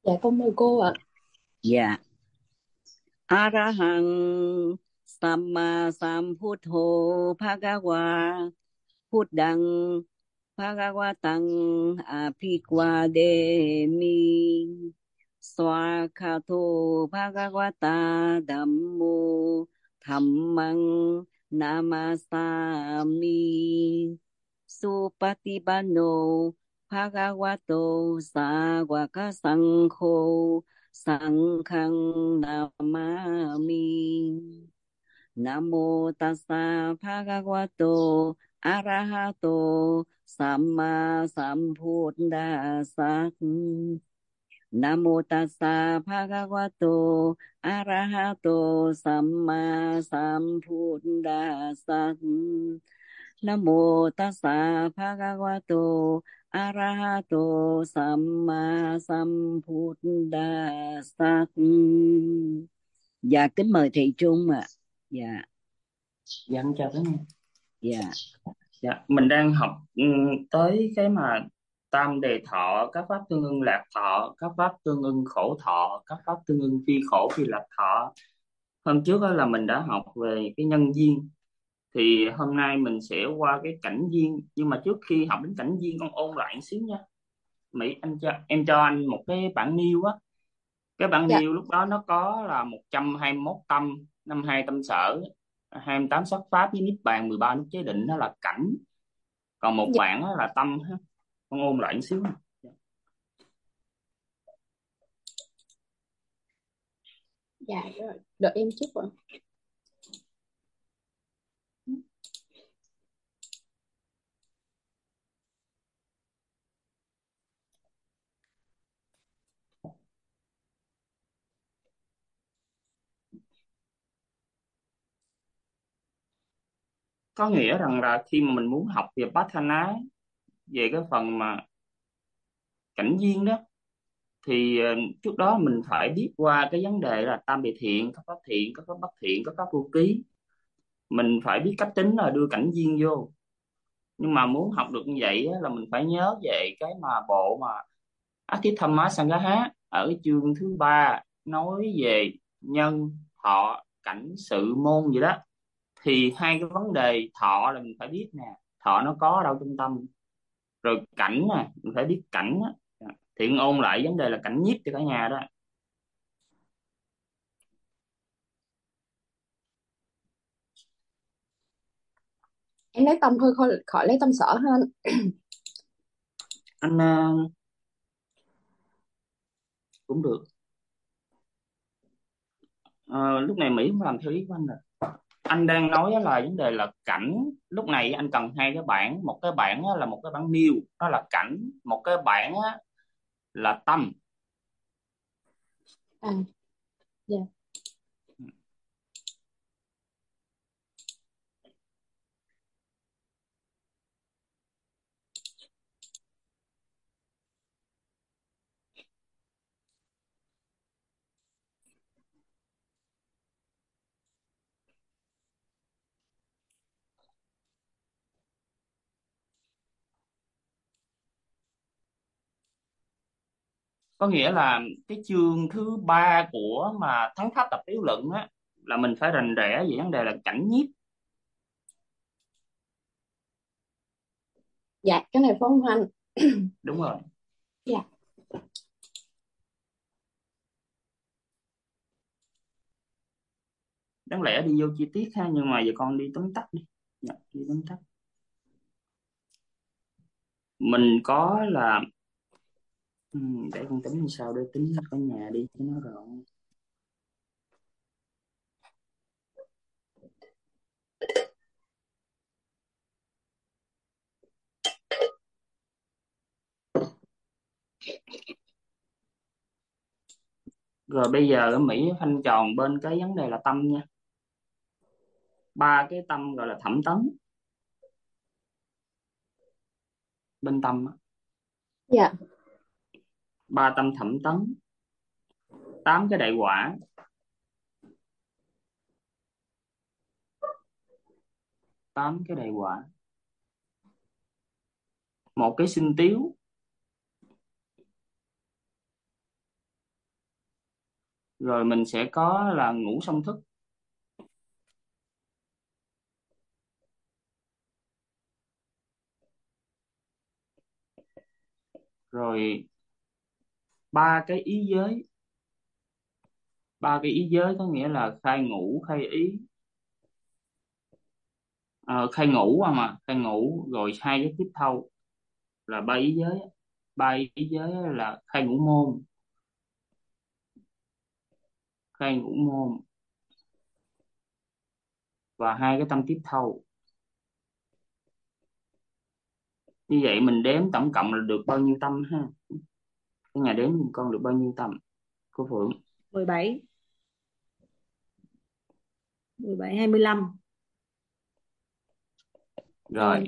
Dạ con mời cô ạ. Dạ, Arahang Samma Sambuddho Bhagava Buddhang Bhagavatang Abhigvademi Swakato Bhagavata Dhammo Dhammang Namasami Supatipanno Bhagavato Sāvaka Saṅgho Sanghang Namami. Namo tassa bhagavato arahato samma sambuddhassa. Namo tassa bhagavato arahato samma sambuddhassa. Namo tassa bhagavato arahato samma sambuddhassa. Dạ kính mời thị Trung ạ. Dạ. Dạ em chào các em. Dạ. Dạ, mình đang học tới cái mà tam đề thọ, các pháp tương ưng lạc thọ, các pháp tương ưng khổ thọ, các pháp tương ưng phi khổ phi lạc thọ. Hôm trước đó là mình đã học về cái nhân duyên, thì hôm nay mình sẽ qua cái cảnh duyên. Nhưng mà trước khi học đến cảnh duyên, con ôn lại một xíu nha. Em cho anh một cái bản nêu á. Cái bản Dạ. nêu lúc đó nó có là 121 tâm, 52 tâm sở, 28 sắc pháp với niết bàn, 13 nút chế định, đó là cảnh. Còn một Dạ. bạn đó là tâm ha. Con ôn lại một xíu. Dạ rồi, đợi em chút ạ. Có nghĩa rằng là khi mà mình muốn học về Patana, về cái phần mà cảnh duyên đó, thì trước đó mình phải biết qua cái vấn đề là tam biệt thiện, các pháp thiện, các pháp bất thiện, các pháp vô ký. Mình phải biết cách tính là đưa cảnh duyên vô. Nhưng mà muốn học được như vậy á, là mình phải nhớ về cái mà bộ mà Atithama Sangaha ở cái chương thứ ba, nói về nhân, thọ, cảnh, sự, môn gì đó. Thì hai cái vấn đề thọ là mình phải biết nè, thọ nó có ở đâu trong tâm. Rồi cảnh nè, mình phải biết cảnh á. Thiện ôn lại vấn đề là cảnh nhiếp cho cả nhà đó. Em lấy tâm thôi, khỏi lấy tâm sở ha anh. Anh cũng được. Ờ, lúc này Mỹ cũng làm theo ý của anh rồi. Anh đang nói á là vấn đề là cảnh. Lúc này anh cần hai cái bảng. Một cái bảng á là một cái bảng nêu, đó là cảnh. Một cái bảng á là tâm. À, dạ. Có nghĩa là cái chương thứ ba của mà thắng pháp tập yếu luận á, là mình phải rành rẽ về vấn đề là cảnh nhiếp. Dạ, cái này phải không anh? Đúng rồi. Dạ. Đáng lẽ đi vô chi tiết ha, nhưng mà giờ con đi tóm tắt đi. Dạ, đi tóm tắt. Mình có là để con tính làm sao để tính cả nhà đi cho nó gọn. Rồi bây giờ ở Mỹ khoanh tròn bên cái vấn đề là tâm nha. Ba cái tâm gọi là thẩm tấn bên tâm á. Dạ. Ba tâm thẩm tấn, tám cái đại quả, tám cái đại quả, một cái sinh tiếu, Rồi mình sẽ có là ngũ song thức. Rồi ba cái ý giới. Ba cái ý giới có nghĩa là khai ngũ, khai ý, khai ngũ mà khai ngũ, rồi hai cái tiếp thâu là ba ý giới. Ba ý giới là khai ngũ môn, khai ngũ môn và hai cái tâm tiếp thâu. Như vậy mình đếm tổng cộng là được bao nhiêu tâm ha? Cái nhà đếm giùm con được bao nhiêu tâm cô Phượng? 17, 17, 25. Rồi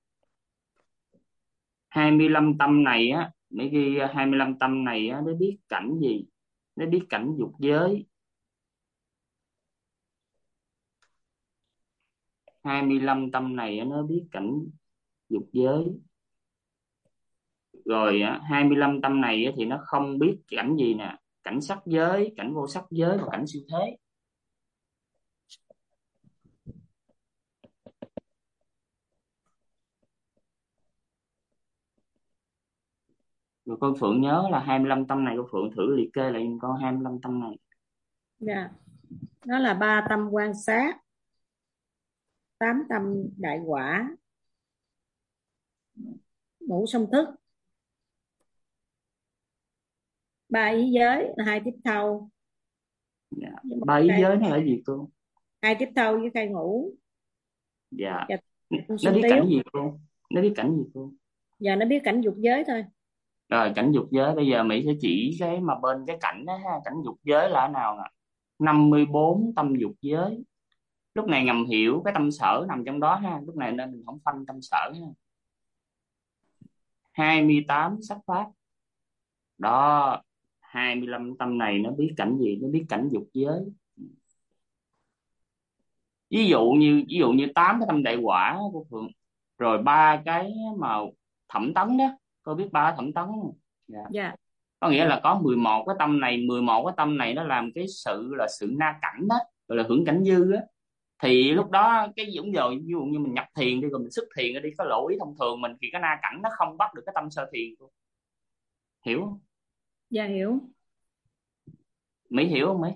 25 tâm này á, mấy ghi 25 tâm này á, nó biết cảnh gì? Nó biết cảnh dục giới. 25 tâm này á, nó biết cảnh dục giới. Rồi á, 25 tâm này á, thì nó không biết cảnh gì nè? Cảnh sắc giới, cảnh vô sắc giới và cảnh siêu thế. Rồi con Phượng nhớ là 25 tâm này, con Phượng thử liệt kê lại giùm con 25 tâm này. Dạ. Đó là 3 tâm quan sát, 8 tâm đại quả, ngũ song thức, 3 ý giới là 2 tiếp thâu. Dạ. Ba ý giới nó là gì cô? 2 tiếp thâu với khai ngũ. Dạ. Và Nó biết cảnh gì cô? Nó biết cảnh gì cô? Giờ nó biết cảnh dục giới thôi. Rồi cảnh dục giới bây giờ Mỹ sẽ chỉ cái mà bên cái cảnh đó ha, cảnh dục giới là nào nè? 54 tâm dục giới. Lúc này ngầm hiểu cái tâm sở nằm trong đó ha, lúc này nên mình không phân tâm sở ha. 28 sắc pháp. Đó, 25 tâm này nó biết cảnh gì? Nó biết cảnh dục giới. Ví dụ như 8 cái tâm đại quả của Phượng, rồi ba cái mà thẩm tấn đó, cô biết ba thẩm tấn không? Dạ. Dạ. Có nghĩa là có 11 cái tâm này, 11 cái tâm này nó làm cái sự là sự na cảnh đó, gọi là hưởng cảnh dư á. Thì lúc đó cái dũng rồi ví dụ như mình nhập thiền đi, rồi mình xuất thiền đi, có lỗi thông thường mình thì cái na cảnh nó không bắt được cái tâm sơ thiền. Hiểu không? Dạ hiểu. Mỹ hiểu không Mỹ?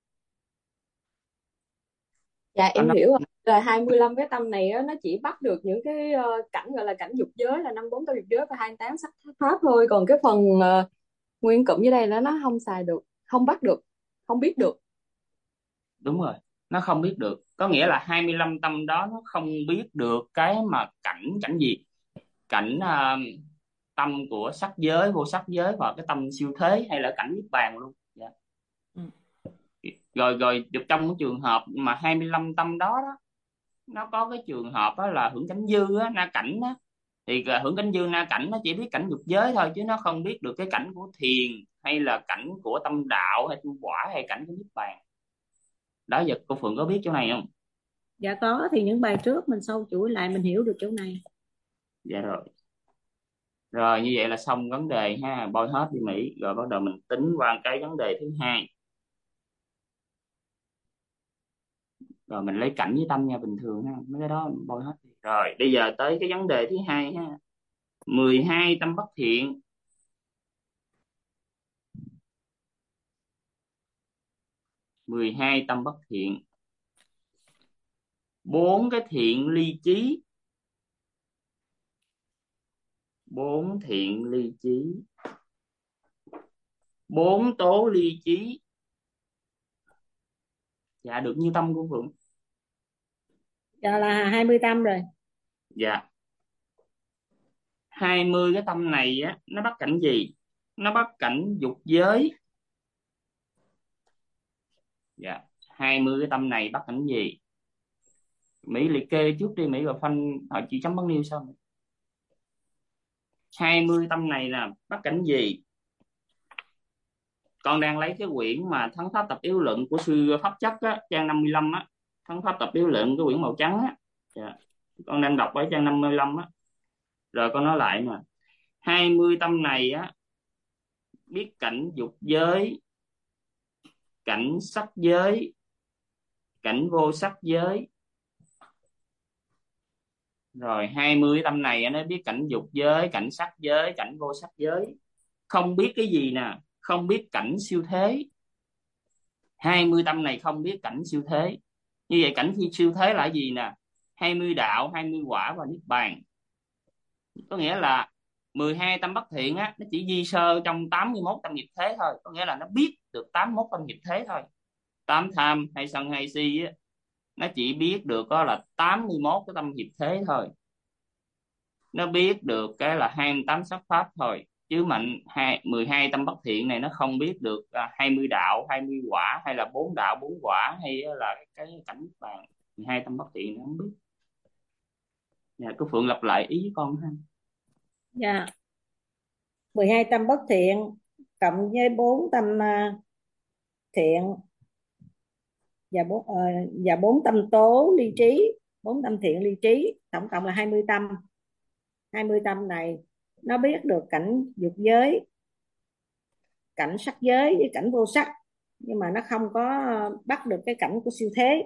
Dạ em Nó hiểu rồi. Là 25 cái tâm này á, nó chỉ bắt được những cái cảnh gọi là cảnh dục giới là 54 tâm dục giới và 28 sắc pháp thôi. Còn cái phần nguyên cụm dưới đây là nó không xài được, không bắt được, không biết được. đúng rồi, nó không biết được, có nghĩa là 25 tâm đó nó không biết được cái mà cảnh cảnh gì. Cảnh tâm của sắc giới, vô sắc giới và cái tâm siêu thế, hay là cảnh niết bàn luôn. Dạ. Ừ. Rồi được trong cái trường hợp mà 25 tâm đó đó, nó có cái trường hợp đó là hưởng cảnh dư á, na cảnh á, thì hưởng cảnh dư na cảnh nó chỉ biết cảnh dục giới thôi, chứ nó không biết được cái cảnh của thiền, hay là cảnh của tâm đạo, hay tu quả, hay cảnh của niết bàn. Đó, giờ cô Phượng có biết chỗ này không? Dạ có, thì những bài trước mình sâu chuỗi lại mình hiểu được chỗ này. Dạ rồi. Rồi như vậy là xong vấn đề ha, bôi hết đi Mỹ, rồi bắt đầu mình tính qua cái vấn đề thứ hai. Rồi mình lấy cảnh với tâm nha, bình thường ha, mấy cái đó bôi hết đi. Rồi bây giờ tới cái vấn đề thứ hai ha. 12 tâm bất thiện. 12 tâm bất thiện. 4 cái thiện ly chí. 4 thiện ly chí. 4 tố ly chí. Dạ được như tâm của Phượng. Dạ là 20 tâm rồi. Dạ. 20 cái tâm này á, nó bắt cảnh gì? Nó bắt cảnh dục giới. Dạ. 20 cái tâm này bắt cảnh gì? Mỹ liệt kê trước đi Mỹ, rồi phanh họ chỉ chấm bắn nêu xong. 20 tâm này là bắt cảnh gì? Con đang lấy cái quyển mà Thắng Pháp Tập Yếu Luận của sư Pháp Chất á, trang 55 á. Thắng Pháp Tập Yếu Luận, cái quyển màu trắng á. Dạ. Con đang đọc ở trang 55 á. Rồi con nói lại nè. 20 tâm này á, biết cảnh dục giới, cảnh sắc giới, cảnh vô sắc giới. Rồi 20 tâm này nó biết cảnh dục giới, cảnh sắc giới, cảnh vô sắc giới. Không biết cái gì nè? Không biết cảnh siêu thế. 20 tâm này không biết cảnh siêu thế. Như vậy cảnh siêu thế là gì nè? 20 đạo, 20 quả và niết bàn. Có nghĩa là 12 tâm bất thiện á, nó chỉ di sơ trong 81 tâm nghiệp thế thôi. Có nghĩa là nó biết được 81 tâm nghiệp thế thôi. 8 tham hay sân hay si á, nó chỉ biết được có là 81 cái tâm nghiệp thế thôi. Nó biết được cái là 28 sắc pháp thôi. Chứ mà 12 tâm bất thiện này nó không biết được 20 đạo, 20 quả, hay là 4 đạo, 4 quả, hay là cái cảnh niết bàn. 12 tâm bất thiện nó không biết. Nhà cô Phượng lặp lại ý với con ha. Dạ. 12 tâm bất thiện cộng với 4 tâm thiện và 4 tâm tố ly trí, 4 tâm thiện ly trí, tổng cộng là 20 tâm. 20 tâm này nó biết được cảnh dục giới, cảnh sắc giới với cảnh vô sắc, nhưng mà nó không có bắt được cái cảnh của siêu thế.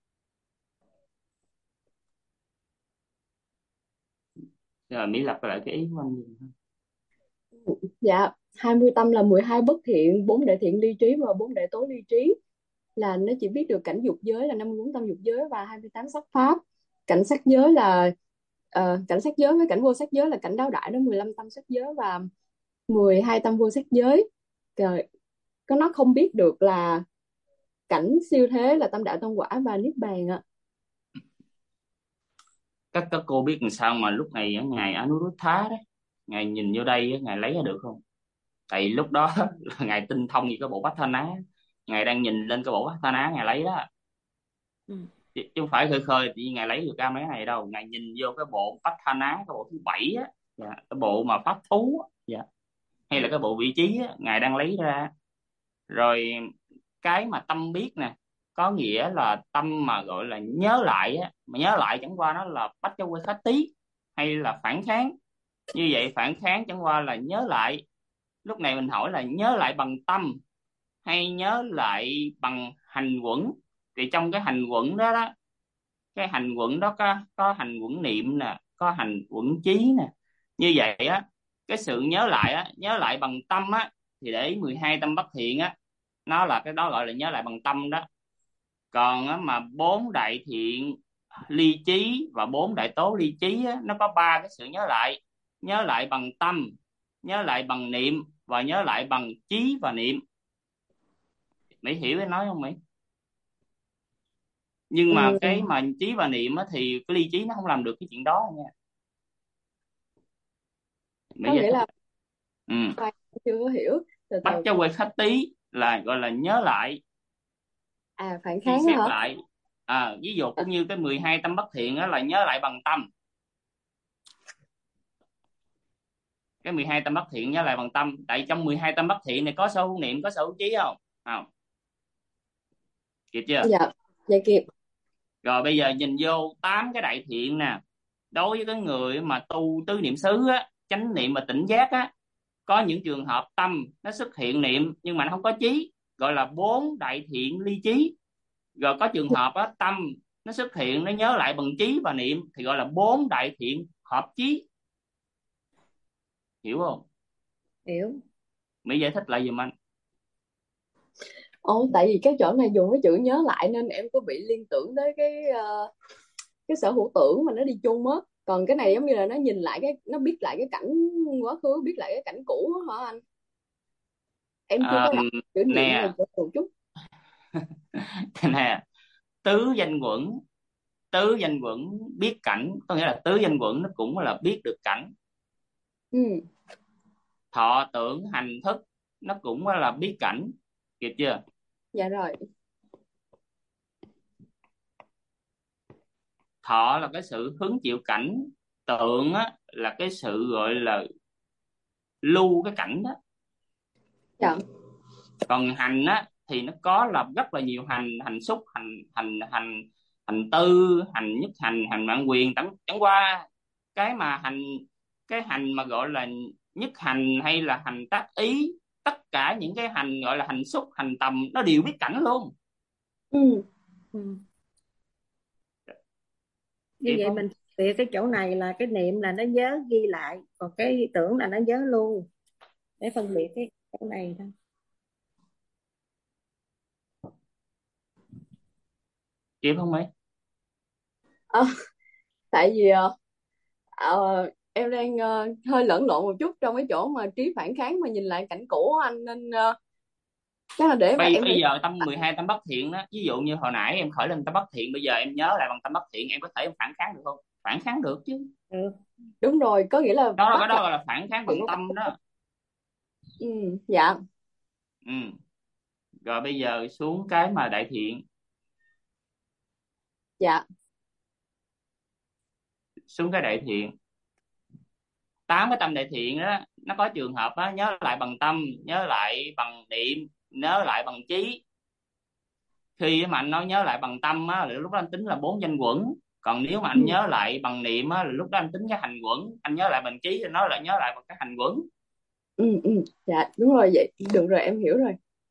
Rồi Mỹ lặp lại cái ý của anh. Dạ, 20 tâm là 12 bất thiện, 4 đại thiện ly trí và 4 đại tố ly trí. Là nó chỉ biết được cảnh dục giới là 54 tâm dục giới và 28 sắc pháp. Cảnh sắc giới là cảnh sắc giới với cảnh vô sắc giới là cảnh đáo đại đó, 15 tâm sắc giới và 12 tâm vô sắc giới. Rồi, nó không biết được là cảnh siêu thế là tâm đạo tâm quả và niết bàn ạ. Các cô biết làm sao mà lúc này ngài Anuruddha đấy, ngài nhìn vô đây ngài lấy ra được không? Tại lúc đó là ngài tinh thông như cái bộ Bát Tha Ná, ngài đang nhìn lên cái bộ Bát Tha Ná ngài lấy đó. Chứ không phải khơi khơi thì ngài lấy được ra mấy này đâu. Ngài nhìn vô cái bộ Bát Tha Ná, cái bộ thứ 7 á, cái bộ mà pháp thú á, hay là cái bộ vị trí á, ngài đang lấy ra. Rồi cái mà tâm biết nè, có nghĩa là tâm mà gọi là nhớ lại á, mà nhớ lại chẳng qua nó là bách châu quay khá tí, hay là phản kháng. Như vậy phản kháng chẳng qua là nhớ lại. Lúc này mình hỏi là nhớ lại bằng tâm hay nhớ lại bằng hành quẩn. Thì trong cái hành quẩn đó đó, cái hành quẩn đó có hành quẩn niệm nè, có hành quẩn trí nè. Như vậy á, cái sự nhớ lại á, nhớ lại bằng tâm á, thì để ý 12 tâm bất thiện á, nó là cái đó gọi là nhớ lại bằng tâm đó. Còn á, mà 4 đại thiện ly trí và 4 đại tố ly trí á, nó có 3 cái sự nhớ lại. Nhớ lại bằng tâm, nhớ lại bằng niệm và nhớ lại bằng trí và niệm. Mỹ hiểu cái nói không Mỹ? Nhưng mà cái mà trí và niệm á, thì cái ly trí nó không làm được cái chuyện đó nha. Mỹ Có nghĩa là ừ. chưa có hiểu. Từ Bắt cho quay khách tí là gọi là nhớ lại, phản suy kháng xét hả? lại. Ví dụ cũng như cái 12 tâm bất thiện đó là nhớ lại bằng tâm. Cái 12 tâm bất thiện nhớ lại bằng tâm. Tại trong 12 tâm bất thiện này có sở hữu niệm, có sở hữu trí không? Không. Kịp chưa? Dạ kịp. Rồi bây giờ nhìn vô 8 cái đại thiện nè. Đối với cái người mà tu tứ niệm xứ á, chánh niệm và tỉnh giác á, có những trường hợp tâm nó xuất hiện niệm nhưng mà nó không có trí, gọi là 4 đại thiện ly trí. Rồi có trường hợp á, tâm nó xuất hiện nó nhớ lại bằng trí và niệm thì gọi là 4 đại thiện hợp trí. Hiểu không? Hiểu. Mỹ giải thích lại giùm anh. Tại vì cái chỗ này dùng cái chữ nhớ lại nên em có bị liên tưởng tới cái sở hữu tưởng mà nó đi chung á. Còn cái này giống như là nó nhìn lại nó biết lại cái cảnh quá khứ, biết lại cái cảnh cũ đó, hả anh? Em chưa có đọc chữ niệm này một chút. Nè, tứ danh quẩn. Tứ danh quẩn biết cảnh, có nghĩa là tứ danh quẩn nó cũng là biết được cảnh. Thọ tưởng hành thức nó cũng là biết cảnh. Kịp chưa? Dạ rồi. Thọ là cái sự hứng chịu cảnh, tượng á là cái sự gọi là lưu cái cảnh đó. Dạ. Còn hành á thì nó có là rất là nhiều hành, hành xúc, hành tư, hành nhất hành, hành mạng quyền. Chẳng qua cái mà hành, cái hành mà gọi là nhất hành hay là hành tác ý tất cả những cái hành gọi là hành xúc, hành tầm nó đều biết cảnh luôn. Ừ. Ừ. Như Kịp vậy không? mình việc cái chỗ này là cái niệm là nó nhớ ghi lại, còn cái tưởng là nó nhớ luôn, để phân biệt cái chỗ này thôi. Kịp không mấy? Ờ, tại vì em đang hơi lẫn lộn một chút trong cái chỗ mà trí phản kháng mà nhìn lại cảnh cũ của anh, nên chắc là để mà bây em bây phải. giờ tâm 12 tâm bất thiện đó, ví dụ như hồi nãy em khởi lên tâm bất thiện, bây giờ em nhớ lại bằng tâm bất thiện, em có thể em phản kháng được không? Phản kháng được chứ. Ừ. Đúng rồi, có nghĩa là Đó là cái bắt đó lại gọi là phản kháng bằng những cái. tâm đó. Ừ, dạ. Ừ. Rồi bây giờ xuống cái mà đại thiện. Dạ. Xuống cái đại thiện, 8 cái tâm đại thiện đó nó có trường hợp đó, nhớ lại bằng tâm, nhớ lại bằng niệm, nhớ lại bằng trí. Khi mà anh nói nhớ lại bằng tâm á, là lúc đó anh tính là 4 danh quẩn. Còn nếu mà Ừ, anh nhớ lại bằng niệm á, là lúc đó anh tính cái hành quẩn. Anh nhớ lại bằng trí thì nói là nhớ lại bằng cái hành quẩn. ừ, ừ. Dạ đúng rồi, vậy được rồi, em hiểu rồi.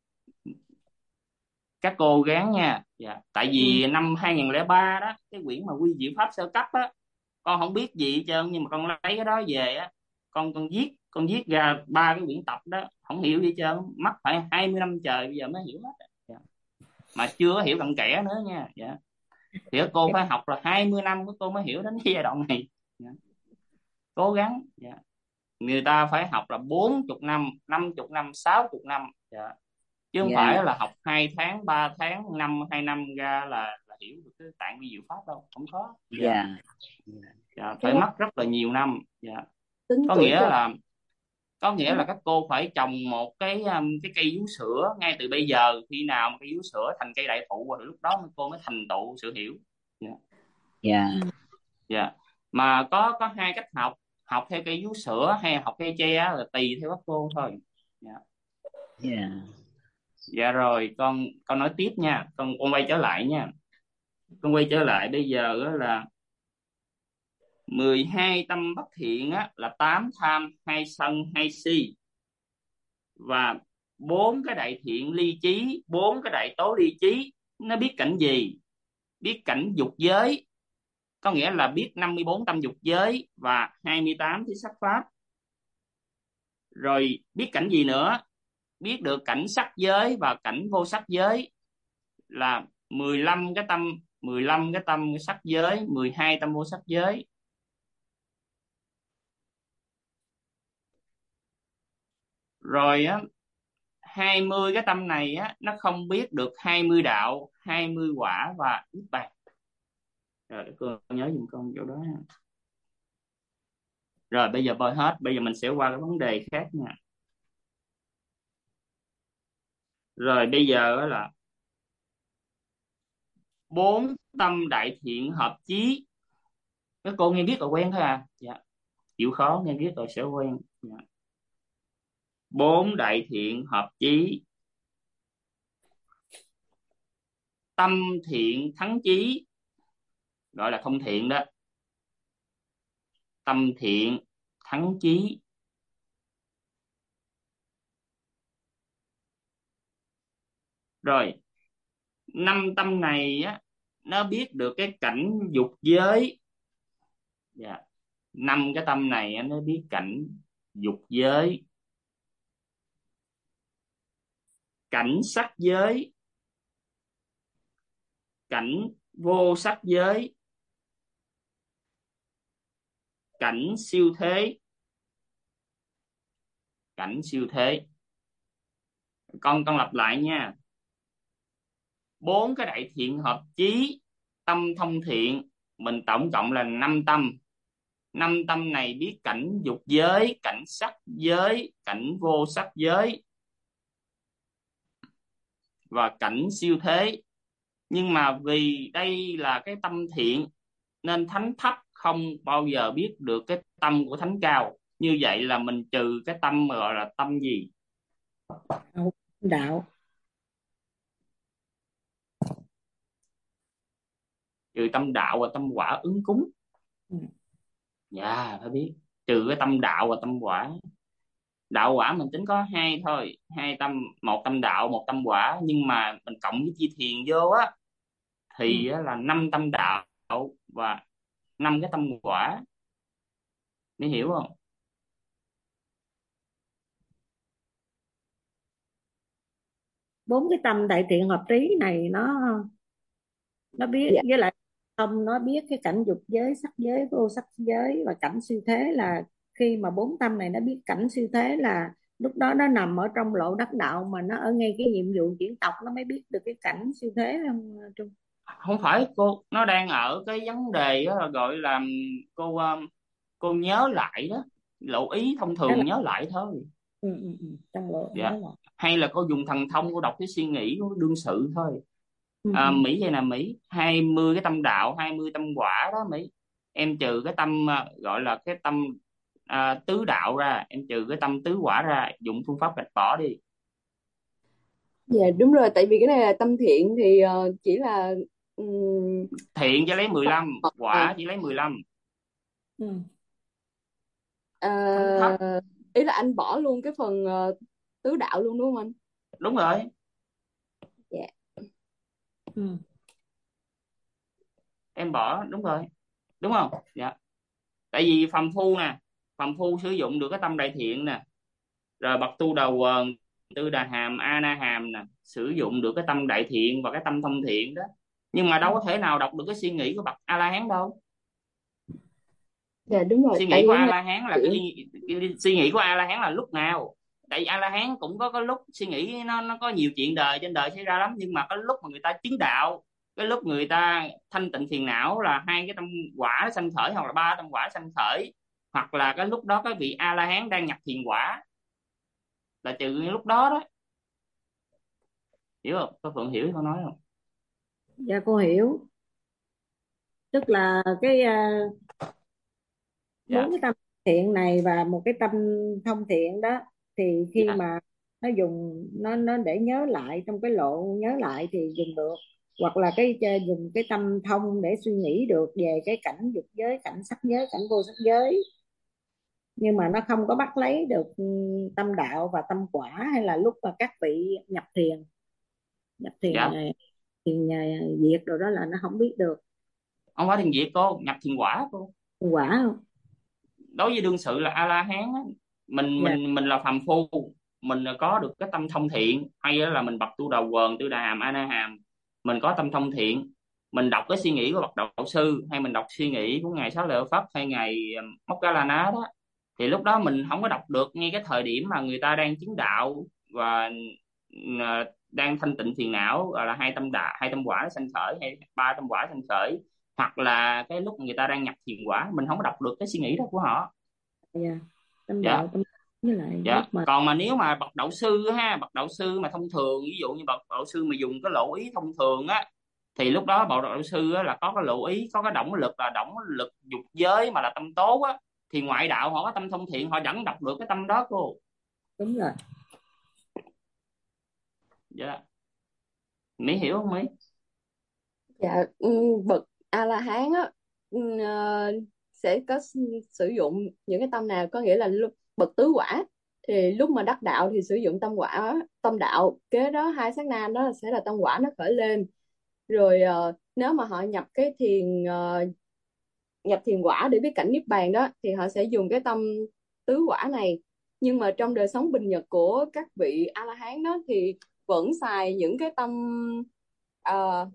Các cô gắng nha. Dạ. Tại Ừ, vì năm 2003 đó, cái quyển mà Quy Diệu Pháp sơ cấp á, con không biết gì hết trơn, nhưng mà con lấy cái đó về á, con viết ra 3 cái quyển tập đó, không hiểu gì hết trơn, mất phải 20 năm trời bây giờ mới hiểu hết. Dạ. Mà chưa có hiểu cặn kẽ nữa nha. Dạ. Thì các cô phải học là 20 năm các cô mới hiểu đến cái giai đoạn này. Dạ. Cố gắng. Dạ. Người ta phải học là 40 năm, 50 năm, 60 năm. Dạ. Chứ không Dạ. phải là học 2 tháng, 3 tháng, 2 năm ra là hiểu được cái tạng vi diệu pháp đâu, không có. Dạ. Dạ. Dạ. cái Phải đó mất rất là nhiều năm. Dạ. tính có tuổi nghĩa đời. là có nghĩa Cái là đó. các cô phải trồng một cái cây vú sữa ngay từ bây giờ, khi nào mà cây vú sữa thành cây đại thụ rồi lúc đó cô mới thành tựu sự hiểu. Dạ. Dạ. Ừ. Dạ. Mà có 2 cách học, học theo cây vú sữa hay học cây tre á, là tùy theo các cô thôi. Dạ. Dạ. Dạ rồi con nói tiếp nha, con quay trở lại nha. Con quay trở lại bây giờ á, là 12 tâm bất thiện á, là 8 tham, 2 sân, 2 si, và 4 cái đại thiện ly trí, 4 cái đại tố ly trí. Nó biết cảnh gì? Biết cảnh dục giới, có nghĩa là biết 54 tâm dục giới và 28 thứ sắc pháp. Rồi biết cảnh gì nữa? Biết được cảnh sắc giới và cảnh vô sắc giới, là 15 cái tâm sắc giới, 12 tâm vô sắc giới. Rồi á, 20 cái tâm này á, nó không biết được 20 đạo, 20 quả và niết bàn. Rồi để cô nhớ giùm con chỗ đó ha. Rồi bây giờ bơi hết, bây giờ mình sẽ qua cái vấn đề khác nha. Rồi bây giờ á là 4 tâm đại thiện hợp chí. Các cô nghe biết là quen thôi à. Dạ. Chịu khó nghe biết rồi sẽ quen. Dạ. 4 đại thiện hợp chí. Tâm thiện thắng chí, gọi là thông thiện đó. Tâm thiện thắng chí. Rồi 5 tâm này á, nó biết được cái cảnh dục giới. Dạ. 5 cái tâm này á, nó biết cảnh dục giới, cảnh sắc giới, cảnh vô sắc giới, cảnh siêu thế. Cảnh siêu thế. Con lặp lại nha. 4 cái đại thiện hợp chí, tâm thông thiện, mình tổng cộng là 5 tâm. 5 tâm này biết cảnh dục giới, cảnh sắc giới, cảnh vô sắc giới và cảnh siêu thế. Nhưng mà vì đây là cái tâm thiện nên thánh thấp không bao giờ biết được cái tâm của thánh cao. Như vậy là mình trừ cái tâm mà gọi là tâm gì? Đạo. Trừ tâm đạo và tâm quả ứng cúng. Ừ. Dạ phải biết. Trừ cái tâm đạo và tâm quả. đạo quả mình tính có hai thôi, hai tâm, một tâm đạo một tâm quả, nhưng mà mình cộng với chia thiền vô á Ừ. thì á, là 5 tâm đạo và 5 cái tâm quả. Mới hiểu không? 4 cái tâm đại thiện hợp trí này nó biết, Dạ. với lại không, nó biết cái cảnh dục giới, sắc giới, vô sắc giới và cảnh siêu thế. Là khi mà 4 tâm này nó biết cảnh siêu thế là lúc đó nó nằm ở trong lộ đắc đạo, mà nó ở ngay cái nhiệm vụ chuyển tộc nó mới biết được cái cảnh siêu thế, không Trung? Không phải cô, nó đang ở cái vấn đề đó là gọi là cô cô nhớ lại đó, lộ ý thông Đó là thường nhớ lại thôi. trong lộ Dạ. nhớ lại. Hay là cô dùng thần thông, cô đọc cái suy nghĩ của đương sự thôi. Ừ, ừ. Mỹ vậy nè Mỹ, 20 cái tâm đạo, 20 tâm quả đó Mỹ, em trừ cái tâm gọi là cái tâm tứ đạo ra, em trừ cái tâm tứ quả ra, dùng phương pháp gạch bỏ đi. Dạ đúng rồi, tại vì cái này là tâm thiện thì chỉ là ừm, Thiện chỉ lấy 15, ờ, quả chỉ lấy 15. Ừ. ờ, Không thấp. ý là anh bỏ luôn cái phần tứ đạo luôn đúng không anh? Đúng rồi, Dạ. Ừ. em bỏ đúng rồi, đúng không? Dạ. Tại vì phàm phu nè, phàm phu sử dụng được cái tâm đại thiện nè, rồi bậc tu đầu quần, tư đà hàm, a na hàm nè, sử dụng được cái tâm đại thiện và cái tâm thông thiện đó, nhưng mà đâu có thể nào đọc được cái suy nghĩ của bậc a la hán đâu. Dạ đúng rồi, Suy tại nghĩ vì của cái a này la hán là thiện. cái suy nghĩ của a la hán là lúc nào? Tại vì a la hán cũng có cái lúc suy nghĩ, nó có nhiều chuyện đời trên đời xảy ra lắm, nhưng mà cái lúc mà người ta chứng đạo, cái lúc người ta thanh tịnh phiền não là hai cái tâm quả nó sanh khởi, hoặc là ba tâm quả sanh khởi, hoặc là cái lúc đó cái vị a la hán đang nhập thiền quả, là trừ cái lúc đó đó. Hiểu không? Có Phượng hiểu con nói không? Dạ cô hiểu. Tức là cái Dạ. 4 cái tâm thiện này và một cái tâm thông thiện đó, thì khi Dạ. mà nó dùng nó để nhớ lại trong cái lộ nhớ lại thì dùng được, hoặc là dùng cái tâm thông để suy nghĩ được về cái cảnh dục giới, cảnh sắc giới, cảnh vô sắc giới, nhưng mà nó không có bắt lấy được tâm đạo và tâm quả, hay là lúc mà các vị nhập thiền Dạ. thiền diệt rồi đó là nó không biết được Không phải thiền diệt cô, nhập thiền quả cô. quả không. Đối với đương sự là a la hán á, mình Dạ. mình mình là phàm phu, mình có được cái tâm thông thiện, hay là mình bậc tu đầu quần, tư đà hàm, a na hàm, mình có tâm thông thiện, mình đọc cái suy nghĩ của bậc đạo sư, hay mình đọc suy nghĩ của ngài Xá Lợi Phất hay ngài Móc Ca La Ná đó, thì lúc đó mình không có đọc được ngay cái thời điểm mà người ta đang chứng đạo và đang thanh tịnh phiền não, gọi là hai tâm quả sanh khởi, hay ba tâm quả sanh khởi, hoặc là cái lúc người ta đang nhập thiền quả, mình không có đọc được cái suy nghĩ đó của họ. Dạ. Tâm Dạ. đạo tâm, với lại Dạ. lúc mà Còn mà nếu mà bậc đạo sư ha, bậc đạo sư mà thông thường, ví dụ như bậc đạo sư mà dùng cái lộ ý thông thường á, thì lúc đó bậc đạo sư á, là có cái lộ ý, có cái động lực là động lực dục giới mà là tâm tố á, thì ngoại đạo họ có tâm thông thiện, họ vẫn đọc được cái tâm đó cô. đúng rồi. Dạ. Mỹ hiểu không Mỹ? Dạ, bậc A La Hán á, sẽ có sử dụng những cái tâm nào, có nghĩa là bậc tứ quả thì lúc mà đắc đạo thì sử dụng tâm quả, tâm đạo, kế đó hai sát na đó sẽ là tâm quả nó khởi lên. Rồi nếu mà họ nhập thiền quả để biết cảnh niết bàn đó thì họ sẽ dùng cái tâm tứ quả này. Nhưng mà trong đời sống bình nhật của các vị A La Hán đó thì vẫn xài những cái tâm ờ,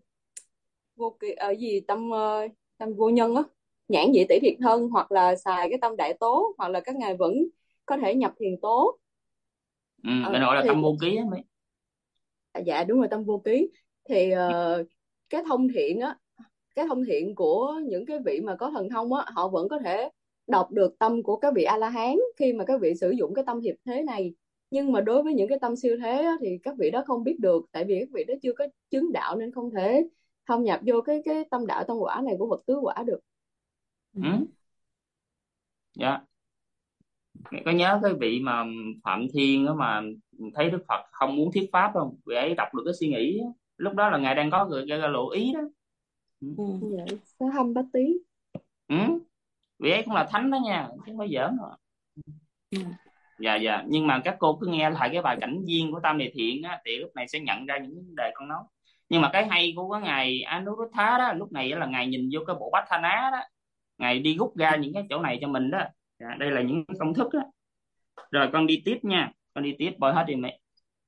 tâm vô nhân á, nhãn nhĩ tỷ thiệt thân, hoặc là xài cái tâm đại tố, hoặc là các ngài vẫn có thể nhập thiền tố. Ừ, Ờ, mình gọi là thì tâm vô ký á Mỹ. dạ đúng rồi, tâm vô ký. Thì cái thông thiện á, cái thông thiện của những cái vị mà có thần thông á, họ vẫn có thể đọc được tâm của các vị A La Hán khi mà các vị sử dụng cái tâm hiệp thế này. Nhưng mà đối với những cái tâm siêu thế á, thì các vị đó không biết được, tại vì các vị đó chưa có chứng đạo nên không thể thâm nhập vô cái tâm đạo tâm quả này của bậc tứ quả được. Ừ. Ừ. Dạ. Có nhớ cái vị mà Phạm Thiên đó mà thấy Đức Phật không muốn thuyết pháp không? Vị ấy đọc được cái suy nghĩ á. Lúc đó là ngài đang có cái lộ ý đó. Ừ. Ừ. Dạ, có hâm bát tí. Ừ. Vị ấy cũng là thánh đó nha, chứ không phải giỡn đâu. Ừ. Dạ, nhưng mà các cô cứ nghe lại cái bài cảnh duyên của Tam Đề Thiện á, thì lúc này sẽ nhận ra những vấn đề con nói. Nhưng mà cái hay của cái ngài Anuruddha đó, lúc này là ngài nhìn vô cái bộ Bát Thana đó, ngài đi rút ra những cái chỗ này cho mình đó. Dạ, đây là những công thức đó. Rồi con đi tiếp nha, con đi tiếp bôi hết đi mẹ.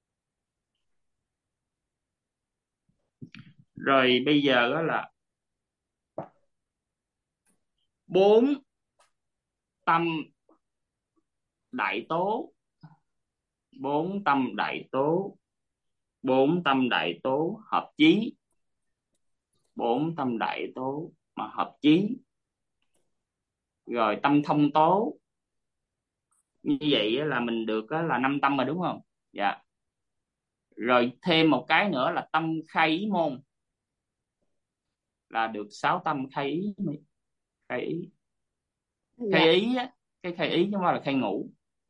Rồi bây giờ đó là 4 tâm đại tố, 4 tâm đại tố, 4 tâm đại tố hợp chí, 4 tâm đại tố mà hợp chí. Rồi tâm thông tố, như vậy á là mình được á là 5 tâm rồi đúng không? Dạ. Rồi thêm một cái nữa là tâm khai ý môn, là được 6 tâm khai ý. Khai ý, Dạ. khai ý á, cái khai ý chứ không phải là khai ngủ.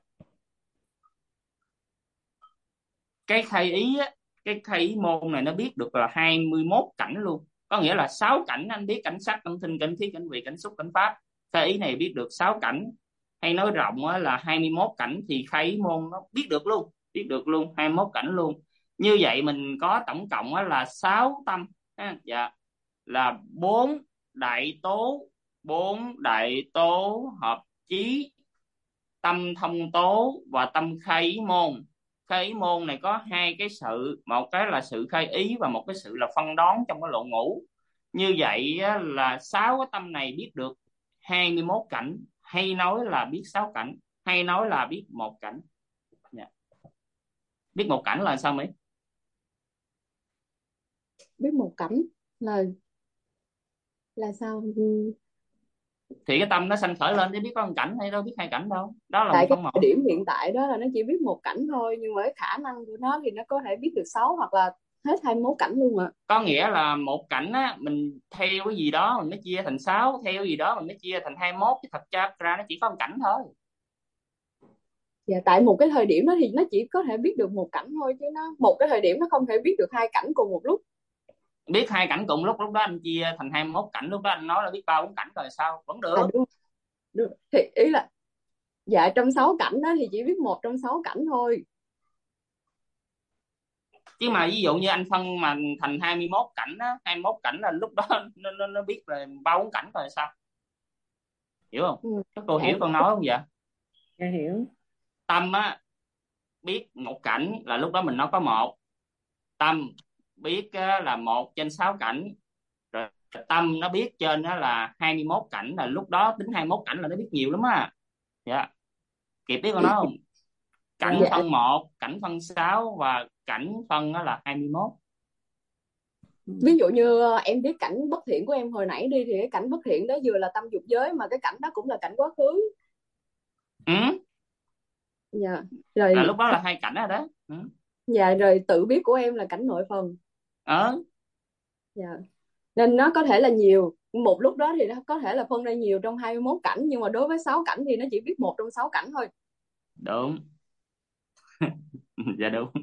Cái khai ý á, cái khai ý môn này nó biết được là 21 cảnh luôn, có nghĩa là 6 cảnh anh biết: cảnh sắc, cảnh thinh, cảnh khí, cảnh vị, cảnh xúc, cảnh pháp. Khai ý này biết được 6 cảnh, hay nói rộng á là 21 cảnh, thì khai ý môn nó biết được luôn, biết được luôn 21 cảnh luôn. Như vậy mình có tổng cộng á là 6 tâm ha. Dạ, là 4 đại tố, 4 đại tố hợp chí, tâm thông tố và tâm khai ý môn. Khai ý môn này có hai cái sự, một cái là sự khai ý và một cái sự là phân đoán trong cái lộ ngũ. Như vậy á, là 6 cái tâm này biết được 21 cảnh, hay nói là biết 6 cảnh, hay nói là biết một cảnh. Dạ. Biết một cảnh là sao Mỹ? Biết một cảnh là sao? Thì cái tâm nó sanh khởi lên để biết có một cảnh, hay đâu biết hai cảnh đâu, đó là Tại một cái phân một. thời điểm hiện tại đó là nó chỉ biết một cảnh thôi, nhưng mà cái khả năng của nó thì nó có thể biết được 6 hoặc là hết 21 cảnh luôn ạ. Có nghĩa là một cảnh á, mình theo cái gì đó mình mới chia thành 6, theo cái gì đó mình mới chia thành 21, chứ thật ra nó chỉ có một cảnh thôi. Dạ, tại một cái thời điểm đó thì nó chỉ có thể biết được một cảnh thôi, chứ nó một cái thời điểm nó không thể biết được hai cảnh cùng một lúc. Biết hai cảnh cùng lúc đó anh chia thành 21 cảnh, lúc đó anh nói là biết 3 4 cảnh rồi sao vẫn được. Đúng, đúng. Thì ý là dạ, trong 6 cảnh đó thì chỉ biết một trong 6 cảnh thôi. Chứ mà ví dụ như anh phân mà thành 21 cảnh á, 21 cảnh là lúc đó nó biết là 3 4 cảnh rồi sao, hiểu không? Ừ. Các cô Dạ, hiểu con nói không vậy? Dạ hiểu. Tâm á biết một cảnh là lúc đó mình nói có một. Tâm biết á, là 1/6 cảnh. Rồi tâm nó biết trên đó là 21 cảnh, là lúc đó tính 21 cảnh là nó biết nhiều lắm á. Dạ, kịp biết con nói không? Cảnh dạ, phân 1, cảnh phân 6 và cảnh phân đó là 21. ví dụ như em biết cảnh bất thiện của em hồi nãy đi, thì cái cảnh bất thiện đó vừa là tâm dục giới, mà cái cảnh đó cũng là cảnh quá khứ. Ừ, Dạ. là Rồi. lúc đó là hai cảnh rồi đó. Ừ. Dạ, rồi tự biết của em là cảnh nội phần. Ờ, Dạ, nên nó có thể là nhiều, một lúc đó thì nó có thể là phân ra nhiều trong 21 cảnh, nhưng mà đối với 6 cảnh thì nó chỉ biết một trong 6 cảnh thôi. đúng. Dạ đúng.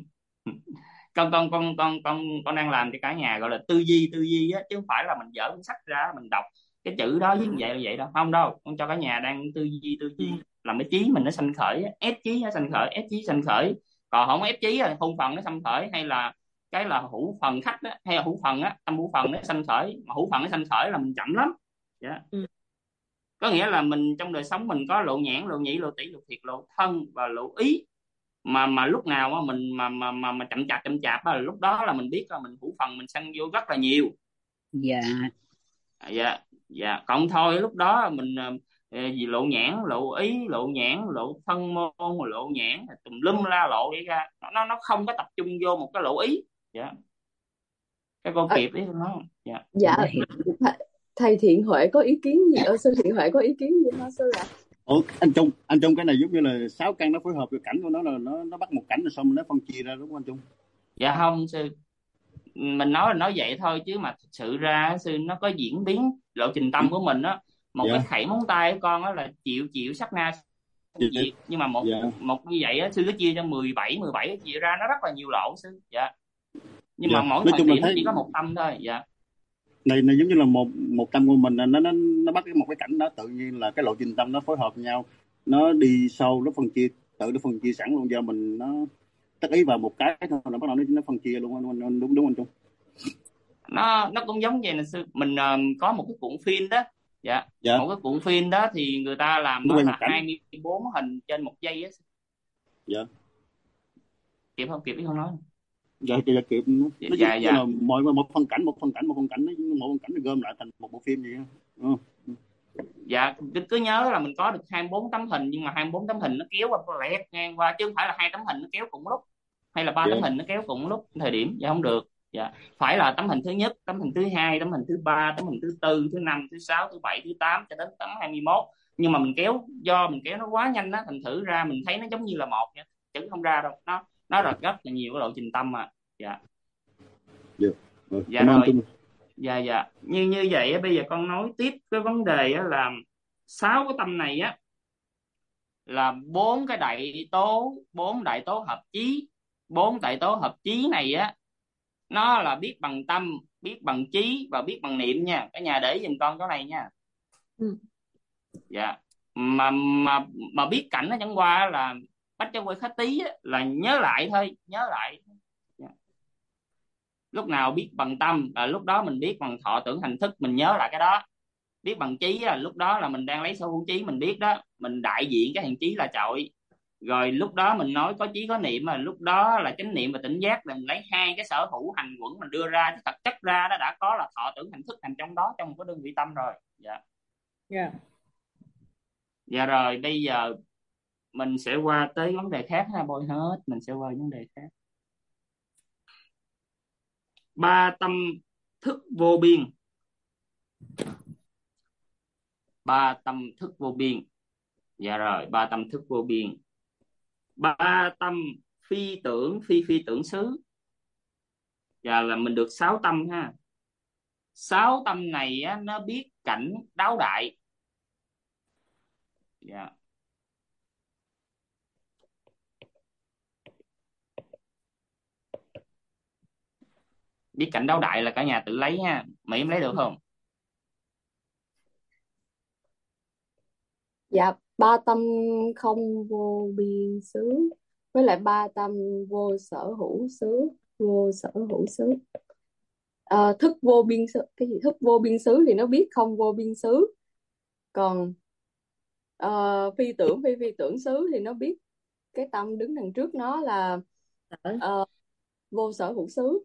Con đang làm cho cả nhà gọi là tư duy á, chứ không phải là mình dở cuốn sách ra mình đọc cái chữ đó viết như vậy là vậy đâu, không đâu. Con cho cả nhà đang tư duy làm cái trí mình nó sanh khởi á, ép trí nó sanh khởi, ép trí sanh khởi. Còn không ép trí rồi hôn phần nó sanh khởi, hay là cái là hữu phần khách á, hay là hữu phần á, tâm hữu phần nó sanh khởi, mà hữu phần nó sanh khởi là mình chậm lắm. Dạ. Ừ. Có nghĩa là mình trong đời sống mình có lộ nhãn, lộ nhĩ, lộ tỷ, lộ thiệt, lộ thân và lộ ý. Mà lúc nào mà mình mà chậm chạp á, là lúc đó là mình biết là mình hữu phần mình sanh vô rất là nhiều. Dạ. Dạ, cộng thôi lúc đó mình gì lộ nhãn, lộ ý, lộ nhãn, lộ thân môn, lộ nhãn, tùm lum la lộ đi ra, nó không có tập trung vô một cái lộ ý. Dạ, cái cô Ờ, kịp đấy nó. Dạ. dạ, Dạ hiểu. thầy Thiện Huệ có ý kiến gì? Sư Thiện Huệ có ý kiến gì hả sư ạ? Ủa, anh Trung cái này giống như là 6 căn nó phối hợp với cảnh của nó, là nó bắt một cảnh rồi xong nó phân chia ra, đúng không anh Trung? Dạ không sư, mình nói là nói vậy thôi, chứ mà thực sự ra sư nó có diễn biến lộ trình tâm của mình á. Một cái Dạ. khẩy móng tay của con á là triệu triệu sát na Dạ. diệt, nhưng mà một Dạ. một như vậy á sư nó chia cho 17 chia ra nó rất là nhiều lỗ sư. Dạ, nhưng mà Dạ. mỗi Nói thời chung là điểm thấy chỉ có một tâm thôi. Dạ. này giống như là một tâm của mình, là nó bắt một cái cảnh đó, tự nhiên là cái lộ trình tâm nó phối hợp với nhau, nó đi sâu, nó phân chia tự nó phân chia sẵn luôn, do mình nó tác ý vào một cái thôi là bắt đầu nó phân chia luôn. Đúng đúng anh Trung. Nó cũng giống vậy nè sư, mình có một cái cuộn phim đó. Dạ. Dạ, Một cái cuộn phim đó thì người ta làm nó nó quay một là cảnh. 24 hình trên một giây á. Dạ, Kịp không? Kịp ý không nói. dạ kịp. Nó giống Dạ như dạ là một phân cảnh, một phân cảnh nó gom lại thành một bộ phim vậy. dạ. Cứ nhớ là mình có được 24 tấm hình, nhưng mà 24 tấm hình nó kéo qua lẹt ngang qua, chứ không phải là 2 tấm hình nó kéo cùng lúc, hay là 3 tấm Dạ, hình nó kéo cùng lúc thời điểm. Dạ không được. Dạ, phải là tấm hình thứ nhất, tấm hình thứ hai, tấm hình thứ ba, tấm hình thứ tư, thứ năm, thứ sáu, thứ bảy, thứ tám cho đến tấm 21. Nhưng mà mình kéo, do mình kéo nó quá nhanh á, thành thử ra mình thấy nó giống như là một nha, chứ không ra đâu. Nó rất là nhiều cái lộ trình tâm mà. Dạ. dạ. Dạ Cảm ơn anh rồi. Trung. Dạ dạ. Như vậy á, bây giờ con nói tiếp cái vấn đề á, là 6 cái tâm này á là 4 đại tố hợp chí. 4 đại tố hợp chí này á, nó là biết bằng tâm, biết bằng trí và biết bằng niệm nha. Cả nhà để giùm con cái này nha. Ừ. Dạ. Mà biết cảnh nó chẳng qua là bách cho quê khá tí á, là nhớ lại thôi, nhớ lại. Dạ. Lúc nào biết bằng tâm là lúc đó mình biết bằng thọ tưởng hành thức, mình nhớ lại cái đó. Biết bằng trí là lúc đó là mình đang lấy sở hữu trí, mình biết đó, mình đại diện cái hàng trí là trội. Rồi lúc đó mình nói có trí có niệm, mà lúc đó là chánh niệm và tỉnh giác, là mình lấy hai cái sở hữu hành quẩn mình đưa ra, chứ thật chất ra nó đã có là thọ tưởng hành thức nằm trong đó, trong một cái đơn vị tâm rồi. Dạ. Dạ. Dạ rồi, bây giờ mình sẽ qua tới vấn đề khác ha, bôi hết, mình sẽ qua vấn đề khác. Ba tâm thức vô biên. Ba tâm thức vô biên. Dạ rồi, ba tâm thức vô biên. Ba tâm phi tưởng phi phi tưởng xứ. Dạ, là mình được 6 tâm ha. 6 tâm này á, nó biết cảnh đáo đại. Dạ. Biết cảnh đáo đại là cả nhà tự lấy ha. Mỹ em lấy được không? Dạ, ba tâm không vô biên xứ, với lại ba tâm vô sở hữu xứ. Vô sở hữu xứ. Thức vô biên xứ, cái gì thức vô biên xứ thì nó biết không vô biên xứ. Còn phi tưởng phi phi tưởng xứ thì nó biết cái tâm đứng đằng trước nó là vô sở hữu xứ.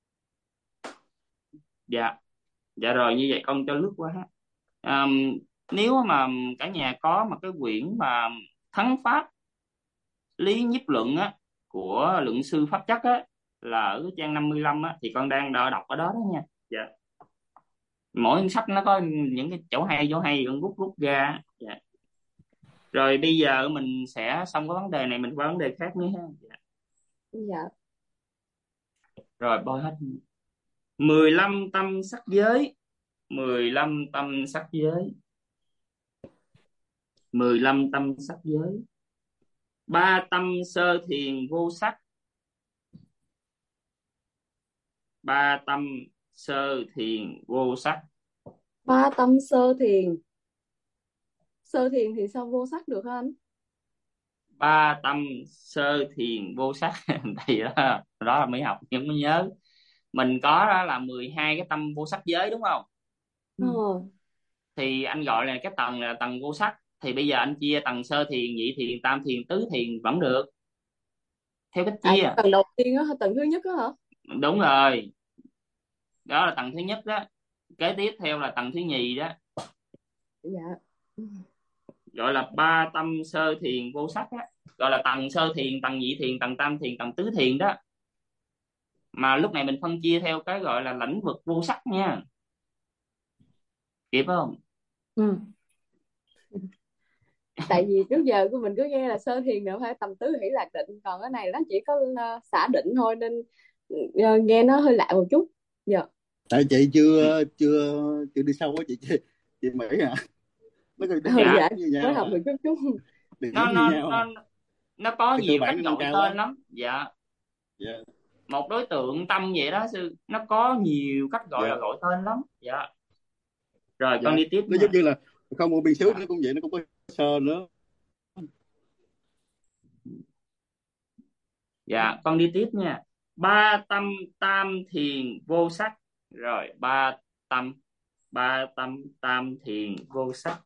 Dạ. Dạ rồi, như vậy con cho lướt qua ha. Nếu mà cả nhà có một cái quyển mà Thắng Pháp Lý Nhiếp Luận á, của luận sư Pháp Chất á, là ở cái trang 55 á, thì con đang đọc ở đó đó nha. Dạ. Mỗi sách nó có những cái chỗ hay con rút rút ra. Dạ. Rồi bây giờ mình sẽ xong cái vấn đề này, mình qua vấn đề khác nữa ha. Dạ. Dạ. Rồi bôi hết. 15 tâm sắc giới. 15 tâm sắc giới. 15 tâm sắc giới. Ba tâm sơ thiền vô sắc. Ba tâm sơ thiền vô sắc. Ba tâm sơ thiền. Sơ thiền thì sao vô sắc được hả anh? Ba tâm sơ thiền vô sắc. Thì đó là mới học nhưng mới nhớ. Mình có đó là 12 cái tâm vô sắc giới đúng không? Ờ. Thì anh gọi là cái tầng là tầng vô sắc. Thì bây giờ anh chia tầng sơ thiền, nhị thiền, tam thiền, tứ thiền vẫn được, theo cách chia. Tầng đầu tiên á, tầng thứ nhất á hả? Đúng rồi, đó là tầng thứ nhất đó. Kế tiếp theo là tầng thứ nhì đó, Dạ. gọi là ba tâm sơ thiền vô sắc á, gọi là tầng sơ thiền, tầng nhị thiền, tầng tam thiền, tầng tứ thiền đó. Mà lúc này mình phân chia theo cái gọi là lĩnh vực vô sắc nha, kịp không? Ừ. Tại vì trước giờ của mình cứ nghe là sơ thiền nữa phải tầm tứ hỷ lạc định, còn cái này nó chỉ có xả định thôi, nên nghe nó hơi lạ một chút. Dạ. Tại chị chưa đi sâu á chị Mỹ à, nó có Ừ, điểm Dạ. dạ như nhau mới học à, được chút chút. điểm nó như nó nhau à, nó nó có thì cơ nhiều cách bản nó nâng gọi cao tên quá. lắm. Dạ. Dạ, Một đối tượng tâm vậy đó sư, nó có nhiều cách gọi là dạ, gọi tên lắm. Dạ. Rồi dạ. con đi tiếp Nó nha. giống như là không một biên xứ Dạ. nó cũng vậy, nó cũng có sơ nữa. Dạ, con đi tiếp nha. Ba tâm tam thiền vô sắc. Rồi, ba tâm tam thiền vô sắc.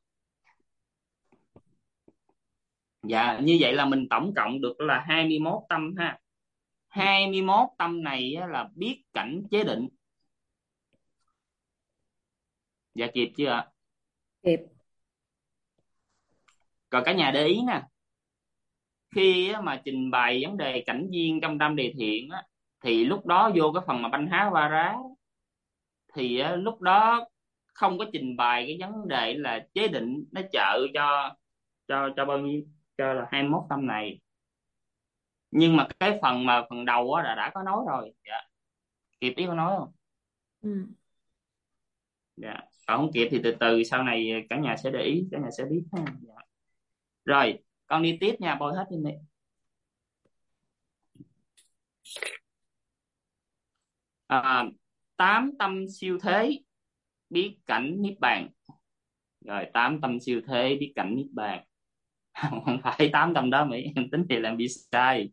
Dạ, như vậy là mình tổng cộng được là 21 tâm ha. 21 tâm này á, là biết cảnh chế định. Dạ, kịp chưa ạ? Kịp. Còn cả nhà để ý nè, khi á, mà trình bày vấn đề cảnh duyên trong tam đề thiện á, thì lúc đó vô cái phần mà banh há va rá, thì á, lúc đó không có trình bày cái vấn đề là chế định nó trợ cho bao nhiêu, cho là 21 tâm này. Nhưng mà cái phần mà phần đầu á là đã có nói rồi. Dạ, kịp ý có nói không? Ừ. Dạ, còn không kịp thì từ từ sau này cả nhà sẽ để ý, cả nhà sẽ biết ha. Dạ. Rồi con đi tiếp nha, bôi hết đi mẹ. Tám tâm siêu thế biết cảnh niết bàn. Rồi, tám tâm siêu thế biết cảnh niết bàn. Không phải tám tâm đó Mỹ, em tính thì làm bị sai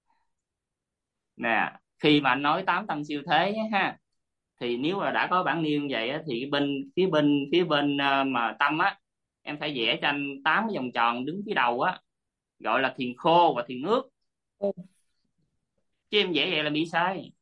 nè. Khi mà anh nói tám tâm siêu thế á ha, thì nếu mà đã có bản nêu như vậy á, thì phía bên mà tâm á, em phải vẽ cho anh 8 cái vòng tròn đứng phía đầu á, gọi là thiền khô và thiền ướt. Ừ. Chứ em vẽ vậy là bị sai.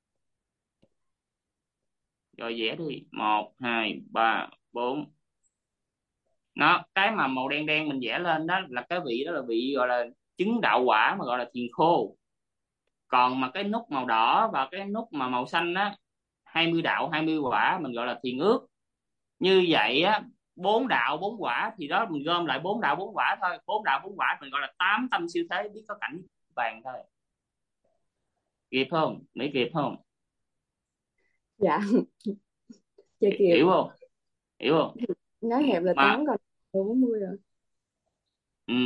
Rồi vẽ đi, 1 2 3 4. Nó cái mà màu đen đen mình vẽ lên đó là cái vị, đó là vị gọi là chứng đạo quả, mà gọi là thiền khô. Còn mà cái nút màu đỏ và cái nút mà màu xanh á, 20 đạo 20 quả, mình gọi là thiền ước. Như vậy á, 4 đạo 4 quả thì đó mình gom lại 4 đạo 4 quả thôi. 4 đạo 4 quả mình gọi là 8 tâm siêu thế biết có cảnh vàng thôi. Kịp không Mỹ, kịp không? Dạ chưa kịp. Hiểu không? Hiểu không? Nói hẹp là Mà 8 còn 40 rồi. ừ,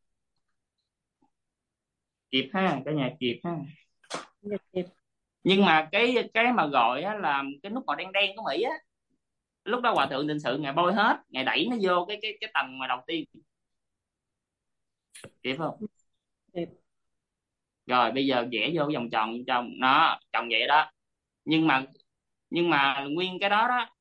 kịp ha, cả nhà kịp ha. Dạ, kịp. Nhưng mà cái mà gọi á, là cái nút màu đen đen của Mỹ á, lúc đó hòa thượng định sự ngài bôi hết, ngài đẩy nó vô cái tầng mà đầu tiên. Kịp không? Kịp. Rồi bây giờ vẽ vô cái vòng tròn bên trong nó tròn vậy đó. Nhưng mà nguyên cái đó đó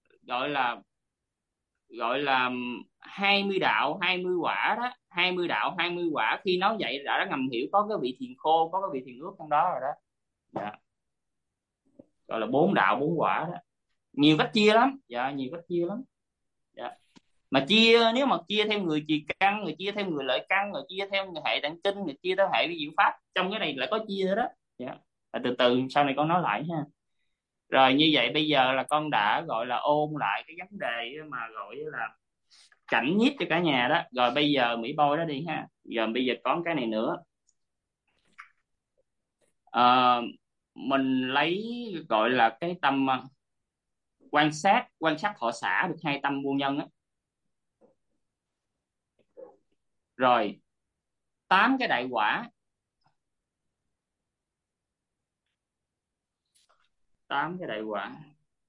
gọi là 20 đạo 20 quả đó. 20 đạo 20 quả khi nói vậy đã ngầm hiểu có cái vị thiền khô, có cái vị thiền ướt trong đó rồi đó. Dạ. Gọi là 4 đạo 4 quả đó. Nhiều cách chia lắm. Dạ, nhiều cách chia lắm. Dạ. Mà chia, nếu mà chia theo người trì căn, người chia theo người lợi căn, người chia theo người hệ tạng kinh, người chia theo hệ vi diệu pháp, trong cái này lại có chia đó. Dạ. Từ từ sau này con nói lại ha. Rồi như vậy bây giờ là con đã gọi là ôn lại cái vấn đề mà gọi là cảnh nhiếp cho cả nhà đó. Rồi bây giờ Mỹ bôi đó đi ha. Giờ bây giờ có cái này nữa. Ờ, mình lấy gọi là cái tâm quan sát thọ xả được 2 tâm vô nhân á. Rồi 8 cái đại quả, 8 cái đại quả.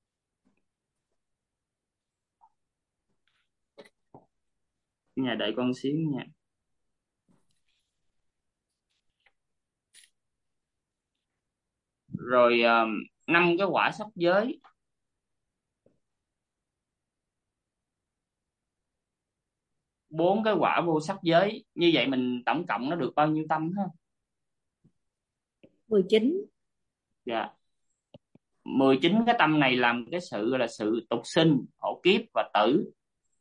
Nhà đợi con xíu nha. Rồi 5 cái quả sắc giới, 4 cái quả vô sắc giới. Như vậy mình tổng cộng nó được bao nhiêu tâm ha? 19. Dạ. 19 cái tâm này làm cái sự gọi là sự tục sinh, hộ kiếp và tử.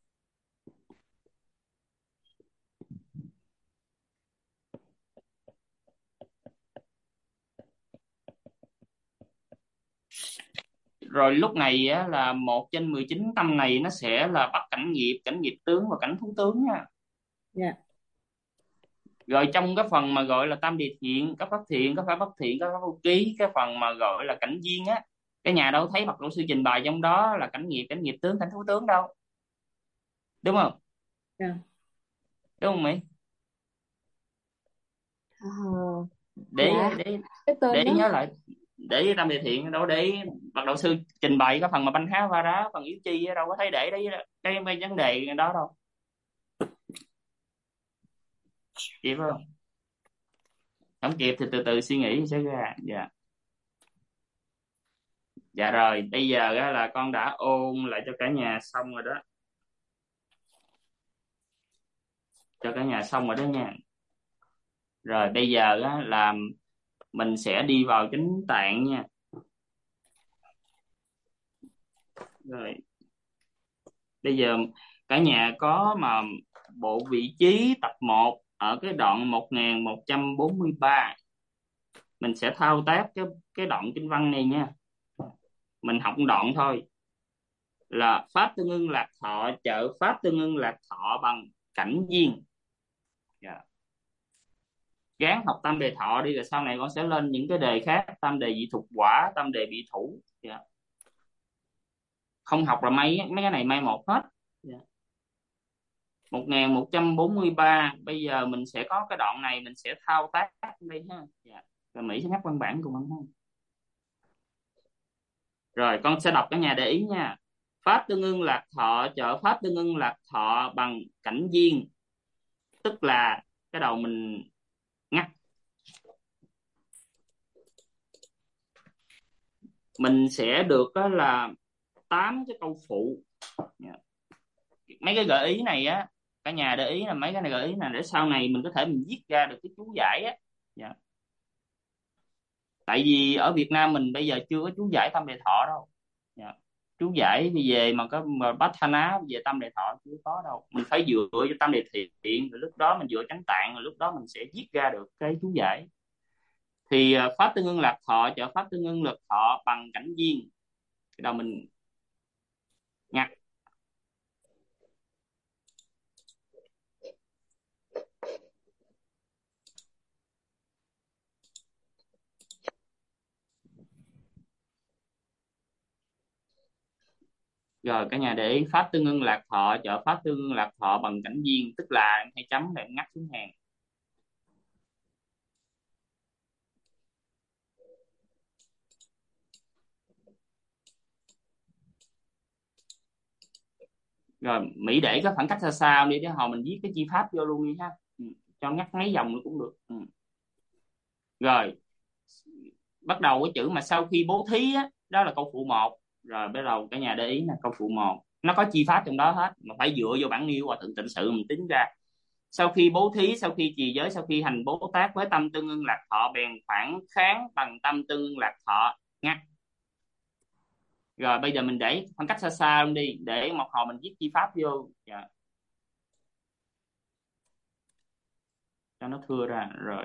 Rồi lúc này á, là 1 trên 19 tâm này nó sẽ là bắt cảnh nghiệp tướng và cảnh thú tướng nha. Dạ. Rồi trong cái phần mà gọi là tam địa thiện, các pháp thiện, các pháp bất thiện, các pháp vô ký, cái phần mà gọi là cảnh duyên á, cái nhà đâu thấy Phật老sư trình bày trong đó là cảnh nghiệp tướng, cảnh thú tướng đâu. Đúng không? Dạ. Đúng không Mỹ? Ờ, Để dạ để cái tên để đó. nhớ lại, để tam địa thiện đâu, để Phật Đạo sư trình bày cái phần mà banh há va rá, phần yếu chi á, đâu có thấy để đấy cái vấn đề đó đâu. Chị phải không? Không kịp thì từ từ suy nghĩ sẽ ra. Dạ. Dạ rồi, bây giờ á, là con đã ôn lại cho cả nhà xong rồi đó. Cho cả nhà xong rồi đó nha. Rồi bây giờ á, là mình sẽ đi vào chính tạng nha. Rồi bây giờ cả nhà có mà bộ vị trí tập 1 ở cái đoạn 1143, mình sẽ thao tác cái đoạn kinh văn này nha. Mình học một đoạn thôi, là pháp tương ưng lạc thọ trợ pháp tương ưng lạc thọ bằng cảnh duyên. Dạ. Gán học tam đề thọ đi, rồi sau này con sẽ lên những cái đề khác, tam đề dị thục quả, tam đề bị thủ. Dạ. Không học là mấy cái này may một hết. Dạ. 1143, bây giờ mình sẽ có cái đoạn này mình sẽ thao tác đây ha. Dạ. Rồi Mỹ sẽ ngắt văn bản cùng anh ha. Rồi con sẽ đọc, cả nhà để ý nha. Pháp tương ưng lạc thọ trợ pháp tương ưng lạc thọ bằng cảnh duyên, tức là cái đầu mình ngắt, mình sẽ được đó là 8 cái câu phụ. Dạ. Mấy cái gợi ý này á, cả nhà để ý là mấy cái này gợi ý là để sau này mình có thể mình viết ra được cái chú giải á. Dạ. Tại vì ở Việt Nam mình bây giờ chưa có chú giải tam đề thọ đâu. Dạ. Chú giải về mà có mà bát tha ná về tam đề thọ chưa có đâu, mình phải dựa cho tam đề thiện, rồi lúc đó mình dựa chánh tạng, rồi lúc đó mình sẽ viết ra được cái chú giải. Thì pháp tương ưng lạc thọ trợ pháp tương ưng lạc thọ bằng cảnh duyên, cái đầu mình ngắt. Rồi cả nhà để ý, pháp tương ưng lạc thọ trợ pháp tương ưng lạc thọ bằng cảnh duyên, tức là em hay chấm để em ngắt xuống hàng. Rồi Mỹ để cái khoảng cách xa xa đi, để hồi mình viết cái chi pháp vô luôn đi ha. Cho ngắt mấy dòng nữa cũng được. Rồi bắt đầu cái chữ mà sau khi bố thí á, đó là câu phụ 1. Rồi bắt đầu cả nhà để ý nè, câu phụ 1 nó có chi pháp trong đó hết, mà phải dựa vô bản niêu Hòa Thượng Tịnh Sự mình tính ra. Sau khi bố thí, sau khi trì giới, sau khi hành Bồ Tát với tâm tương ưng lạc thọ, bèn phản kháng bằng tâm tương ưng lạc thọ, ngắt. Rồi bây giờ mình để khoảng cách xa xa luôn đi, để một hồi mình viết chi pháp vô. Dạ. Cho nó thưa ra. Rồi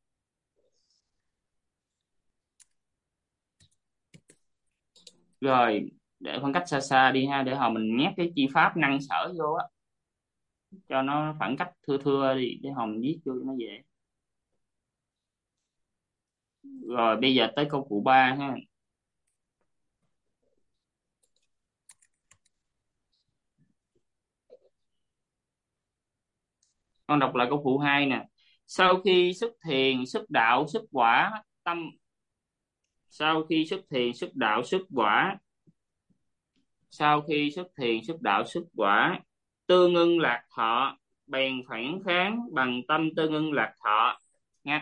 rồi để khoảng cách xa xa đi ha, để hồi mình nhét cái chi pháp năng sở vô á, cho nó khoảng cách thưa thưa đi, để hồi mình viết vô cho nó dễ. Rồi bây giờ tới câu phụ 3 ha. Con đọc lại câu phụ 2 nè. Sau khi xuất thiền xuất đạo xuất quả tâm, sau khi xuất thiền xuất đạo xuất quả, sau khi xuất thiền xuất đạo xuất quả, tương ưng lạc thọ, bèn phản kháng bằng tâm tương ưng lạc thọ, ngắt.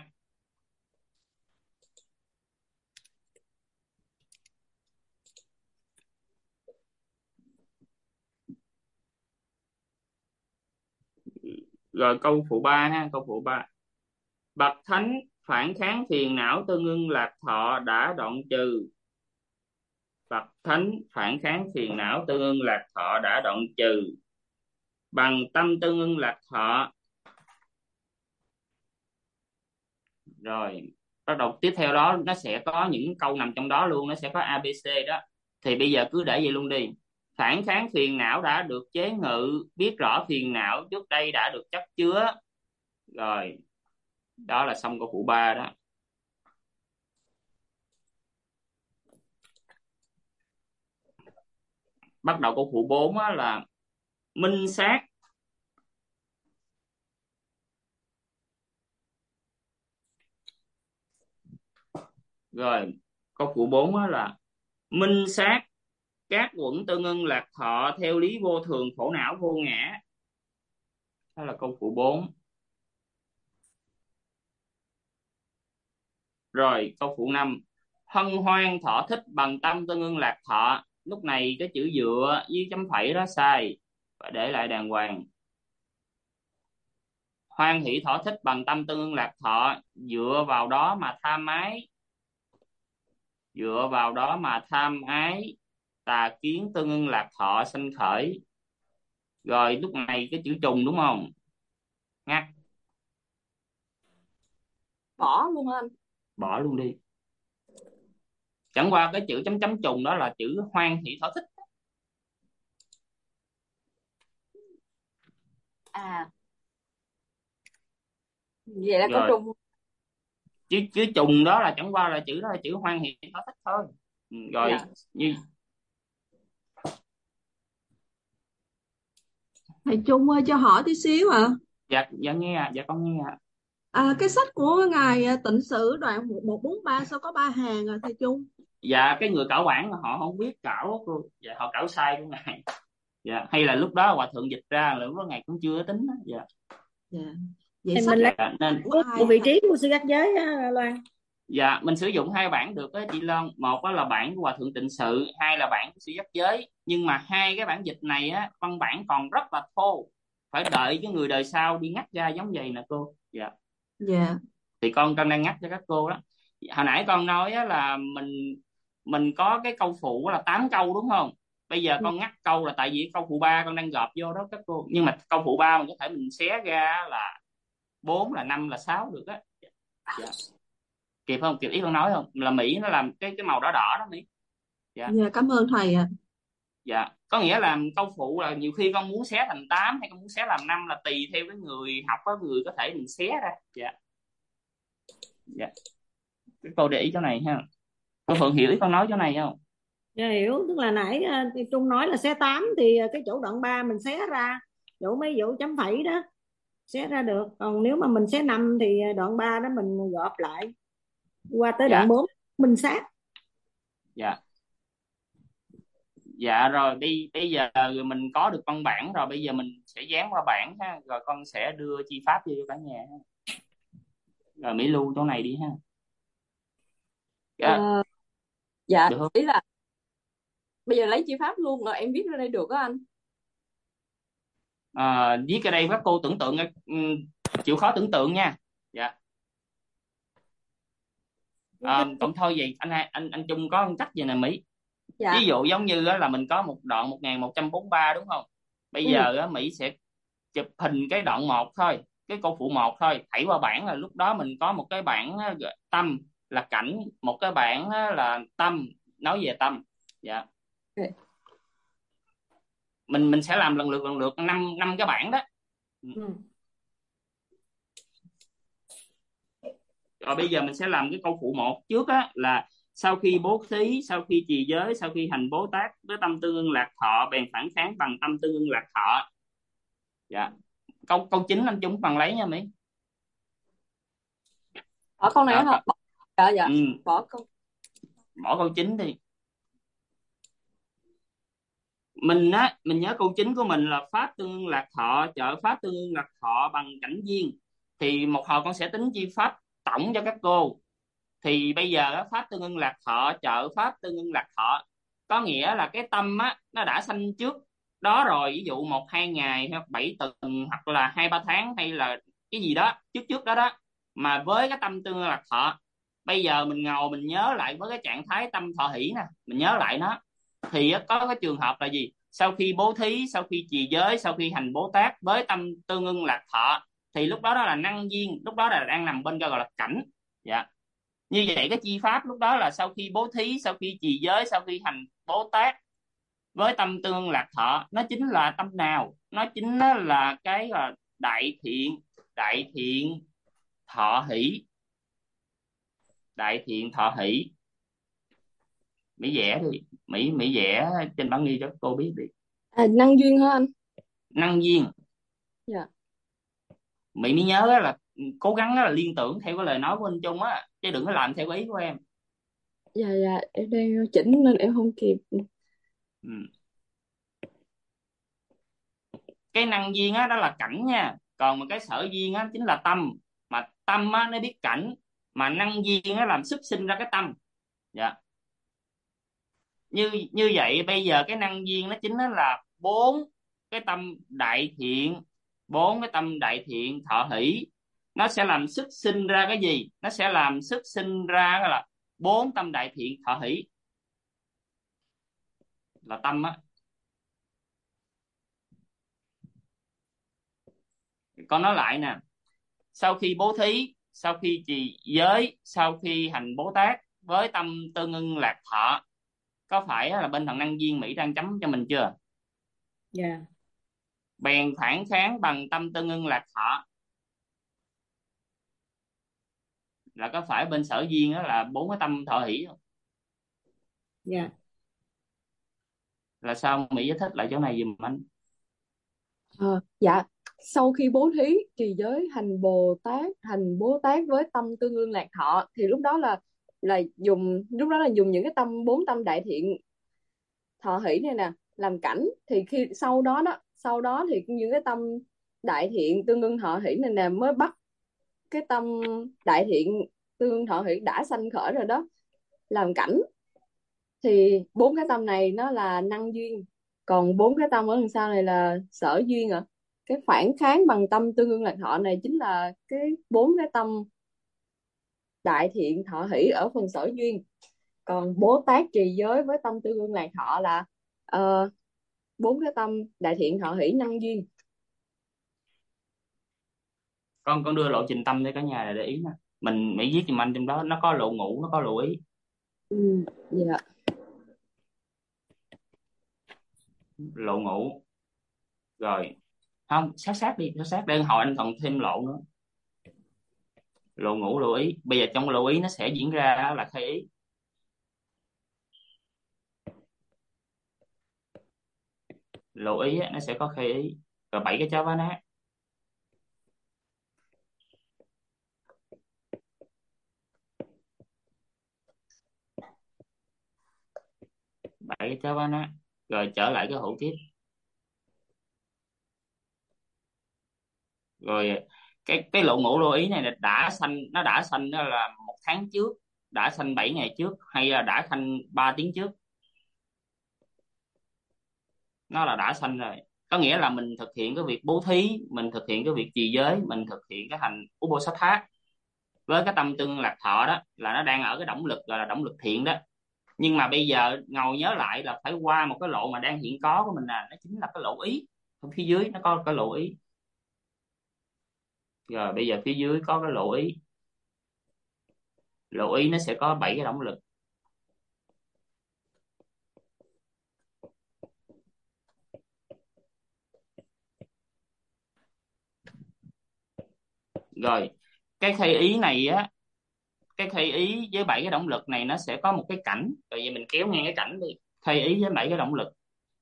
Rồi câu phụ 3 ha, câu phụ 3. Bậc thánh phản kháng phiền não tương ưng lạc thọ đã đoạn trừ. Bậc thánh phản kháng phiền não tương ưng lạc thọ đã đoạn trừ bằng tâm tương ưng lạc thọ. Rồi bắt đầu tiếp theo đó nó sẽ có những câu nằm trong đó luôn, nó sẽ có ABC đó. Thì bây giờ cứ để vậy luôn đi. Phản kháng phiền não đã được chế ngự, biết rõ phiền não trước đây đã được chấp chứa. Rồi đó là xong câu phụ 3 đó. Bắt đầu câu phụ 4 á, là minh sát. Rồi câu phụ 4 á, là minh sát các uẩn tương ưng lạc thọ theo lý vô thường khổ não vô ngã. Đó là câu phụ 4. Rồi câu phụ 5: hân hoan thọ thích bằng tâm tương ưng lạc thọ. Lúc này cái chữ dựa với chấm phẩy đó sai, phải để lại đàng hoàng. Hoan hỷ thọ thích bằng tâm tương ưng lạc thọ, dựa vào đó mà tham ái, dựa vào đó mà tham ái, tà kiến tương ưng lạc thọ sanh khởi. Rồi lúc này cái chữ trùng đúng không? Ngắt, Bỏ luôn hả anh? bỏ luôn đi. Chẳng qua cái chữ chấm chấm trùng đó là chữ hoan hỷ thọ thích. À, vậy là có Rồi trùng. chữ trùng đó là chẳng qua là chữ đó là chữ hoan hỷ thọ thích thôi. Rồi Dạ. như Thầy Trung ơi, cho hỏi tí xíu ạ. dạ dạ nghe dạ con nghe Cái sách của ngài Tịnh Sử đoạn 1143 sao có 3 hàng thầy Trung? Dạ cái người cảo bản là họ không biết cảo cô, dạ họ cảo sai của ngài. Dạ hay là lúc đó hòa thượng dịch ra là lúc đó ngài cũng chưa tính đó. Dạ. Dạ. Vậy Thì sách mình lấy Dạ nên của ai của vị trí của sư giác giới á, Loan. dạ mình sử dụng hai bản được á chị Loan. Một đó là bản của hòa thượng Tịnh Sự, hai là bản của sư giác giới. Nhưng mà hai cái bản dịch này á, văn bản còn rất là thô, phải đợi cái người đời sau đi ngắt ra giống vậy nè cô. Dạ Dạ. thì con đang ngắt cho các cô đó. Hồi nãy con nói á, là mình có cái câu phụ là 8 câu đúng không? Bây giờ con ngắt câu là tại vì câu phụ 3 con đang gộp vô đó các cô, nhưng mà câu phụ 3 mình có thể mình xé ra là 4 là 5 là 6 được á. Dạ. Kịp không? Kịp ý con nói không? Là Mỹ nó làm cái màu đỏ đỏ đó Mỹ. Dạ. Dạ, cảm ơn thầy ạ. Dạ có nghĩa là câu phụ là nhiều khi con muốn xé thành 8 hay con muốn xé làm 5 là tùy theo cái người học á, người có thể mình xé ra. Dạ. Dạ các cô để ý chỗ này ha. Cô Phượng hiểu ý con nói chỗ này không? Dạ hiểu, tức là nãy Trung nói là xé 8 thì cái chỗ đoạn 3 mình xé ra, chỗ mấy dấu chấm phẩy đó xé ra được. Còn nếu mà mình xé 5 thì đoạn 3 đó mình gộp lại qua tới Dạ đoạn 4 mình sát. dạ dạ rồi bây giờ mình có được văn bản rồi, bây giờ mình sẽ dán qua bản ha, rồi con sẽ đưa chi pháp vô cho cả nhà ha. Rồi Mỹ lưu chỗ này đi ha. Dạ, Ờ, dạ được không? ý là bây giờ lấy chi pháp luôn rồi em viết ra đây được á anh? Viết ở đây các cô tưởng tượng chịu khó tưởng tượng nha. Dạ. Còn thôi vậy anh Trung có một cách vậy nè Mỹ. Dạ. Ví dụ giống như á, là mình có một đoạn 1143 đúng không? Bây giờ á, Mỹ sẽ chụp hình cái đoạn 1 thôi, cái câu phụ 1 thôi, thảy qua bảng là lúc đó mình có một cái bảng tâm là cảnh, một cái bảng là tâm nói về tâm. Dạ. Okay. Mình sẽ làm lần lượt năm cái bảng đó. Rồi bây giờ mình sẽ làm cái câu phụ 1 trước á, là sau khi bố thí, sau khi trì giới, sau khi hành Bố Tát với tâm tương ưng lạc thọ, bèn phản kháng bằng tâm tương ưng lạc thọ. Dạ. Câu 9 anh Trung bằng lấy nha Mỹ. Bỏ câu này hả? Dạ dạ. Bỏ câu 9 đi. Mình nhớ câu 9 của mình là pháp tương ưng lạc thọ, trợ pháp tương ưng lạc thọ bằng cảnh duyên. Thì một hồi con sẽ tính chi pháp tổng cho các cô. Thì bây giờ pháp tương ưng lạc thọ trợ pháp tương ưng lạc thọ có nghĩa là cái tâm á nó đã sanh trước đó rồi, ví dụ 1-2 ngày hoặc 7 tuần hoặc là 2-3 tháng hay là cái gì đó trước đó đó, mà với cái tâm tương ưng lạc thọ bây giờ mình ngồi mình nhớ lại với cái trạng thái tâm thọ hỷ nè, mình nhớ lại nó thì có cái trường hợp là gì? Sau khi bố thí, sau khi trì giới, sau khi hành Bố Tát với tâm tương ưng lạc thọ thì lúc đó là năng duyên, lúc đó là đang nằm bên gọi là cảnh. Dạ. Như vậy cái chi pháp lúc đó là sau khi bố thí, sau khi trì giới, sau khi hành Bố Tát với tâm tương lạc thọ, nó chính là tâm nào? Nó chính là cái là đại thiện thọ hỷ. Đại thiện thọ hỷ. Mỹ vẽ đi, Mỹ vẽ trên bản ghi cho cô biết đi. năng duyên hả anh? Năng duyên. Dạ. Mỹ mới nhớ là cố gắng là liên tưởng theo cái lời nói của anh Trung á, chứ đừng có làm theo ý của em. Dạ dạ em đang chỉnh nên em không kịp. Cái năng duyên á đó là cảnh nha, còn mà cái sở duyên á chính là tâm. Mà tâm á nó biết cảnh, mà năng duyên nó làm xuất sinh ra cái tâm. Dạ. Như như vậy bây giờ cái năng duyên nó chính nó là bốn cái tâm đại thiện, bốn cái tâm đại thiện thọ hỷ, nó sẽ làm xuất sinh ra cái gì? Nó sẽ làm xuất sinh ra cái là bốn tâm đại thiện thọ hỷ là tâm á. Con nói lại nè, sau khi bố thí, sau khi trì giới, sau khi hành Bồ Tát với tâm tương ưng lạc thọ, có phải là bên thằng năng viên Mỹ đang chấm cho mình chưa? Dạ. Bèn phản kháng bằng tâm tương ưng lạc thọ, là có phải bên sở duyên đó là bốn cái tâm thọ hỷ không? Dạ. Là sao Mỹ giải thích lại chỗ này giùm anh. Dạ, sau khi bố thí trì giới hành Bồ Tát với tâm tương ưng lạc thọ thì lúc đó là dùng những cái bốn tâm đại thiện thọ hỷ này nè làm cảnh. Thì sau đó thì những cái tâm đại thiện tương ưng thọ hỷ này nè mới bắt cái tâm đại thiện tương ưng thọ hỷ đã sanh khởi rồi đó làm cảnh. Thì bốn cái tâm này nó là năng duyên, còn bốn cái tâm ở đằng sau này là sở duyên ạ. Cái phản kháng bằng tâm tương ưng lạc thọ này chính là cái bốn cái tâm đại thiện thọ hỷ ở phần sở duyên, còn Bồ Tát trì giới với tâm tương ưng lạc thọ là bốn cái tâm đại thiện thọ hỷ năng duyên. Con đưa lộ trình tâm để cả nhà để ý nè, mình Mỹ viết giùm anh trong đó nó có lộ ngũ, nó có lộ ý. Dạ. Lộ ngũ rồi, không sát đi, sát đơn hồi anh còn thêm lộ nữa. Lộ ngũ lộ ý, bây giờ trong lộ ý nó sẽ diễn ra là khai ý. Lộ ý nó sẽ có khai ý, rồi bảy cái chó vá nát. Bảy cái chó vá nát rồi trở lại cái hữu kiếp. Rồi cái lộ ngũ lộ ý này là đã sanh đó là 1 tháng trước, đã sanh 7 ngày trước, hay là đã sanh 3 tiếng trước, nó là đã sanh rồi. Có nghĩa là mình thực hiện cái việc bố thí, mình thực hiện cái việc trì giới, mình thực hiện cái hành Uposatha với cái tâm tương lạc thọ, đó là nó đang ở cái động lực gọi là động lực thiện đó. Nhưng mà bây giờ ngồi nhớ lại là phải qua một cái lộ mà đang hiện có của mình, là nó chính là cái lộ ý. Ở phía dưới nó có cái lộ ý. Rồi bây giờ phía dưới có cái lộ ý. Lộ ý nó sẽ có 7 cái động lực. Rồi cái khai ý này á, cái khai ý với 7 cái động lực này nó sẽ có một cái cảnh. Rồi giờ mình kéo ngang cái cảnh đi. Khai ý với 7 cái động lực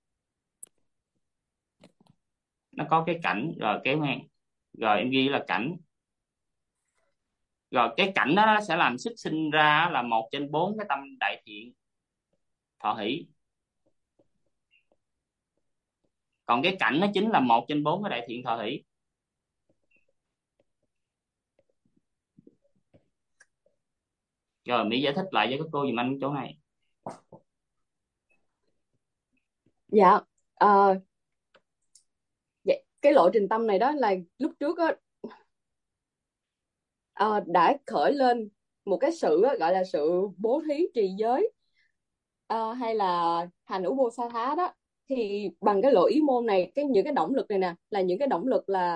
nó có cái cảnh, rồi kéo ngang, rồi em ghi là cảnh. Rồi cái cảnh đó nó sẽ làm xuất sinh ra là 1/4 cái tâm đại thiện thọ hỷ. Còn cái cảnh nó chính là 1/4 cái đại thiện thọ hỷ. Rồi Mỹ giải thích lại với các cô dùm anh chỗ này. Dạ, vậy cái lộ trình tâm này đó là lúc trước á, đã khởi lên một cái sự á, gọi là sự bố thí trì giới hay là hành Uposatha đó. Thì bằng cái lộ ý môn này, những cái động lực này nè là những cái động lực là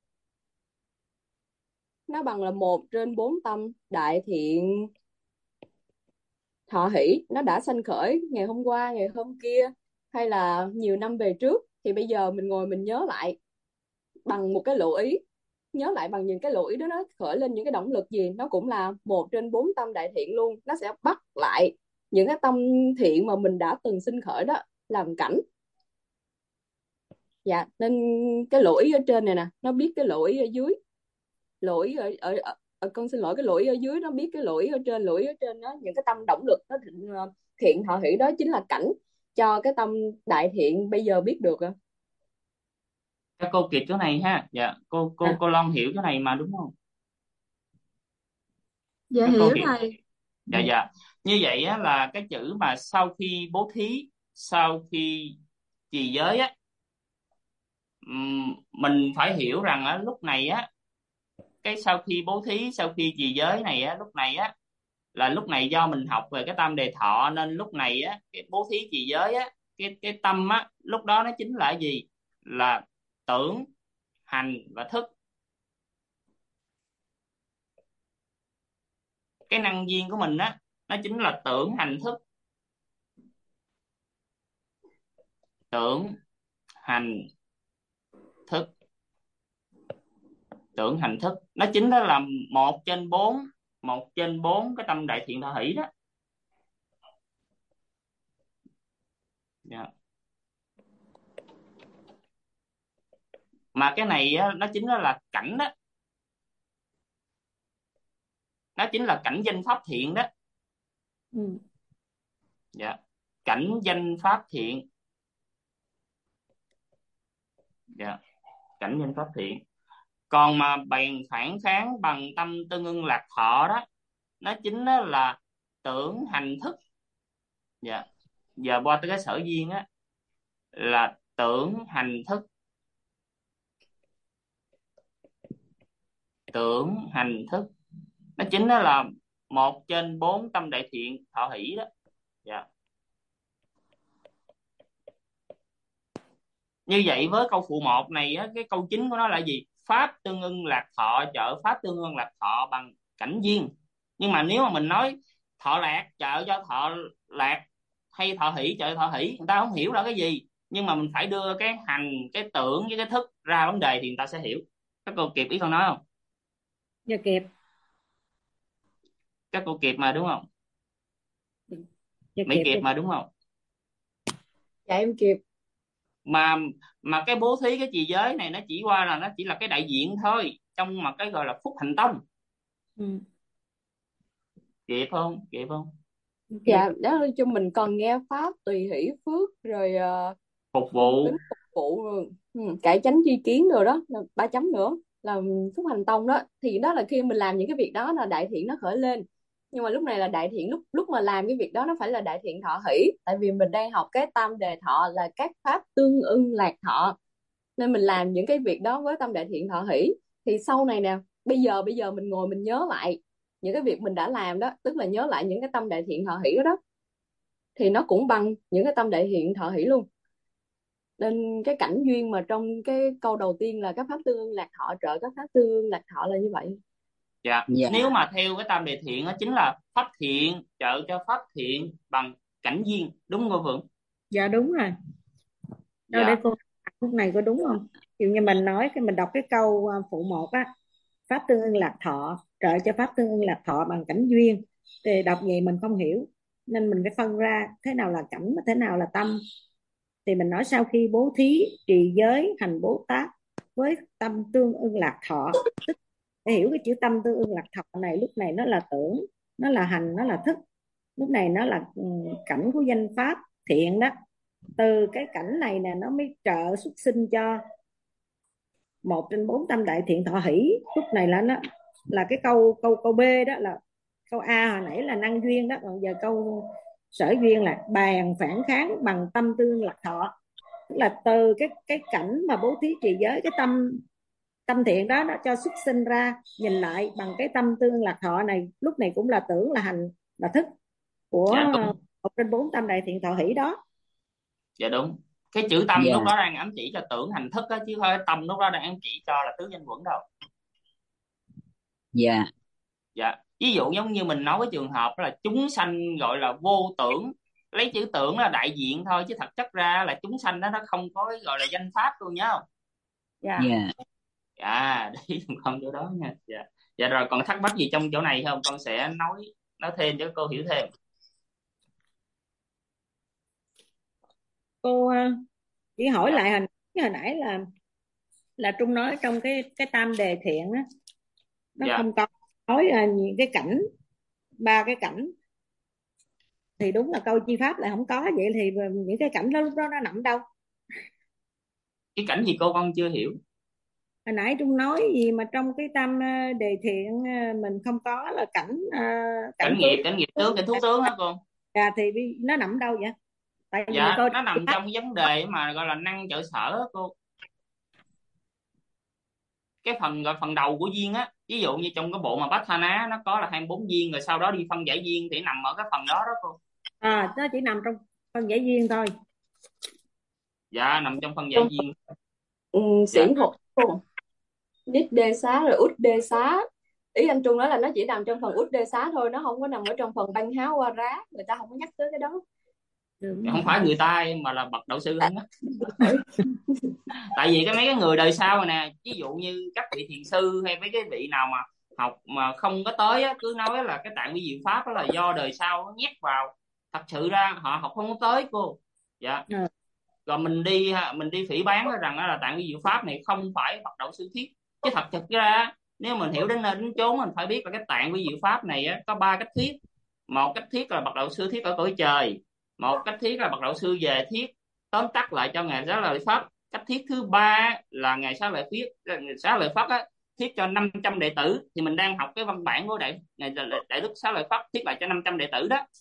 nó bằng là 1/4 tâm đại thiện thọ hỷ, nó đã sanh khởi ngày hôm qua, ngày hôm kia, hay là nhiều năm về trước. Thì bây giờ mình ngồi mình nhớ lại bằng một cái lộ ý, nhớ lại bằng những cái lộ ý đó nó khởi lên những cái động lực gì, nó cũng là 1/4 tâm đại thiện luôn. Nó sẽ bắt lại những cái tâm thiện mà mình đã từng sinh khởi đó làm cảnh. Dạ, nên cái lộ ý ở trên này nè nó biết cái lộ ý ở dưới, lộ ý con xin lỗi, cái lộ ý ở dưới nó biết cái lộ ý ở trên. Lộ ý ở trên đó những cái tâm động lực nó thiện thọ hỷ đó chính là cảnh cho cái tâm đại thiện bây giờ biết được. Các cô kịp chỗ này ha. Dạ cô Long hiểu chỗ này mà đúng không? Dạ Các cô hiểu hiểu. thầy. Dạ dạ. Như vậy á, là cái chữ mà sau khi bố thí, sau khi trì giới á, mình phải hiểu rằng á, lúc này á, cái sau khi bố thí, sau khi trì giới này á, lúc này á, là lúc này do mình học về cái tam đề thọ, nên lúc này á, cái bố thí trì giới á, cái tâm á, lúc đó nó chính là gì? Là tưởng, hành và thức. Cái năng duyên của mình á, nó chính là tưởng, hành, thức. Tưởng, hành, thức. Tưởng, hành, thức, nó chính đó là 1/4, 1/4 cái tâm đại thiện thọ hỷ đó. Dạ. Mà cái này á, nó chính là cảnh đó, nó chính là cảnh danh pháp thiện đó. Ừ. Dạ. Cảnh danh pháp thiện. Dạ. Cảnh danh pháp thiện. Còn mà bèn phản kháng bằng tâm tương ưng lạc thọ đó, nó chính đó là tưởng, hành, thức. Dạ. Giờ qua tới cái sở duyên á, là tưởng, hành, thức. Tưởng, hành, thức, nó chính đó là 1/4 tâm đại thiện thọ hỷ đó. Dạ. Như vậy với câu phụ 1 này á, cái câu chính của nó là gì? Pháp tương ưng lạc thọ trợ pháp tương ưng lạc thọ bằng cảnh duyên. Nhưng mà nếu mà mình nói thọ lạc trợ cho thọ lạc, hay thọ hỷ trợ thọ hỷ, người ta không hiểu là cái gì. Nhưng mà mình phải đưa cái hành, cái tưởng với cái thức ra vấn đề thì người ta sẽ hiểu. Các cô kịp ý con nói không? Dạ kịp. Các cô kịp mà đúng không? Dạ Mỹ kịp. kịp mà đúng không? Dạ em kịp. Mà cái bố thí, cái trì giới này nó chỉ qua là nó chỉ là cái đại diện thôi, trong mà cái gọi là phúc hành tông. Ừ. Kịp không? Kịp không? Kịp. Dạ đó, nói chung mình còn nghe pháp tùy hỷ phước rồi Phục cung vụ. kính phục vụ rồi, cải chánh tri kiến rồi đó là 3 chấm nữa là phúc hành tông đó. Thì đó là khi mình làm những cái việc đó là đại thiện nó khởi lên. Nhưng mà lúc này là đại thiện, lúc lúc mà làm cái việc đó nó phải là đại thiện thọ hỷ, tại vì mình đang học cái tam đề thọ là các pháp tương ưng lạc thọ, nên mình làm những cái việc đó với tâm đại thiện thọ hỷ. Thì sau này nè, bây giờ mình ngồi mình nhớ lại những cái việc mình đã làm đó, tức là nhớ lại những cái tâm đại thiện thọ hỷ đó, đó thì nó cũng bằng những cái tâm đại thiện thọ hỷ luôn. Nên cái cảnh duyên mà trong cái câu đầu tiên là các pháp tương ưng lạc thọ trợ các pháp tương ưng lạc thọ là như vậy. Dạ. Dạ. Nếu mà theo cái tam đề thiện đó chính là pháp thiện trợ cho pháp thiện bằng cảnh duyên, đúng không cô Vượng? Dạ đúng rồi. Đâu để Dạ. cô lúc này có đúng không? Ví dụ như mình nói cái mình đọc cái câu phụ 1 á, pháp tương ưng lạc thọ trợ cho pháp tương ưng lạc thọ bằng cảnh duyên, thì đọc vậy mình không hiểu, nên mình phải phân ra thế nào là cảnh và thế nào là tâm. Thì mình nói sau khi bố thí trì giới hành Bồ Tát với tâm tương ưng lạc thọ, tức để hiểu cái chữ tâm tương ưng lạc thọ này, lúc này nó là tưởng, nó là hành, nó là thức, lúc này nó là cảnh của danh pháp thiện đó. Từ cái cảnh này nè nó mới trợ xuất sinh cho 1/4 tâm đại thiện thọ hỷ. Lúc này là nó là cái câu B đó, là câu A hồi nãy là năng duyên đó, còn giờ câu sở duyên là bàn phản kháng bằng tâm tương lạc thọ. Tức là từ cái cảnh mà bố thí trì giới, cái tâm thiện đó nó cho xuất sinh ra, nhìn lại bằng cái tâm tương lạc thọ này, lúc này cũng là tưởng, là hành, là thức của Dạ đúng. 1/4 tâm đại thiện thọ hỷ đó. Dạ đúng. Cái chữ tâm Dạ. lúc đó đang ám chỉ cho tưởng, hành, thức đó, chứ không phải tâm lúc đó đang ám chỉ cho là tứ danh quẩn đâu. Dạ. Dạ. Ví dụ giống như mình nói cái trường hợp là chúng sanh gọi là vô tưởng, lấy chữ tưởng là đại diện thôi, chứ thật chất ra là chúng sanh đó nó không có cái gọi là danh pháp luôn nhá. Dạ. Dạ. Dạ. Đi không chỗ đó nha. Dạ. Dạ rồi, còn thắc mắc gì trong chỗ này không, con sẽ nói thêm cho cô hiểu thêm. Cô chỉ hỏi Dạ. lại hồi nãy là Trung nói trong cái tam đề thiện á, nó Dạ. không có nói những cái cảnh, 3 cái cảnh, thì đúng là câu chi pháp lại không có. Vậy thì những cái cảnh đó lúc đó nó nằm đâu? Cái cảnh gì cô con chưa hiểu? hồi nãy Trung nói gì mà trong cái tâm đề thiện mình không có là cảnh tướng. Cảnh nghiệp tướng, cảnh thú tướng á cô. Thì nó nằm đâu vậy? Tại vì Dạ tôi nó nằm trong vấn đề mà gọi là năng trợ sở á cô. Cái phần gọi phần đầu của duyên á, ví dụ như trong cái bộ mà Bát Thana nó có là 24 duyên, rồi sau đó đi phân giải duyên thì nằm ở cái phần đó đó cô. nó chỉ nằm trong phân giải duyên thôi. Dạ nằm trong phân giải duyên. Dạ. Xiển thuật luôn. Nít đê xá rồi út đê xá. Ý anh Trung nói là nó chỉ nằm trong phần út đê xá thôi, nó không có nằm ở trong phần băng háo qua rá, người ta không có nhắc tới cái đó. Không phải người ta mà là bậc đạo sư không á. Tại vì mấy cái người đời sau này nè, ví dụ như các vị thiền sư hay mấy cái vị nào mà học mà không có tới á, cứ nói là cái tạng vi diệu pháp đó là do đời sau nó nhét vào, thật sự ra họ học không có tới cô. Dạ. Rồi mình đi phỉ báng rằng là tạng vi diệu pháp này không phải bậc đạo sư thuyết, chứ thật thực ra nếu mình hiểu đến nơi đến chốn mình phải biết là cái tạng vi diệu pháp này á, có ba cách thuyết. Một cách thuyết là bậc đạo sư thuyết ở cõi trời, một cách thuyết là bậc đạo sư về thuyết tóm tắt lại cho ngài Xá Lợi Pháp, cách thuyết thứ ba là ngài Xá Lợi Pháp á, thuyết cho 500 đệ tử. Thì mình đang học cái văn bản của đại đức Xá Lợi Pháp thuyết lại cho 500 đệ tử đó.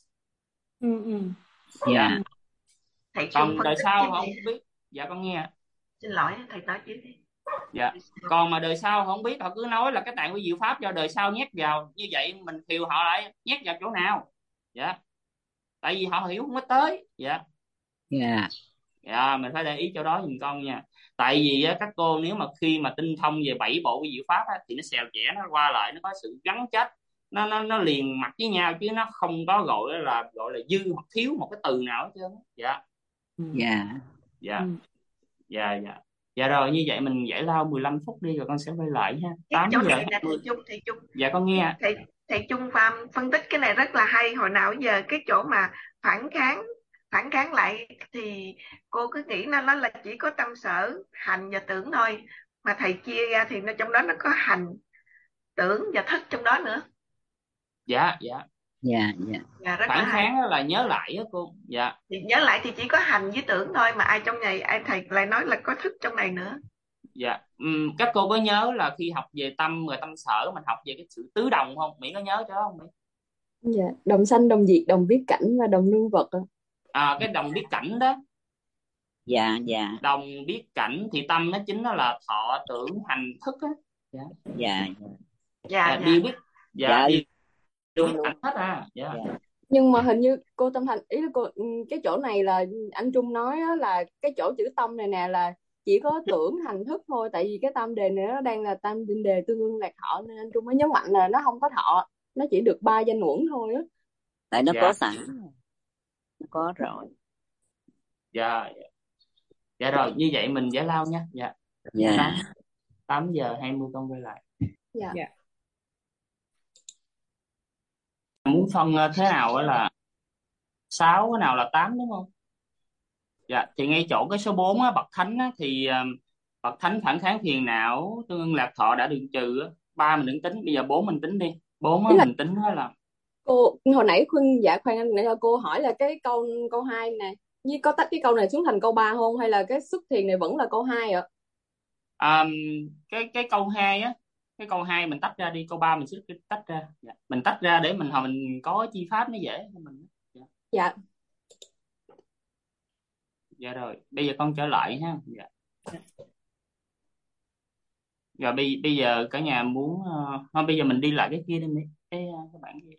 Dạ. Thầy Còn đời sau họ không biết. Dạ con nghe. Xin lỗi thầy nói chứ. Dạ. Còn mà đời sau họ không biết, họ cứ nói là cái tạng vi diệu pháp do đời sau nhét vào, như vậy mình khiêu họ lại nhét vào chỗ nào? Dạ. Tại vì họ hiểu không có tới. Dạ. Dạ, mình phải để ý chỗ đó giùm con nha. Tại vì á, các cô nếu mà khi mà tinh thông về 7 bộ vi diệu pháp á, thì nó xèo chẻ, nó qua lại, nó có sự gắn kết, nó liền mạch với nhau, chứ nó không có gọi là dư hoặc thiếu một cái từ nào hết trơn. Dạ. Dạ. Dạ rồi, như vậy mình giải lao 15 phút đi rồi con sẽ quay lại ha. 8 chỗ giờ. này nè thầy Trung. Dạ con nghe. Thầy Trung phân tích cái này rất là hay. Hồi nào giờ cái chỗ mà phản kháng lại thì cô cứ nghĩ nó là chỉ có tâm sở, hành và tưởng thôi, mà thầy chia ra thì trong đó nó có hành, tưởng và thức trong đó nữa. Dạ. Rất Phản là kháng là nhớ lại á cô. Dạ. Thì nhớ lại thì chỉ có hành với tưởng thôi, mà ai trong này thầy lại nói là có thức trong này nữa. Dạ. Các cô có nhớ là khi học về tâm rồi tâm sở mình học về cái sự tứ đồng không? Mỹ có nhớ cho không Mỹ? Dạ, đồng sanh, đồng diệt, đồng biết cảnh và đồng nương vật. Cái đồng biết cảnh đó. Dạ. Đồng biết cảnh thì tâm nó chính là thọ tưởng hành thức á. Đi biết. Đi biết cảnh hết à. Dạ. Nhưng mà hình như cô Tâm Thành, ý là cô, cái chỗ này là anh Trung nói á, là cái chỗ chữ tâm này nè là chỉ có tưởng hành thức thôi, tại vì cái tam đề này nó đang là tam đề tương ưng lạc thọ, nên anh Trung mới nhấn mạnh là nó không có thọ, nó chỉ được 3 danh uẩn thôi á. Tại nó có sẵn, nó có rồi. Dạ rồi, như vậy mình giải lao nha. Dạ. 8 giờ 20 con quay lại. Dạ. Muốn phân thế nào là 6, cái nào là 8 đúng không? Dạ, thì ngay chỗ cái số 4 á, bậc thánh á, thì bậc thánh phản kháng phiền não tương ưng lạc thọ đã được trừ á. 3 mình đừng tính, bây giờ 4 mình tính đi. 4 á, mình tính là cô hồi nãy khoan anh nãy là cô hỏi là cái câu 2 nè, với có tách cái câu này xuống thành câu 3 không, hay là cái xuất thiền này vẫn là câu 2 ạ? Cái câu 2 á, cái câu 2 mình tách ra đi, câu 3 mình sẽ tách ra. Dạ. Mình tách ra để mình có chi pháp nó dễ cho mình. Dạ. Dạ rồi, bây giờ con trở lại ha. Dạ. Rồi bây giờ cả nhà muốn thôi bây giờ mình đi lại cái kia đi mấy cái bảng kia.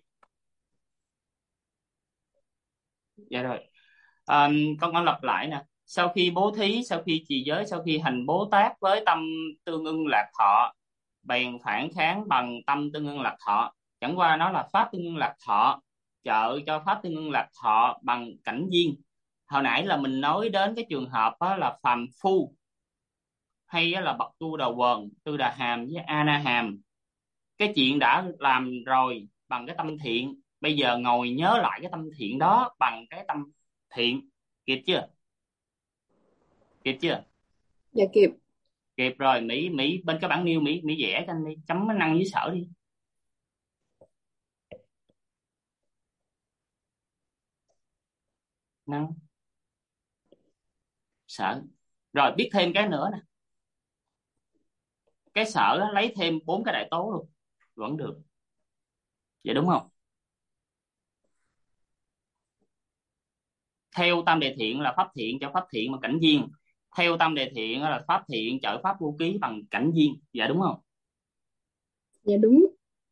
Dạ rồi. Con lặp lại nè. Sau khi bố thí, sau khi trì giới, sau khi hành Bố Tát với tâm tương ưng lạc thọ, bèn phản kháng bằng tâm tương ưng lạc thọ. Chẳng qua nó là pháp tương ưng lạc thọ, trợ cho pháp tương ưng lạc thọ bằng cảnh duyên. Hồi nãy là mình nói đến cái trường hợp đó là phàm phu, hay là bậc tu đà quần, tu đà hàm với a na hàm. Cái chuyện đã làm rồi bằng cái tâm thiện, bây giờ ngồi nhớ lại cái tâm thiện đó bằng cái tâm thiện. Kịp chưa? Dạ kịp rồi. Mỹ bên cái bảng nêu Mỹ vẽ cho anh đi, chấm năng với sở đi. Năng sở. Rồi biết thêm cái nữa nè. cái sở á, lấy thêm 4 cái đại tố luôn vẫn được, vậy đúng không? Theo tam đề thiện là pháp thiện trợ pháp thiện bằng cảnh duyên, theo tam đề thiện là pháp thiện trợ pháp vô ký bằng cảnh duyên, dạ đúng không? Dạ đúng.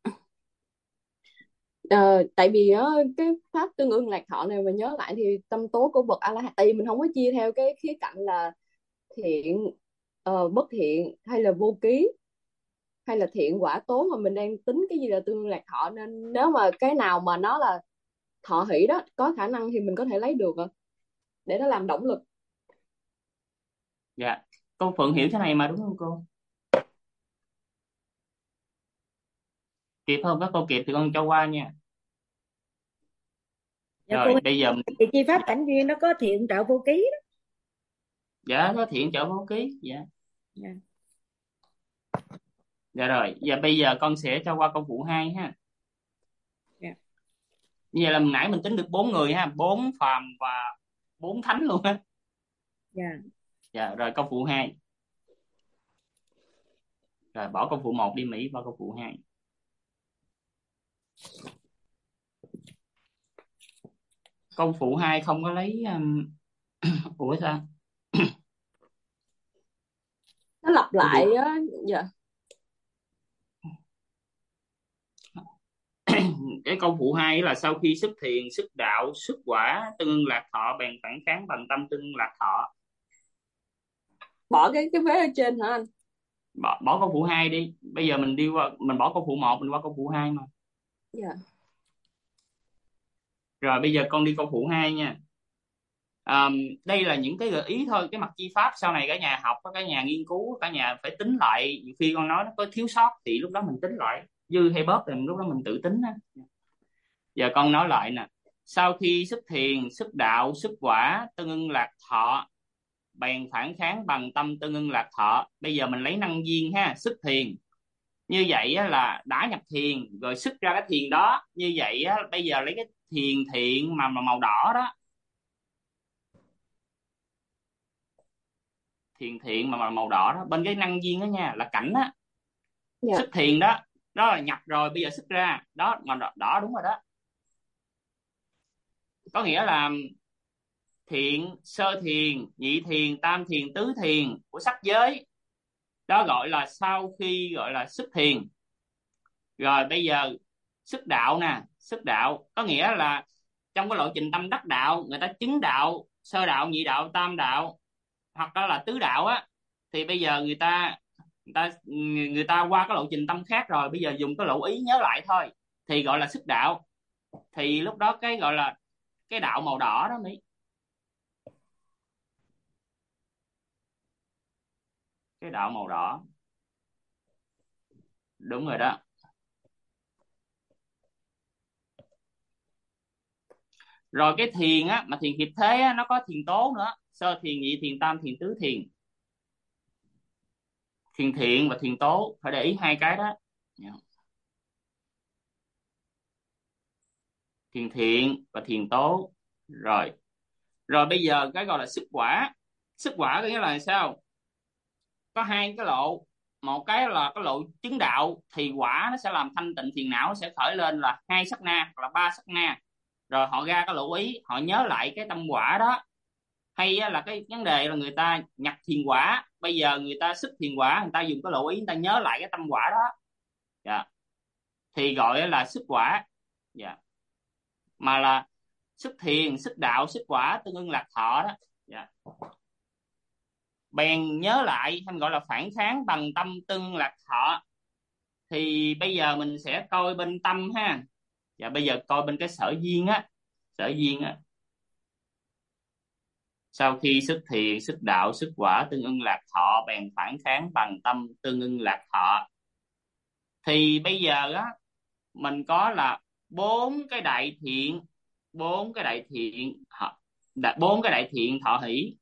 Tại vì cái pháp tương ưng lạc thọ này mà nhớ lại thì tâm tố của bậc A La Hán, tại vì mình không có chia theo cái khía cạnh là thiện, bất thiện hay là vô ký hay là thiện quả tố, mà mình đang tính cái gì là tương ưng lạc thọ, nên nếu mà cái nào mà nó là thọ hỷ đó có khả năng thì mình có thể lấy được để nó làm động lực. Dạ, cô Phượng hiểu thế này mà đúng không cô? Kịp không? Các cô kịp thì con cho qua nha. Dạ cô, Rồi bây giờ thì chi pháp cảnh duyên nó có thiện trợ vô ký đó. dạ có thiện trợ vô ký, dạ. Dạ. Dạ rồi, giờ bây giờ con sẽ cho qua câu phụ 2 ha. Dạ. Như vậy là nãy mình tính được 4 người ha, 4 phàm và 4 thánh luôn ha. Dạ. Dạ rồi câu phụ 2. Rồi bỏ câu phụ 1 đi Mỹ, vào câu phụ 2. Câu phụ 2 không có lấy ủa sao? Nó lặp Câu phụ lại á. Dạ. cái câu phụ 2 là sau khi xuất thiền, xuất đạo, xuất quả, tương ưng lạc thọ, bèn phản kháng bằng tâm tương ưng lạc thọ. Bỏ cái vế ở trên hả anh? Bỏ câu phụ 2 đi. Bây giờ mình đi qua, mình bỏ câu phụ 1, mình qua câu phụ 2 mà. Dạ. Rồi bây giờ con đi câu phụ 2 nha. Đây là những cái gợi ý thôi, cái mặt chi pháp sau này cả nhà học, cả nhà nghiên cứu, cả nhà phải tính lại. Nhiều khi con nói nó có thiếu sót thì lúc đó mình tính lại, dư hay bớt thì lúc đó mình tự tính á. Giờ con nói lại nè. Sau khi xuất thiền, xuất đạo, xuất quả, tương ưng lạc thọ, bèn phản kháng bằng tâm tương ưng lạc thọ. Bây giờ mình lấy năng duyên ha, xuất thiền. Như vậy á, là đã nhập thiền rồi xuất ra cái thiền đó. Như vậy á, bây giờ lấy cái thiền thiện mà màu đỏ đó, thiền thiện mà màu đỏ đó, bên cái năng duyên đó nha, là cảnh á. Dạ. Xuất thiền đó, đó là nhập rồi, bây giờ xuất ra đó, màu đỏ đúng rồi đó. Có nghĩa là thiện, sơ thiền, nhị thiền, tam thiền, tứ thiền của sắc giới, đó gọi là sau khi gọi là xuất thiền. Rồi bây giờ xuất đạo nè, xuất đạo có nghĩa là trong cái lộ trình tâm đắc đạo, người ta chứng đạo, sơ đạo, nhị đạo, tam đạo, hoặc là tứ đạo á, thì bây giờ người ta qua cái lộ trình tâm khác rồi, bây giờ dùng cái lộ ý nhớ lại thôi thì gọi là xuất đạo. Thì lúc đó cái gọi là cái đạo màu đỏ đó Mỹ, cái đạo màu đỏ, đúng rồi đó. Rồi cái thiền á, mà thiền hiệp thế á, nó có thiền tố nữa, sơ thiền, nhị thiền, tam thiền, tứ thiền. Thiền thiện và thiền tố phải để ý hai cái đó. Thiền thiện và thiền tố. Rồi rồi bây giờ cái gọi là xuất quả. Xuất quả có nghĩa là sao? Có hai cái lộ. Một cái là cái lộ chứng đạo thì quả nó sẽ làm thanh tịnh thiền não, nó sẽ khởi lên là 2 sát na hoặc là 3 sát na. Rồi họ ra cái lộ ý, họ nhớ lại cái tâm quả đó. Hay là cái vấn đề là người ta nhập thiền quả, bây giờ người ta xuất thiền quả, người ta dùng cái lộ ý, người ta nhớ lại cái tâm quả đó. Dạ. Thì gọi là xuất quả. Dạ. Mà là xuất thiền, xuất đạo, xuất quả, tương ưng lạc thọ đó. Dạ. Bèn nhớ lại hay gọi là phản kháng bằng tâm tương lạc thọ. Thì bây giờ mình sẽ coi bên tâm ha. Dạ, bây giờ coi bên cái sở duyên á. Sở duyên á. Sau khi xuất thiền, xuất đạo, xuất quả, tương ưng lạc thọ, bèn phản kháng bằng tâm tương ưng lạc thọ. Thì bây giờ á, mình có là 4 cái đại thiện, 4 cái đại thiện, 4 cái đại thiện thọ hỷ,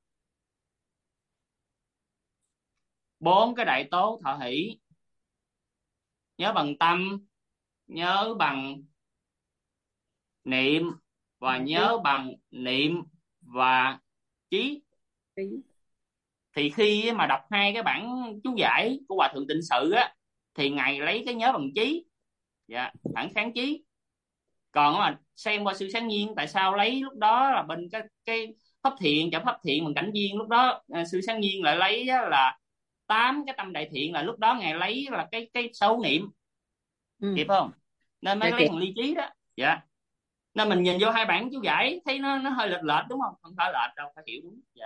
4 cái đại tố thọ hỷ. Nhớ bằng tâm, nhớ bằng niệm, và nhớ bằng niệm và trí. Thì khi mà đọc hai cái bản chú giải của Hòa Thượng Tịnh Sự á, thì ngài lấy cái nhớ bằng trí, dạ, phản kháng trí. Còn mà xem qua sự sáng nhiên, tại sao lấy lúc đó là bên cái pháp thiện chậm pháp thiện bằng cảnh viên, lúc đó sự sáng nhiên lại lấy á, là 8 cái tâm đại thiện, là lúc đó ngài lấy là cái sâu niệm, kịp không? Nên mới Dạ lấy kịp. thằng ly trí đó. Dạ, nên mình nhìn vô hai bản chú giải thấy nó hơi lệch lệch, đúng không? Không phải lệch đâu, phải hiểu đúng. Dạ.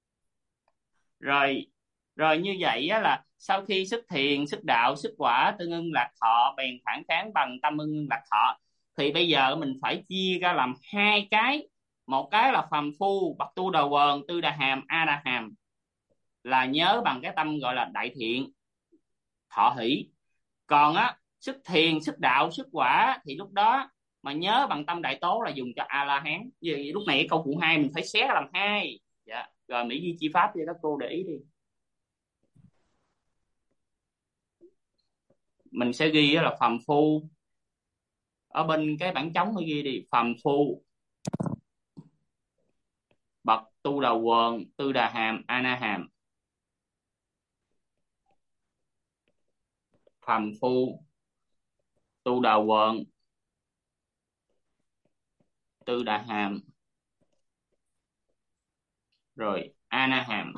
Rồi, rồi như vậy á, là sau khi sức thiền, sức đạo, sức quả, tương ưng lạc thọ, bèn phản kháng bằng tâm ưng lạc thọ. Thì bây giờ mình phải chia ra làm hai cái. Một cái là phàm phu, bậc tu đầu quần, tư đà hàm, a đà hàm, là nhớ bằng cái tâm gọi là đại thiện, thọ hỷ. Còn á, sức thiền, sức đạo, sức quả thì lúc đó mà nhớ bằng tâm đại tố là dùng cho a la hán. Vì lúc này câu phụ 2 mình phải xé ra làm hai. Dạ. Rồi Mỹ Di chi pháp vậy đó, cô để ý đi. Mình sẽ ghi là phàm phu, ở bên cái bảng trống mới ghi đi, phàm phu, bậc tu đầu quần, tư đà hàm, a na hàm. Phàm phu, tu đầu quần, tư đà hàm, rồi a na hàm.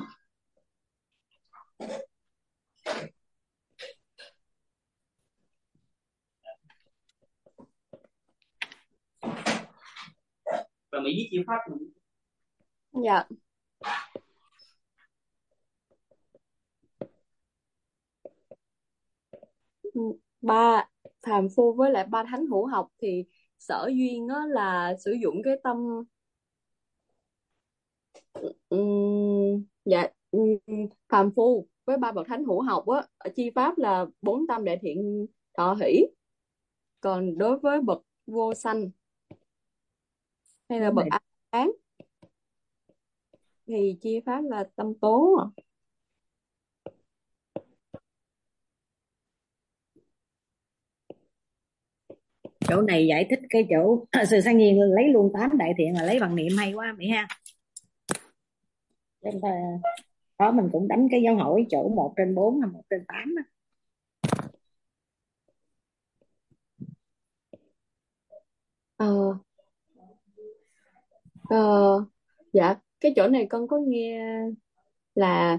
Và Mỹ viết chữ pháp. Dạ. Ba phàm phu với lại ba thánh hữu học thì sở duyên á là sử dụng cái tâm, dạ, phàm phu với ba bậc thánh hữu học á, ở chi pháp là bốn tâm đại thiện thọ hỷ. Còn đối với bậc vô sanh hay là bậc a hán thì chi pháp là tâm tố. Chỗ này giải thích cái chỗ sự sang nhiên lấy luôn 8 đại thiện là lấy bằng niệm hay quá Mỹ ha. Chúng ta đó, mình cũng đánh cái dấu hỏi chỗ 1/4 hay 1/8 đó. Ờ, ờ, dạ, cái chỗ này con có nghe là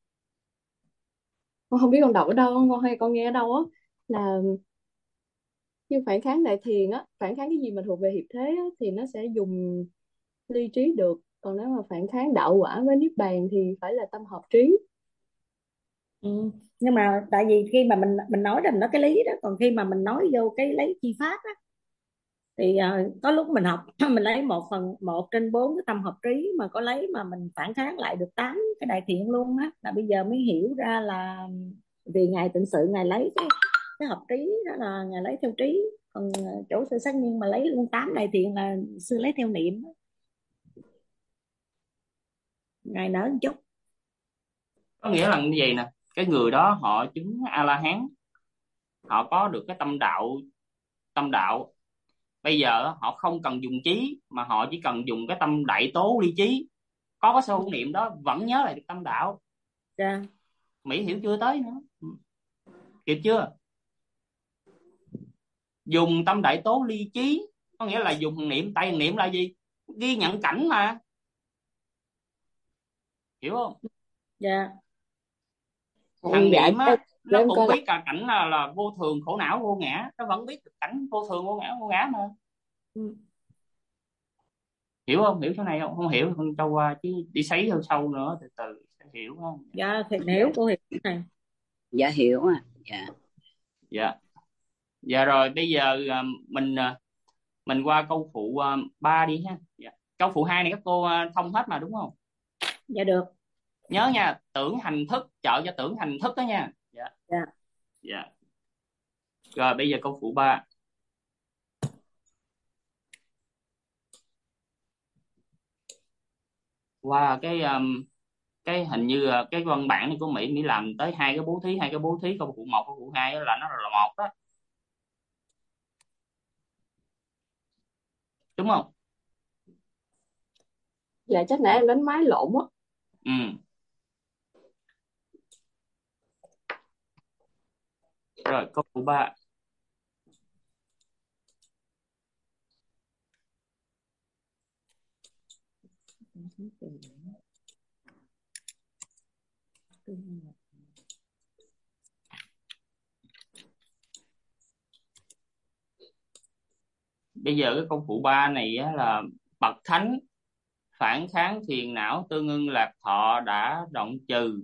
con không biết con đọc ở đâu, con hay con nghe ở đâu á, là như phản kháng đại thiền á, phản kháng cái gì mà thuộc về hiệp thế á, thì nó sẽ dùng ly trí được. Còn nếu mà phản kháng đạo quả với niết bàn thì phải là tâm hợp trí. Nhưng mà tại vì khi mà mình nói rằng nó cái lý đó, còn khi mà mình nói vô cái lấy chi pháp á, thì có lúc mình học mình lấy 1/4 cái tâm hợp trí, mà có lấy mà mình phản kháng lại được 8 cái đại thiện luôn á, là bây giờ mới hiểu ra là vì ngài Tịnh Sự ngài lấy cái hợp trí đó là ngài lấy theo trí, còn chỗ sự xác nhiên mà lấy luôn 8 đại thiện là sư lấy theo niệm. Ngài nở một chút. Có nghĩa là như vậy nè, cái người đó họ chứng a la hán, họ có được cái tâm đạo. Bây giờ họ không cần dùng trí, mà họ chỉ cần dùng cái tâm đại tố ly trí, có cái sơ hữu niệm đó vẫn nhớ lại được tâm đạo. Dạ. Mỹ hiểu chưa tới nữa, kịp chưa? Dùng tâm đại tố ly trí có nghĩa là dùng niệm, tại niệm là gì? Ghi nhận cảnh mà, hiểu không? Dạ. Thằng Dạ, niệm á, để nó em cũng coi lại. biết cả cảnh là vô thường khổ não vô ngã, nó vẫn biết được cảnh vô thường vô ngã mà. Hiểu không? Hiểu chỗ này không? Không hiểu không cho qua, chứ đi sấy theo sâu nữa từ từ sẽ hiểu không? Dạ thì hiểu, cô hiểu này. Dạ hiểu à. Dạ. Dạ. Dạ rồi bây giờ mình qua câu phụ 3 đi ha. Dạ. Câu phụ 2 này các cô thông hết mà đúng không? Dạ được. Nhớ nha, tưởng hành thức, trợ cho tưởng hành thức đó nha. Dạ. Dạ. Dạ. Rồi bây giờ câu phụ 3. Qua cái hình như cái văn bản này của Mỹ làm tới hai cái bố thí câu phụ 1 câu phụ 2 là nó là một đó. Đúng không? Dạ chắc nãy em đánh máy lộn á. Ừ. Rồi câu phụ 3. Bây giờ cái câu phụ 3 này á, là bậc thánh phản kháng phiền não tương ưng lạc thọ đã động trừ.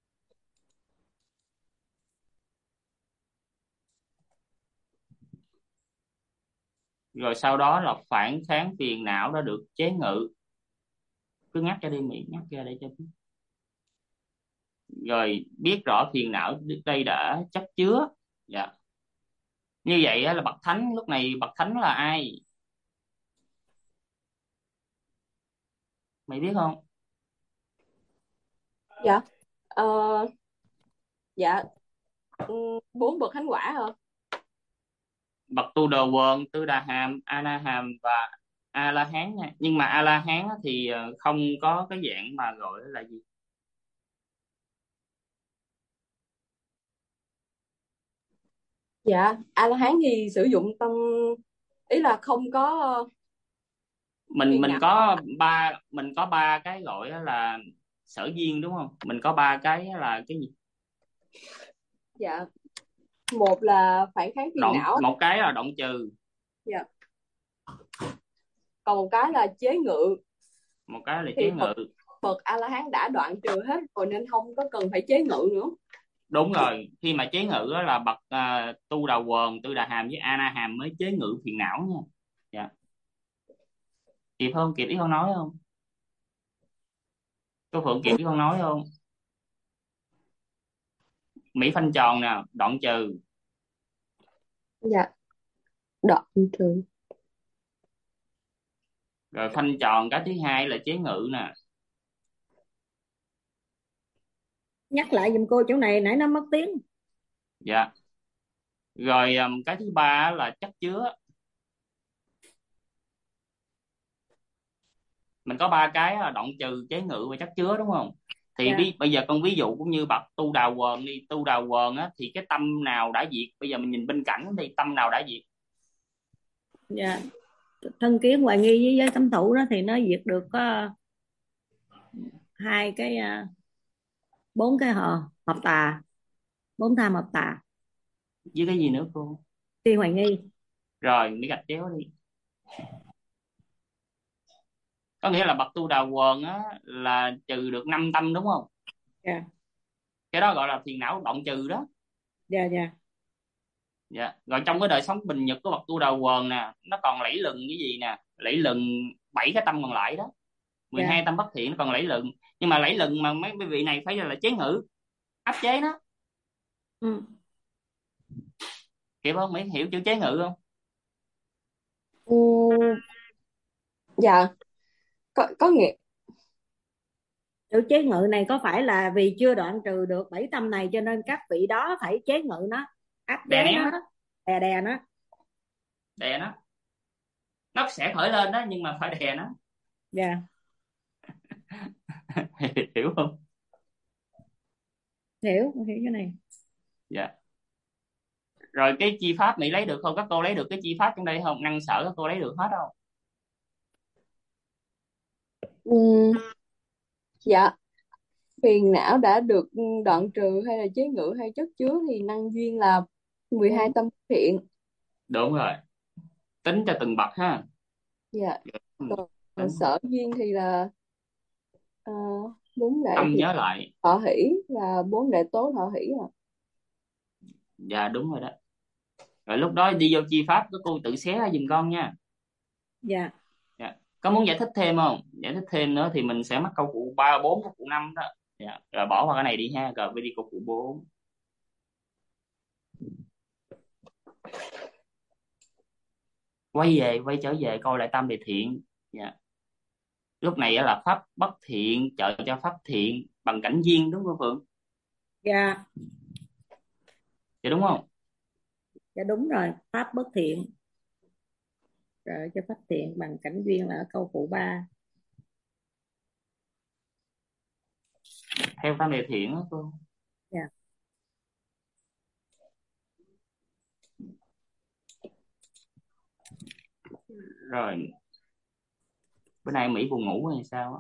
Rồi sau đó là phản kháng phiền não đã được chế ngự. Cứ ngắt ra đi Mỹ, ngắt ra để cho biết. Rồi biết rõ phiền não đây đã chất chứa. Dạ. Như vậy á, là bậc thánh, lúc này bậc thánh là ai? Mày biết không? Dạ. Ờ, dạ. 4 bậc thánh quả hả? Bậc tu đà quần, tư đà hàm, a na hàm và a la hán nha. Nhưng mà a la hán á thì không có cái dạng mà gọi là gì. Dạ, A La Hán thì sử dụng tâm, ý là không có mình phiền mình não. có ba cái gọi á là sở duyên đúng không? Mình có ba cái á là cái gì? Dạ, một là phản kháng phiền não. Một cái là động trừ, Dạ. Còn một cái là chế ngự. một cái là Thì chế ngự. bậc A La Hán đã đoạn trừ hết rồi nên không có cần phải chế ngự nữa. Đúng rồi, khi mà chế ngự á là bậc tu đà quần, tư đà hàm với a na hàm mới chế ngự phiền não nha. Dạ. Kịp không? Kịp ý con nói không? Cô Phượng kịp ý con nói không? Mỹ phanh tròn nè, đoạn trừ. Dạ, đoạn trừ. Rồi phanh tròn cái thứ hai là chế ngự nè. Nhắc lại giùm cô chỗ này nãy nó mất tiếng. Dạ. Rồi cái thứ ba là chất chứa. Mình có ba cái là đoạn trừ, chế ngự và chất chứa đúng không? Thì Dạ. bây giờ con ví dụ cũng như bậc tu đà quần đi, tu đà quần á thì cái tâm nào đã diệt? Bây giờ mình nhìn bên cạnh đi, tâm nào đã diệt? Dạ. Thân kiến hoài nghi với giới cấm thủ đó thì nó diệt được có hai cái, 4 cái hợp tà, 4 tham hợp tà. Với cái gì nữa cô? Si hoài nghi. Rồi Mỹ gạch chéo đi. Có nghĩa là bậc tu đà quần á là trừ được 5 tâm đúng không? Dạ. Cái đó gọi là phiền não đoạn trừ đó. Dạ. Dạ. Dạ. Rồi trong cái đời sống bình nhật của bậc tu đà quần nè, nó còn lẫy lừng cái gì nè? Lẫy lừng 7 cái tâm còn lại đó. 12 Dạ. tâm bất thiện nó còn lẫy lừng. Nhưng mà lẫy lừng mà mấy vị này phải là chế ngự, áp chế nó. Ừ. Kịp không? Mỹ hiểu chữ chế ngự không? Dạ, có nghĩa. Chữ chế ngự này có phải là vì chưa đoạn trừ được 7 tâm này cho nên các vị đó phải chế ngự nó, áp Đè chế nén nó, đè nó. đè nó sẽ khởi lên đó nhưng mà phải đè nó. Dạ. Hiểu không? Hiểu cái này. Dạ. Rồi cái chi pháp Mỹ lấy được không? Các cô lấy được cái chi pháp trong đây không? Năng sở các cô lấy được hết không? Dạ, phiền não đã được đoạn trừ hay là chế ngự hay chất chứa thì năng duyên là 12 tâm thiện. Đúng rồi. Tính cho từng bậc ha. Dạ. Còn Tính. sở duyên thì là 4 đại Tâm thiện nhớ lại. thọ hỷ và 4 đại tố thọ hỷ à. Dạ đúng rồi đó. Rồi lúc đó đi vô chi pháp các cô tự xé ra giùm con nha. Dạ. Dạ. Có muốn giải thích thêm không? Giải thích thêm nữa thì mình sẽ mắc câu phụ 3, 4, câu phụ 5 đó. Dạ. Rồi bỏ qua cái này đi ha. Rồi mới đi câu phụ 4. Quay trở về coi lại tam đề thiện. Dạ. Lúc này á là pháp bất thiện trợ cho pháp thiện bằng cảnh duyên đúng không Phượng? Dạ. Dạ đúng không? Dạ đúng rồi, pháp bất thiện rồi cho pháp thiện bằng cảnh duyên là ở câu phụ 3. Theo tam đề thiện đó cô. Dạ. Rồi bữa nay Mỹ buồn ngủ hay sao á?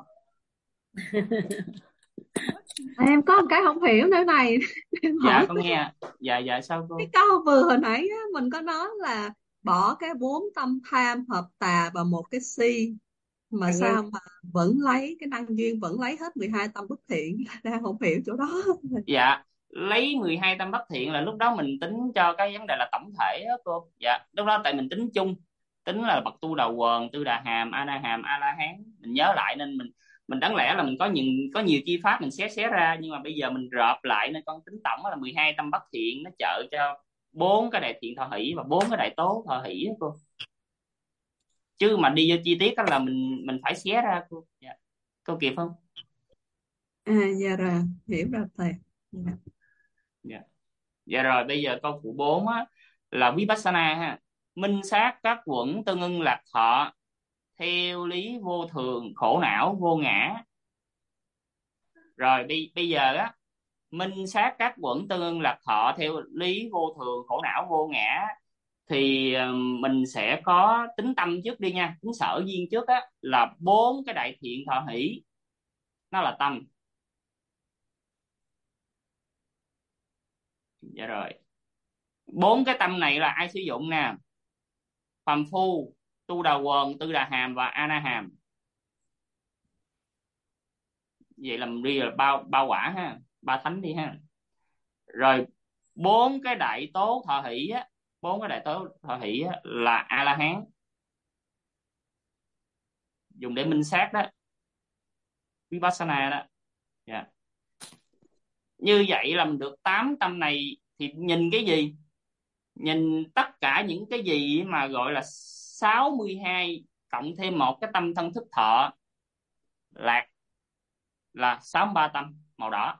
Em có một cái không hiểu nữa này. Em Dạ hỏi con nghe. Dạ sao cái cô? câu vừa hồi nãy á, mình có nói là bỏ cái 4 tâm tham hợp tà và một cái si, mà Hài Nhi, sao mà vẫn lấy cái năng duyên, vẫn lấy hết 12 tâm bất thiện. Đang không hiểu chỗ đó. Dạ lấy 12 tâm bất thiện là lúc đó mình tính cho cái vấn đề là tổng thể đó cô. Dạ lúc đó tại mình tính chung, tính là bậc tu đà quần, tư đà hàm, a na hàm, a la hán, mình nhớ lại nên mình đáng lẽ là mình có nhiều chi pháp mình xé ra, nhưng mà bây giờ mình rợp lại nên con tính tổng là 12 tâm bất thiện, nó trợ cho bốn cái đại thiện thọ hỷ và bốn cái đại tố thọ hỷ đó cô. Chứ mà đi vô chi tiết đó là mình phải xé ra cô. Dạ. Cô kịp không? Dạ rồi, hiểu rồi thầy. Dạ. Dạ. Dạ rồi bây giờ câu phụ 4 á là Vipassana ha. Minh sát các quẩn tương ưng lạc thọ theo lý vô thường khổ não vô ngã. Rồi bây giờ á, minh sát các quẩn tương ưng lạc thọ theo lý vô thường khổ não vô ngã thì mình sẽ có tính tâm trước đi nha, tính sở duyên trước á là bốn cái đại thiện thọ hỷ, nó là tâm. Dạ rồi bốn cái tâm này là ai sử dụng nè? Phàm phu, tu đà quần, tư đà hàm và a na hàm. Vậy là mình đi là bao quả ha, ba thánh đi ha. Rồi bốn cái đại tố thọ hỷ á, bốn cái đại tố thọ hỷ á là a la hán, dùng để minh sát đó, vipassana đó. Dạ. Như vậy là mình được 8 tâm này thì nhìn cái gì? Nhìn tất cả những cái gì mà gọi là 62 cộng thêm một cái tâm thân thức thọ lạc là 63 tâm màu đỏ.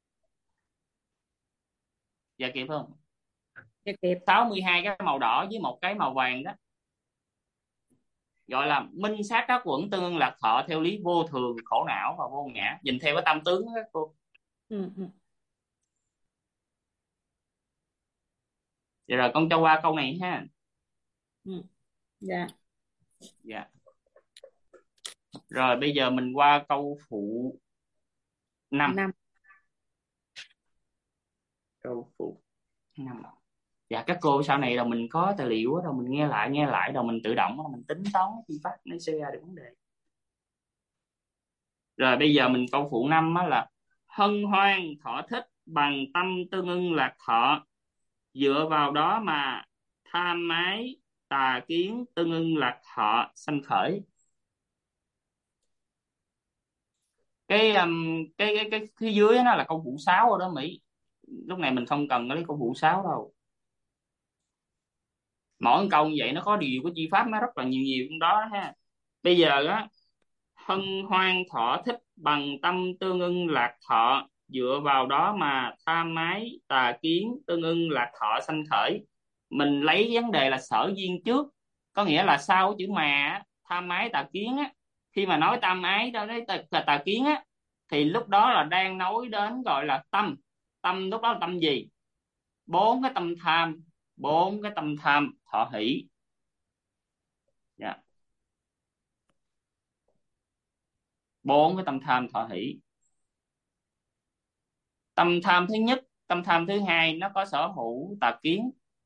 Dạ kịp không? Dạ kịp. 62 cái màu đỏ với một cái màu vàng đó gọi là minh sát các quẩn tương ưng lạc thọ theo lý vô thường khổ não và vô ngã. Nhìn theo cái tâm tướng đó cô. Ừ. Vậy rồi con cho qua câu này ha. Dạ. Dạ. Rồi bây giờ mình qua câu phụ 5. Câu phụ 5. Dạ các cô sau này là mình có tài liệu rồi mình nghe lại rồi mình tự động mình tính toán chi pháp nó sẽ ra được vấn đề. Rồi bây giờ mình câu phụ 5 á là hân hoan thọ thích bằng tâm tương ưng lạc thọ, dựa vào đó mà tham ái tà kiến tương ưng lạc thọ sanh khởi. Cái phía dưới nó là câu phụ 6 rồi đó Mỹ. Lúc này mình không cần lấy câu phụ 6 đâu. Mỗi câu như vậy nó có điều của chi pháp nó rất là nhiều trong đó ha. Bây giờ á, hân hoan thọ thích bằng tâm tương ưng lạc thọ, dựa vào đó mà tham ái tà kiến tương ưng lạc thọ sanh khởi. Mình lấy vấn đề là sở duyên trước, có nghĩa là sau chữ mà á, tham ái tà kiến á, khi mà nói tham ái đó đấy tà kiến á thì lúc đó là đang nói đến gọi là tâm. Tâm lúc đó là tâm gì? Bốn cái tâm tham, bốn cái tâm tham thọ hỷ. Dạ. Bốn cái tâm tham thọ hỷ. Tâm tham thứ nhất, tâm tham thứ hai nó có sở hữu tà kiến.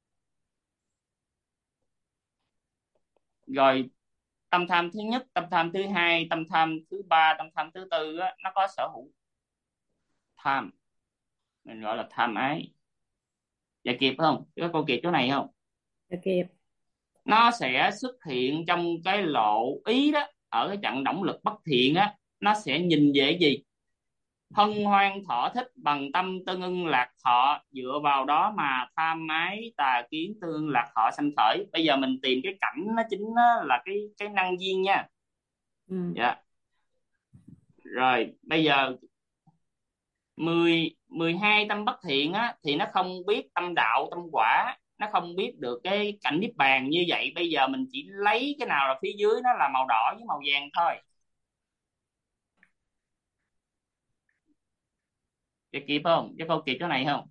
Rồi tâm tham thứ nhất, tâm tham thứ hai, tâm tham thứ ba, tâm tham thứ tư á, nó có sở hữu tham, mình gọi là tham ái. Dạ kịp không? Có cô kịp chỗ này không? Dạ kịp. Nó sẽ xuất hiện trong cái lộ ý đó, ở cái trận động lực bất thiện á, nó sẽ nhìn về gì? Hân hoan thọ thích bằng tâm tương ưng lạc thọ, dựa vào đó mà tham ái tà kiến tương ưng lạc thọ sanh khởi. Bây giờ mình tìm cái cảnh nó chính nó là cái năng duyên nha. Dạ. Rồi bây giờ 12 tâm bất thiện á thì nó không biết tâm đạo tâm quả, nó không biết được cái cảnh niết bàn. Như vậy bây giờ mình chỉ lấy cái nào là phía dưới nó là màu đỏ với màu vàng thôi. Chị kịp không? Cho cô kịp chỗ này không?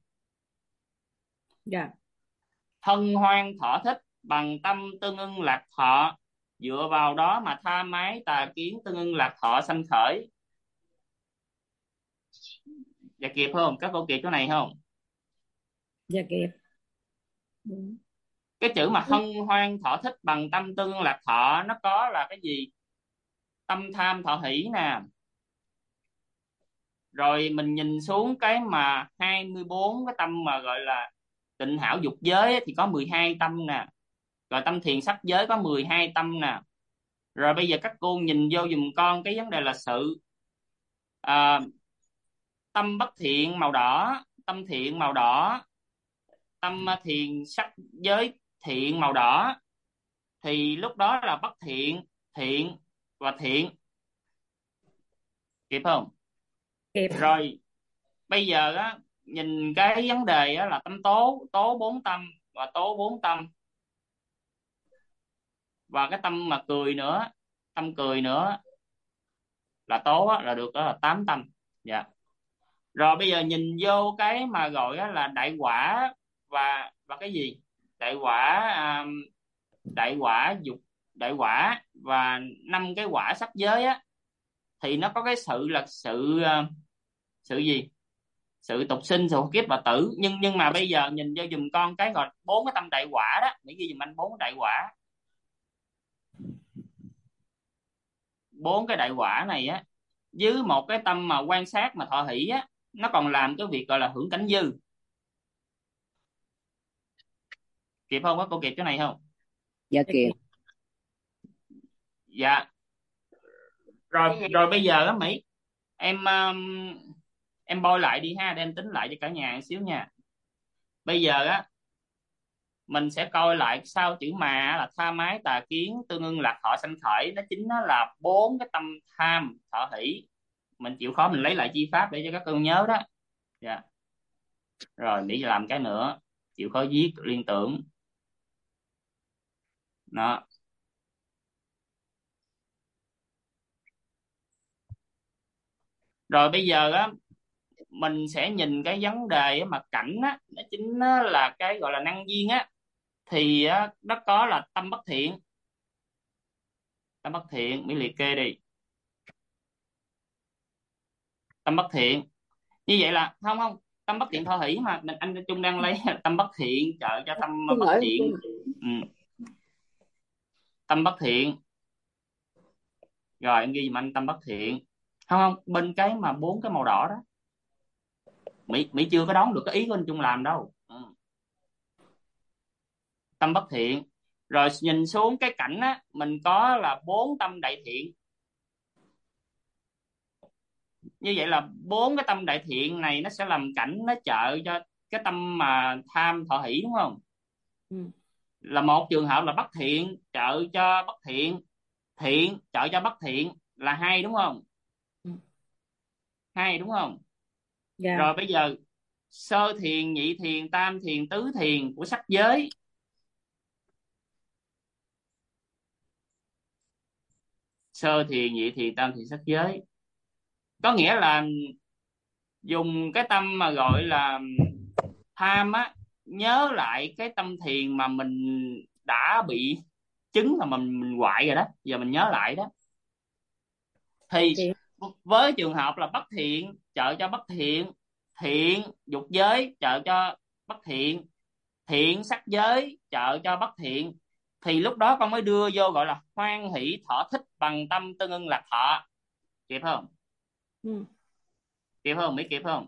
Dạ. Hân hoan thọ thích bằng tâm tương ưng lạc thọ, dựa vào đó mà tham ái tà kiến tương ưng lạc thọ sanh khởi. Dạ kịp không, các cô kịp chỗ này không? Dạ kịp. Cái chữ mà hân hoan thọ thích bằng tâm tương ưng lạc thọ nó có là cái gì? Tâm tham thọ hỷ nè. Rồi mình nhìn xuống cái mà 24 cái tâm mà gọi là tịnh hảo dục giới thì có 12 tâm nè. Rồi tâm thiền sắc giới có 12 tâm nè. Rồi bây giờ các cô nhìn vô giùm con cái vấn đề là sự tâm bất thiện màu đỏ, tâm thiện màu đỏ, tâm thiền sắc giới thiện màu đỏ, thì lúc đó là bất thiện, thiện và thiện. Kịp không? Kịp. Rồi bây giờ á, nhìn cái vấn đề á là tâm tố, tố 4 tâm và tố 4 tâm, và cái tâm mà cười nữa, tâm cười nữa là tố á, là được đó là 8 tâm. Dạ. Rồi bây giờ nhìn vô cái mà gọi á là đại quả và cái gì? Đại quả đại quả dục, đại quả và 5 cái quả sắc giới á, thì nó có cái sự là sự gì? Sự tục sinh, sự kiếp và tử. Nhưng mà bây giờ nhìn vô giùm con cái gọi 4 cái tâm đại quả đó, Mỹ ghi giùm anh 4 cái đại quả. 4 cái đại quả này á, với một cái tâm mà quan sát mà thọ hỷ á, nó còn làm cái việc gọi là hưởng cảnh dư. Kịp không? Có cô kịp cái này không? Dạ kịp. Dạ. Rồi bây giờ á Mỹ, em bôi lại đi ha, để em tính lại cho cả nhà một xíu nha. Bây giờ á, mình sẽ coi lại sau chữ mà là tham ái tà kiến tương ưng lạc thọ sanh khởi, nó chính nó là 4 cái tâm tham thọ hỷ. Mình chịu khó mình lấy lại chi pháp để cho các con nhớ đó. Dạ. Rồi để làm cái nữa, chịu khó viết liên tưởng đó. Rồi bây giờ á, mình sẽ nhìn cái vấn đề mà cảnh á, nó chính nó là cái gọi là năng duyên á, thì á, nó có là tâm bất thiện. Tâm bất thiện, Mỹ liệt kê đi. Tâm bất thiện như vậy là không tâm bất thiện thọ hỷ mà anh Trung đang lấy tâm bất thiện trợ cho tâm Xin bất lỗi. thiện. Tâm bất thiện. Rồi em ghi giùm anh tâm bất thiện. Không bên cái mà 4 cái màu đỏ đó, Mỹ chưa có đón được cái ý của anh Trung làm đâu. Tâm bất thiện. Rồi nhìn xuống cái cảnh á, mình có là 4 tâm đại thiện. Như vậy là 4 cái tâm đại thiện này nó sẽ làm cảnh, nó trợ cho cái tâm mà tham thọ hỷ, đúng không? Là một trường hợp là bất thiện trợ cho bất thiện, thiện trợ cho bất thiện là 2, đúng không? 2 đúng không? Dạ. Rồi bây giờ sơ thiền, nhị thiền, tam thiền, tứ thiền của sắc giới. Sơ thiền, nhị thiền, tam thiền sắc giới có nghĩa là dùng cái tâm mà gọi là tham á, nhớ lại cái tâm thiền mà mình đã bị chứng là mình hoại rồi đó, giờ mình nhớ lại đó. Thì với trường hợp là bất thiện trợ cho bất thiện, thiện dục giới trợ cho bất thiện, thiện sắc giới trợ cho bất thiện, thì lúc đó con mới đưa vô gọi là hoan hỷ thọ thích bằng tâm tương ưng lạc thọ. Kịp không? Kịp không? Mỹ kịp không?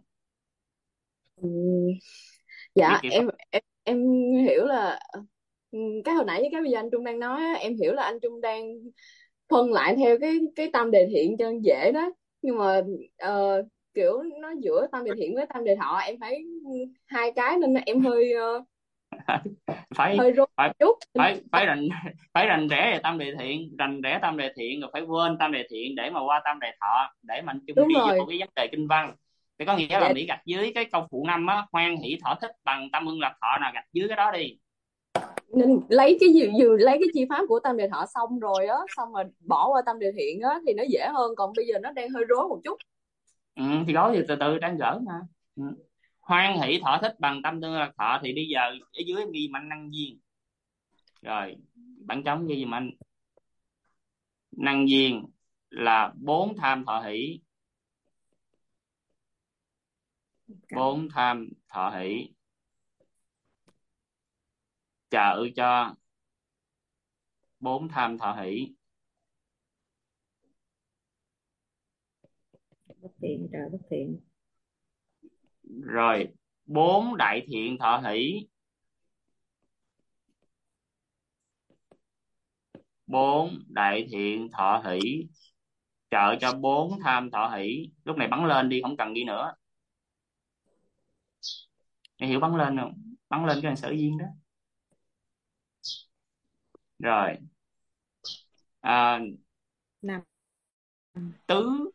Dạ Kịp em hiểu là cái hồi nãy với cái bây giờ anh Trung đang nói á, em hiểu là anh Trung đang phân lại theo cái tâm đề thiện cho dễ đó, nhưng mà kiểu nó giữa tâm đề thiện với tâm đề thọ em thấy hai cái nên em hơi phải hơi rối phải chút. phải rành rẽ về tâm đề thiện, rành rẽ tâm đề thiện rồi phải quên tâm đề thiện để mà qua tâm đề thọ, để mà anh Trung Đúng đi rồi. vô cái vấn đề kinh văn. Thì có nghĩa là Mỹ gạch dưới cái câu phụ 5 á, hoan hỷ thọ thích bằng tâm ưng lạc thọ, nào gạch dưới cái đó đi. Nên lấy cái gì vừa lấy cái chi pháp của tâm đề thọ xong rồi á, xong rồi bỏ qua tâm đề thiện á thì nó dễ hơn, còn bây giờ nó đang hơi rối một chút. Thì đó thì từ từ đang gỡ mà. Hoan hỷ thọ thích bằng tâm tương lạc thọ, thì bây giờ ở dưới em ghi mạnh năng duyên. Rồi bản trống ghi giùm anh năng duyên là 4 tham thọ hỷ. 4 tham thọ hỷ trợ cho 4 tham thọ hỷ. Bất thiện trợ bất thiện. Rồi 4 đại thiện thọ hỷ. 4 đại thiện thọ hỷ trợ cho 4 tham thọ hỷ. Lúc này bắn lên đi, không cần ghi nữa. Mày hiểu bắn lên không? Bắn lên cái sở duyên đó. Rồi Năm. tứ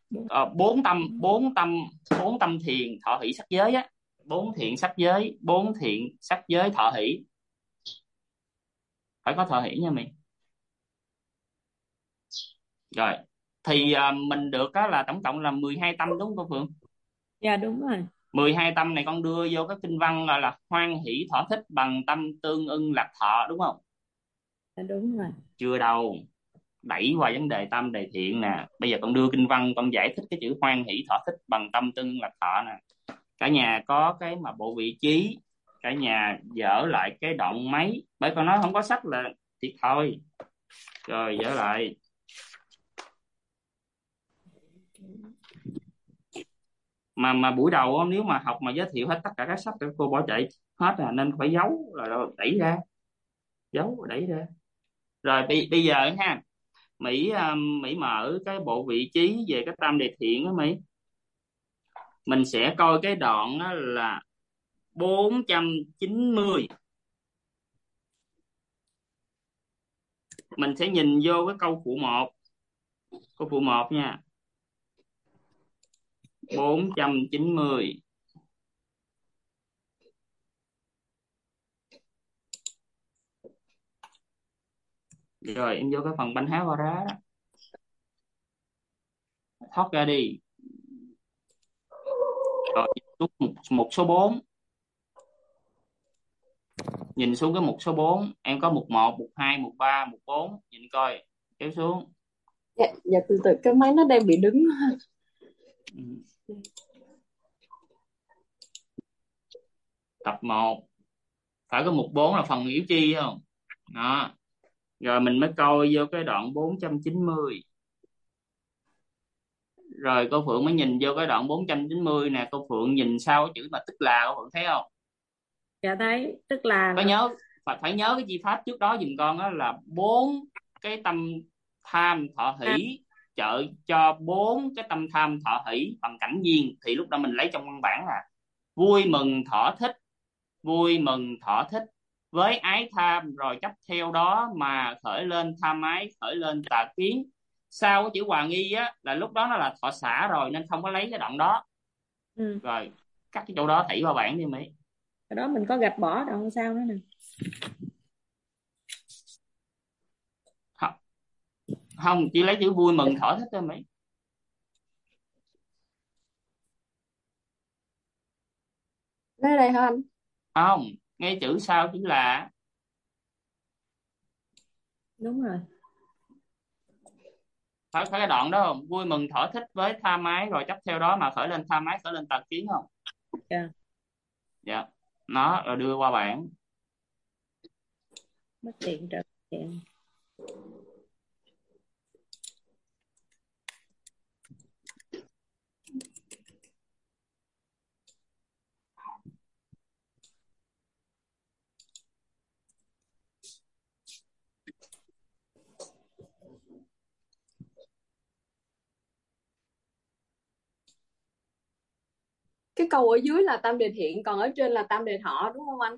4 tâm thiền thọ hỷ sắc giới á. 4 thiện sắc giới, 4 thiện sắc giới thọ hỷ. Phải có thọ hỷ nha mày. Rồi thì mình được đó là tổng cộng là 12 tâm đúng không cô Phượng? Dạ đúng rồi. 12 tâm này con đưa vô cái kinh văn gọi là hoan hỷ thọ thích bằng tâm tương ưng lạc thọ, đúng không? Dạ đúng rồi. Chưa đâu, đẩy qua vấn đề tâm đề thiện nè. Bây giờ con đưa kinh văn, con giải thích cái chữ hoan hỷ thọ thích bằng tâm tương ưng lạc thọ nè. Cả nhà có cái mà bộ vị trí, cả nhà dở lại cái đoạn mấy. Bởi con nói không có sách là thiệt thôi. Rồi dở lại. Mà buổi đầu nếu mà học mà giới thiệu hết tất cả các sách cô bỏ chạy hết à, nên phải giấu rồi đẩy ra, giấu đẩy ra. Rồi bây giờ ha, Mỹ mở cái bộ vị trí về cái tam đề thiện á Mỹ. Mình sẽ coi cái đoạn đó là 490. Mình sẽ nhìn vô cái câu phụ 1. Câu phụ 1 nha. 490. Rồi em vô cái phần bánh háo hoa rá đó. Thoát ra đi. Rồi một số 4. Nhìn xuống cái mục số 4, em có mục 1, mục 2, mục 3, mục 4. Nhìn coi, kéo xuống. Dạ từ từ, cái máy nó đang bị đứng. Tập 1. Phải có mục 4 là phần yếu chi không? Đó. Rồi mình mới coi vô cái đoạn 490. Rồi cô Phượng mới nhìn vô cái đoạn 490 nè. Cô Phượng nhìn sau cái chữ mà tức là, cô Phượng thấy không? Dạ thấy, tức là Có nhớ, phải nhớ cái chi pháp trước đó giùm con đó là 4 cái tâm tham thọ hỷ trợ cho 4 cái tâm tham thọ hỷ bằng cảnh duyên. Thì lúc đó mình lấy trong văn bản là vui mừng thọ thích, vui mừng thọ thích với ái tham, rồi chấp theo đó mà khởi lên tham ái, khởi lên tà kiến. Sau cái chữ hòa nghi á là lúc đó nó là thọ xả rồi, nên không có lấy cái đoạn đó. Rồi cắt cái chỗ đó thảy vào bảng đi Mỹ. Cái đó mình có gạch bỏ đoạn sau nữa nè. Không, chỉ lấy chữ vui mừng thọ thích thôi Mỹ. Lấy đây hả anh? Không, ngay chữ sau chữ là. Đúng rồi. Phải cái đoạn đó không? Vui mừng thỏa thích với tham ái, rồi chấp theo đó mà khởi lên tham ái, khởi lên tà kiến không? Dạ. Dạ. Nó rồi đưa qua bảng. Bất thiện trợ bất thiện. Cái câu ở dưới là tam đề thiện, còn ở trên là tam đề thọ đúng không anh?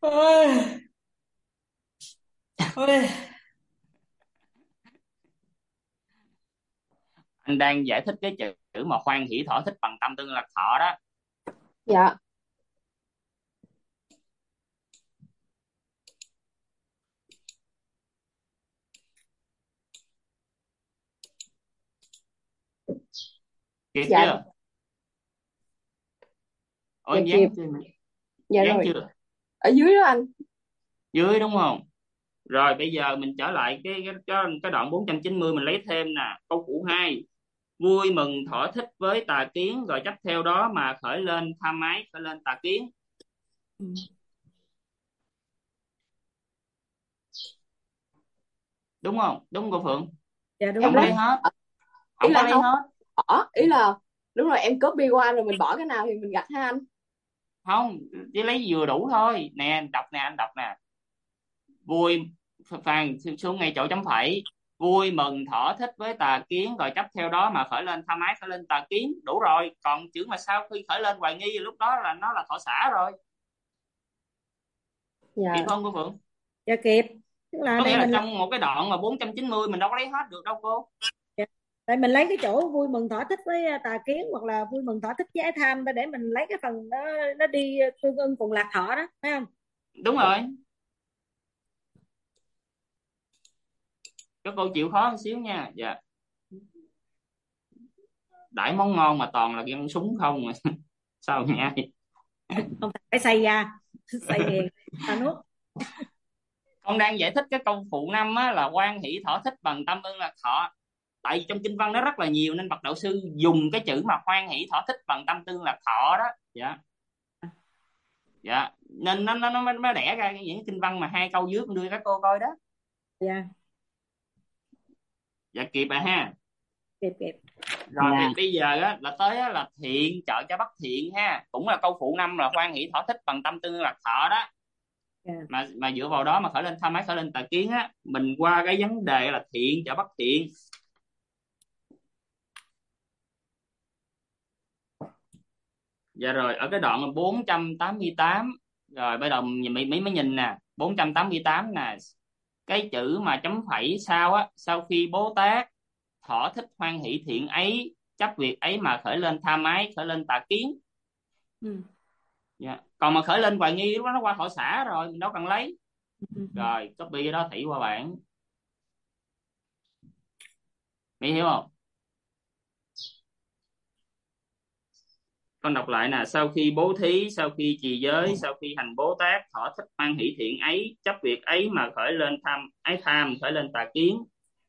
Anh đang giải thích cái chữ mà khoan hỷ thỏa thích bằng tâm tương lạc thọ đó. Dạ. Kịp Dạ. chưa? Ôi Dạ dán kịp. chưa? Dạ Dán rồi. chưa? Ở dưới đó anh. Dưới đúng không? Rồi bây giờ mình trở lại cái đoạn 490, mình lấy thêm nè, câu phụ 2. Vui mừng thỏa thích với tà kiến, rồi chấp theo đó mà khởi lên tham ái, khởi lên tà kiến. Ừ. Đúng không? Đúng không cô Phượng? Dạ đúng Em Không có rồi. lấy lấy hết. ý Không có là lấy không hết. bỏ, ý là đúng rồi, em copy qua rồi mình bỏ cái nào thì mình gạch ha anh. Không, chỉ lấy vừa đủ thôi nè. Anh đọc nè, anh đọc nè. Vui, Phan xuống ngay chỗ chấm phẩy. Vui mừng thỏa thích với tà kiến, rồi chấp theo đó mà khởi lên tham ái, khởi lên tà kiến. Đủ rồi. Còn chữ mà sau khi khởi lên hoài nghi, lúc đó là nó là thọ xả rồi. Kịp Dạ. không cô Phượng? Dạ kịp. Tức là Có đây nghĩa là mình trong một cái đoạn mà 490 mình đâu có lấy hết được đâu cô. dạ. Tại mình lấy cái chỗ vui mừng thỏa thích với tà kiến, hoặc là vui mừng thỏa thích với ái tham ra, để mình lấy cái phần đó nó đi tương ưng cùng lạc thọ đó, phải không? Đúng rồi. Các cô chịu khó một xíu nha. Dạ. Đãi món ngon mà toàn là ăn súng không mà. Sao nghe. Không phải xay ra, xay nghiền ta nuốt. Con đang giải thích cái câu phụ 5 á, là hoan hỷ thỏa thích bằng tâm ưng lạc thọ. Tại vì trong kinh văn nó rất là nhiều nên bậc đạo sư dùng cái chữ mà hoan hỷ thỏa thích bằng tâm tương lạc thọ đó. Dạ. Dạ, nên nó đẻ ra những kinh văn mà hai câu dưới con đưa các cô coi đó. Dạ Dạ kịp rồi ha. kịp kịp. Rồi Dạ. bây giờ á, là tới á, là thiện trợ cho bất thiện ha, cũng là câu phụ 5 là hoan hỷ thỏa thích bằng tâm tương lạc thọ đó. Dạ. Mà dựa vào đó mà khởi lên tham ái, khởi lên tà kiến á, mình qua cái vấn đề là thiện trợ bất thiện. Dạ rồi, ở cái đoạn 488, rồi bây giờ Mỹ mới nhìn nè, 488 nè, cái chữ mà chấm phẩy sau á, sau khi Bố Tát thỏa thích hoan hỷ thiện ấy, chấp việc ấy mà khởi lên tham ái, khởi lên tà kiến. Ừ. Dạ. Còn mà khởi lên hoài nghi lúc đó nó qua thọ xả rồi, mình đâu cần lấy. Ừ. Rồi copy cái đó thủy qua bảng. Mỹ hiểu không? Con đọc lại nè, sau khi bố thí, sau khi trì giới, sau khi hành Bố Tát thỏa thích hoan hỷ thiện ấy, chấp việc ấy mà khởi lên tham, khởi lên tà kiến.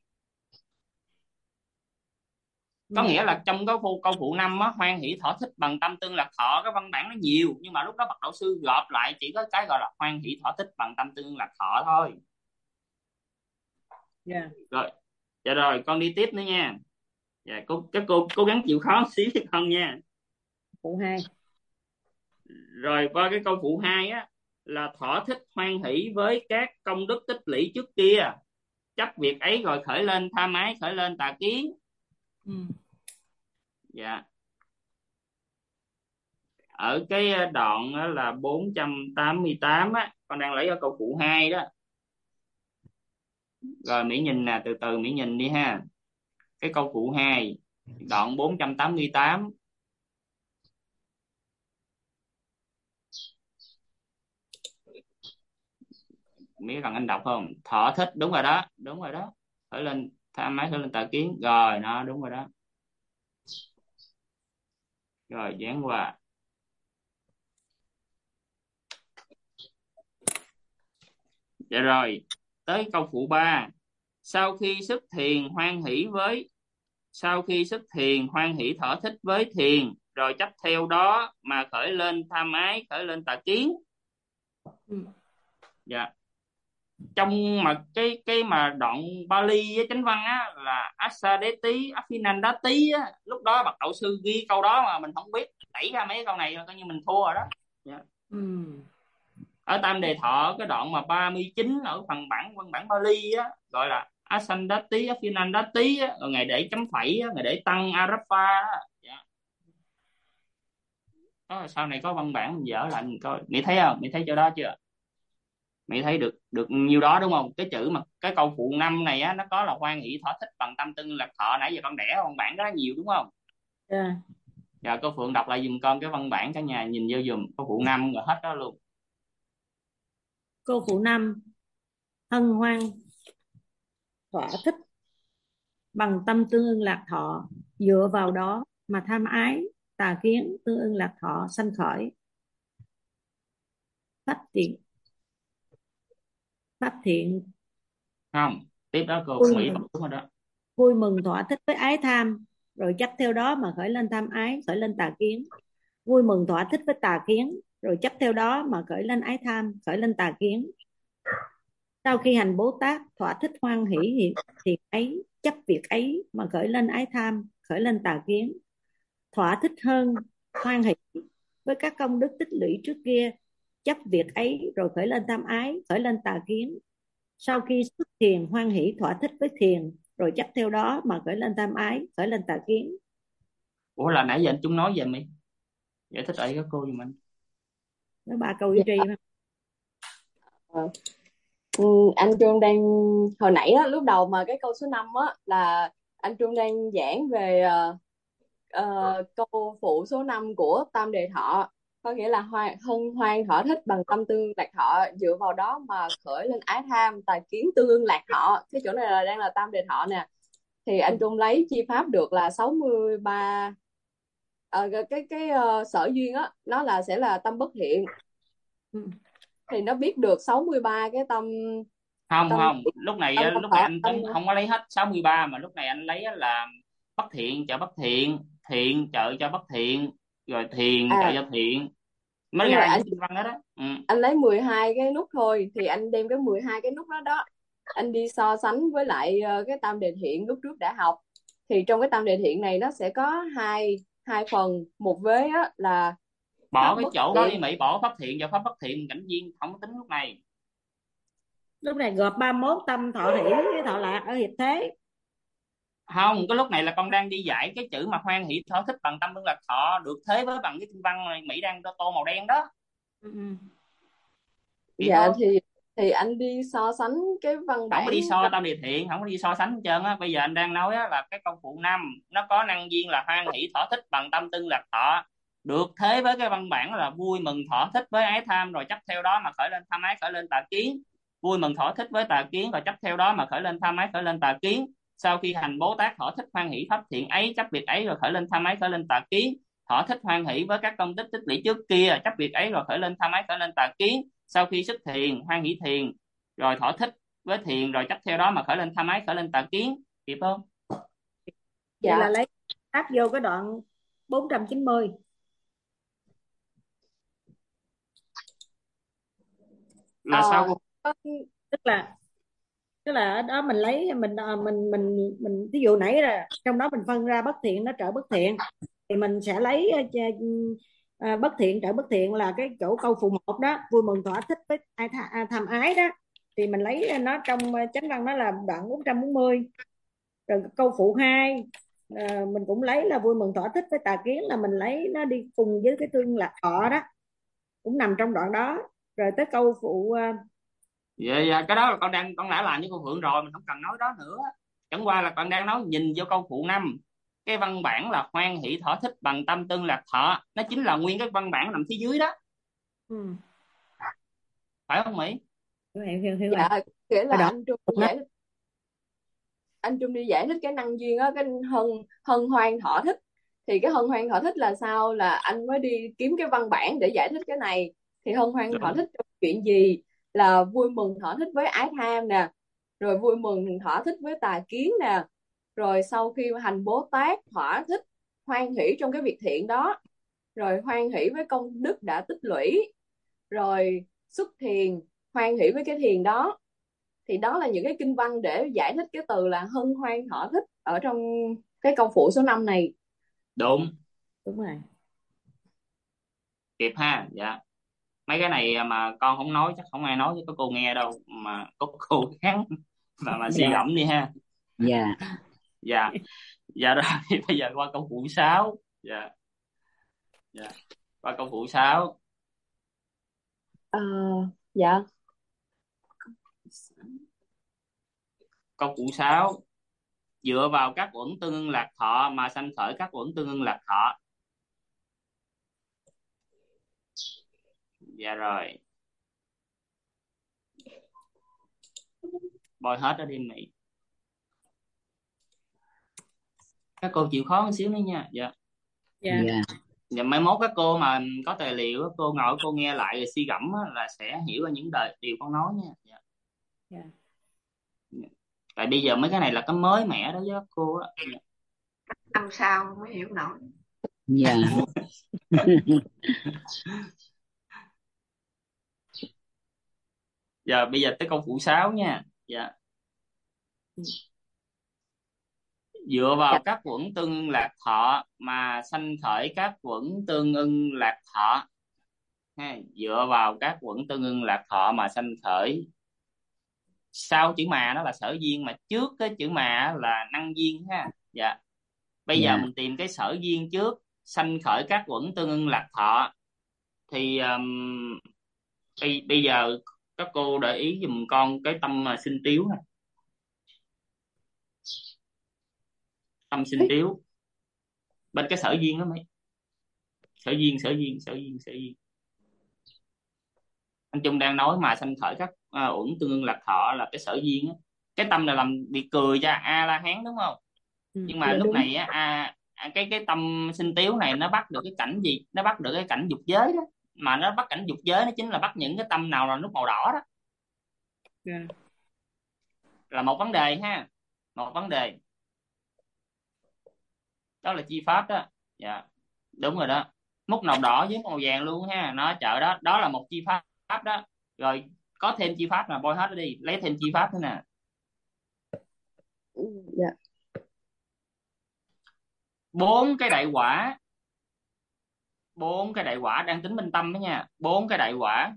Có nghĩa là trong cái câu phụ 5 á, hoan hỷ thỏa thích bằng tâm tương lạc thọ, cái văn bản nó nhiều, nhưng mà lúc đó bậc đạo sư gộp lại chỉ có cái gọi là hoan hỷ thỏa thích bằng tâm tương lạc thọ thôi. Dạ. Rồi, dạ rồi, con đi tiếp nữa nha. Dạ, các cô cố gắng chịu khó xíu con nha. Phụ 2. Rồi qua cái câu phụ 2 á, là thỏa thích hoan hỷ với các công đức tích lũy trước kia, chấp việc ấy rồi khởi lên tham ái, khởi lên tà kiến. Ừ. Dạ. Ở cái đoạn đó là 488 á, con đang lấy ở câu phụ 2 đó. Rồi Mỹ nhìn nè, từ từ Mỹ nhìn đi ha. Cái câu phụ 2, đoạn 488. Mỹ cần anh đọc không? Thỏa thích, đúng rồi đó, đúng rồi đó. Khởi lên tham ái, khởi lên tà kiến. Rồi, nó đúng rồi đó. Rồi dán qua. Dạ rồi, tới câu phụ 3. Sau khi xuất thiền hoan hỷ thỏa thích với thiền, rồi chấp theo đó mà khởi lên tham ái, khởi lên tà kiến. Ừ. Dạ. Trong mà cái mà đoạn Bali với chánh văn á là Asadeti Aphinandati á, lúc đó bậc đạo sư ghi câu đó mà mình không biết, đẩy ra mấy câu này là coi như mình thua rồi đó. Dạ. Ừ. Ở Tam Đề Thọ cái đoạn mà 39 ở phần văn bản Bali á gọi là Asandati Aphinandati á, rồi ngày để chấm phẩy á, ngày để tăng Arapha á. Dạ. Đó, sau này có văn bản mình dở lại mình coi, Mỹ thấy không? Mỹ thấy chỗ đó chưa? Mỹ thấy được nhiêu đó đúng không? Cái chữ mà cái câu phụ 5 này á, nó có là hoan hỷ thỏa thích bằng tâm tương lạc thọ, nãy giờ con đẻ văn bản đó nhiều đúng không? Dạ. Giờ cô Phượng đọc lại giùm con cái văn bản, cả nhà nhìn vô giùm câu phụ 5 rồi hết đó luôn. Câu phụ 5, hân hoan thỏa thích bằng tâm tương ưng lạc thọ, dựa vào đó mà tham ái tà kiến tương ưng lạc thọ sanh khởi. Phát thiện Không, tiếp đó cô Vui Mỹ mừng, bảo đúng rồi đó. vui mừng thỏa thích với ái tham, rồi chấp theo đó mà khởi lên tham ái, khởi lên tà kiến. Vui mừng thỏa thích với tà kiến, rồi chấp theo đó mà khởi lên ái tham, khởi lên tà kiến. Sau khi hành Bố Tát thỏa thích hoan hỷ thiện ấy, chấp việc ấy mà khởi lên ái tham, khởi lên tà kiến. Thỏa thích hơn hoan hỷ với các công đức tích lũy trước kia, chấp việc ấy rồi khởi lên tham ái, khởi lên tà kiến. Sau khi xuất thiền hoan hỷ thỏa thích với thiền, rồi chấp theo đó mà khởi lên tham ái, khởi lên tà kiến. Ủa là nãy giờ anh Trung nói về Mỹ, giải thích ấy các cô giùm anh. Đó 3 câu ý Dạ. tri. Ờ. Anh Trung đang hồi nãy á, lúc đầu mà cái câu số 5 á là anh Trung đang giảng về câu phụ số 5 của Tam Đề Thọ, có nghĩa là hân hoan thỏa thích bằng tâm tương lạc thọ, dựa vào đó mà khởi lên ái tham tà kiến tương lạc thọ. Cái chỗ này là đang là Tam Đề Thọ nè, thì anh Trung lấy chi pháp được là 63. Sở duyên á nó là sẽ là tâm bất thiện, thì nó biết được 63 cái tâm Không tâm không, lúc này tâm á, không lúc này phải anh tâm. không có lấy hết 63, mà lúc này anh lấy á là bất thiện trợ bất thiện, thiện trợ cho bất thiện, rồi thiền trợ À, cho thiện, mới đúng ra rồi, những kinh văn đó đó. Ừ. anh lấy 12 cái nút thôi, thì anh đem cái 12 cái nút đó đó anh đi so sánh với lại cái tam đề thiện lúc trước đã học. Thì trong cái tam đề thiện này nó sẽ có hai hai phần. Một vế á, là Bỏ pháp cái bất chỗ đó đi thiện. Mỹ, bỏ pháp thiện và pháp bất thiện cảnh viên không có tính lúc này. Lúc này gộp 31 tâm thọ hỷ với thọ lạc ở hiệp thế. Không, cái lúc này là con đang đi giải cái chữ mà hoan hỷ thỏa thích bằng tâm tương lạc thọ được thế với bằng cái kinh văn này Mỹ đang tô màu đen đó, Ừ. hiểu Dạ, không? thì anh đi so sánh cái văn Không có bản đi so trong. tam địa thiện, không có đi so sánh hết trơn á. Bây giờ anh đang nói á, là cái câu phụ 5 nó có năng duyên là hoan hỷ thỏa thích bằng tâm tương lạc thọ, được thế với cái văn bản là vui mừng thỏa thích với ái tham, rồi chấp theo đó mà khởi lên tham ái, khởi lên tà kiến. Vui mừng thỏa thích với tà kiến, rồi chấp theo đó mà khởi lên tham ái, khởi lên tà kiến. Sau khi hành Bố Tát thỏa thích hoan hỷ pháp thiện ấy, chấp việc ấy rồi khởi lên tham ái, khởi lên tà kiến. Thỏa thích hoan hỷ với các công tích tích lũy trước kia, chấp việc ấy rồi khởi lên tham ái, khởi lên tà kiến. Sau khi xuất thiền hoan hỷ thiền, rồi thỏa thích với thiền, rồi chấp theo đó mà khởi lên tham ái, khởi lên tà kiến, kịp không? Vậy là Dạ. lấy áp vô cái đoạn 490. Là sao cô? tức là tức là ở đó mình lấy mình ví dụ nãy là trong đó mình phân ra bất thiện nó trợ bất thiện, thì mình sẽ lấy bất thiện trợ bất thiện là cái chỗ câu phụ 1 đó, vui mừng thỏa thích với tham ái đó, thì mình lấy nó trong chánh văn nó là đoạn 440. Rồi câu phụ 2 mình cũng lấy là vui mừng thỏa thích với tà kiến, là mình lấy nó đi cùng với cái tương lạc thọ đó, cũng nằm trong đoạn đó. Rồi tới câu phụ Dạ, cái đó là con đã làm với cô Phượng rồi, mình không cần nói đó nữa. Chẳng qua là con đang nói nhìn vô câu phụ 5, cái văn bản là hoan hỷ thỏa thích bằng tâm tương lạc thọ, nó chính là nguyên cái văn bản nằm phía dưới đó, phải không Mỹ? hiểu Dạ, nghĩa là rồi. anh Trung đi giải thích cái năng duyên á, cái hân hoan thỏa thích. Thì cái hân hoan thỏa thích là sao, là anh mới đi kiếm cái văn bản để giải thích cái này. Thì hân hoan thỏa thích trong chuyện gì, là vui mừng thỏa thích với ái tham nè, rồi vui mừng thỏa thích với tà kiến nè, rồi sau khi hành Bố Tát thỏa thích hoan hỷ trong cái việc thiện đó, rồi hoan hỷ với công đức đã tích lũy, rồi xuất thiền hoan hỷ với cái thiền đó. Thì đó là những cái kinh văn để giải thích cái từ là hân hoan thỏa thích ở trong cái câu phụ số 5 này. Đúng rồi. kịp ha. Dạ, mấy cái này mà con không nói chắc không ai nói với có cô nghe đâu, mà có cô gắng mà suy gẫm đi ha. Dạ. Dạ. Dạ rồi bây giờ qua câu phụ 6. Dạ. Dạ, qua câu phụ 6. Dạ. Câu phụ 6: dựa vào các uẩn tương ưng lạc thọ mà sanh khởi các uẩn tương ưng lạc thọ. Dạ rồi, bôi hết đó đi Mỹ, các cô chịu khó một xíu nữa nha. Dạ. Dạ. Dạ. Dạ, mai mốt các cô mà có tài liệu các cô ngồi cô nghe lại rồi suy gẫm á, là sẽ hiểu ra những điều con nói nha. Dạ. Dạ. tại bây giờ mấy cái này là cái mới mẻ đó với cô á. Năm sau mới hiểu nổi. Dạ. Giờ bây giờ tới câu phụ 6 nha. Dạ. Dựa vào các quẩn tương ưng lạc thọ mà sanh khởi các quẩn tương ưng lạc thọ. Ha, dựa vào các quẩn tương ưng lạc thọ mà sanh khởi. Sau chữ mà nó là sở duyên, mà trước cái chữ mà là năng duyên ha. Dạ. Bây giờ Dạ. mình tìm cái sở duyên trước, sanh khởi các quẩn tương ưng lạc thọ. Thì bây giờ các cô để ý giùm con cái tâm sinh tiếu ha. Tâm sinh tiếu bên cái sở duyên đó mấy. Sở duyên. Anh Trung đang nói mà sanh khởi các uẩn tương ưng lạc thọ là cái sở duyên á. Cái tâm là làm bị cười cho A La Hán đúng không? Nhưng mà Dạ lúc đúng. này á cái tâm sinh tiếu này nó bắt được cái cảnh gì? Nó bắt được cái cảnh dục giới đó. Mà nó bắt cảnh dục giới nó chính là bắt những cái tâm nào là nút màu đỏ đó. Dạ. Là một vấn đề ha. Một vấn đề. Đó là chi pháp đó. Dạ. Đúng rồi đó. Mút màu đỏ với màu vàng luôn ha. Nó chợ đó. Đó là một chi pháp đó. Rồi có thêm chi pháp nào bôi hết đi. Lấy thêm chi pháp nữa nè. Dạ. 4 cái đại quả. 4 cái đại quả đang tính bên tâm đó nha. 4 cái đại quả.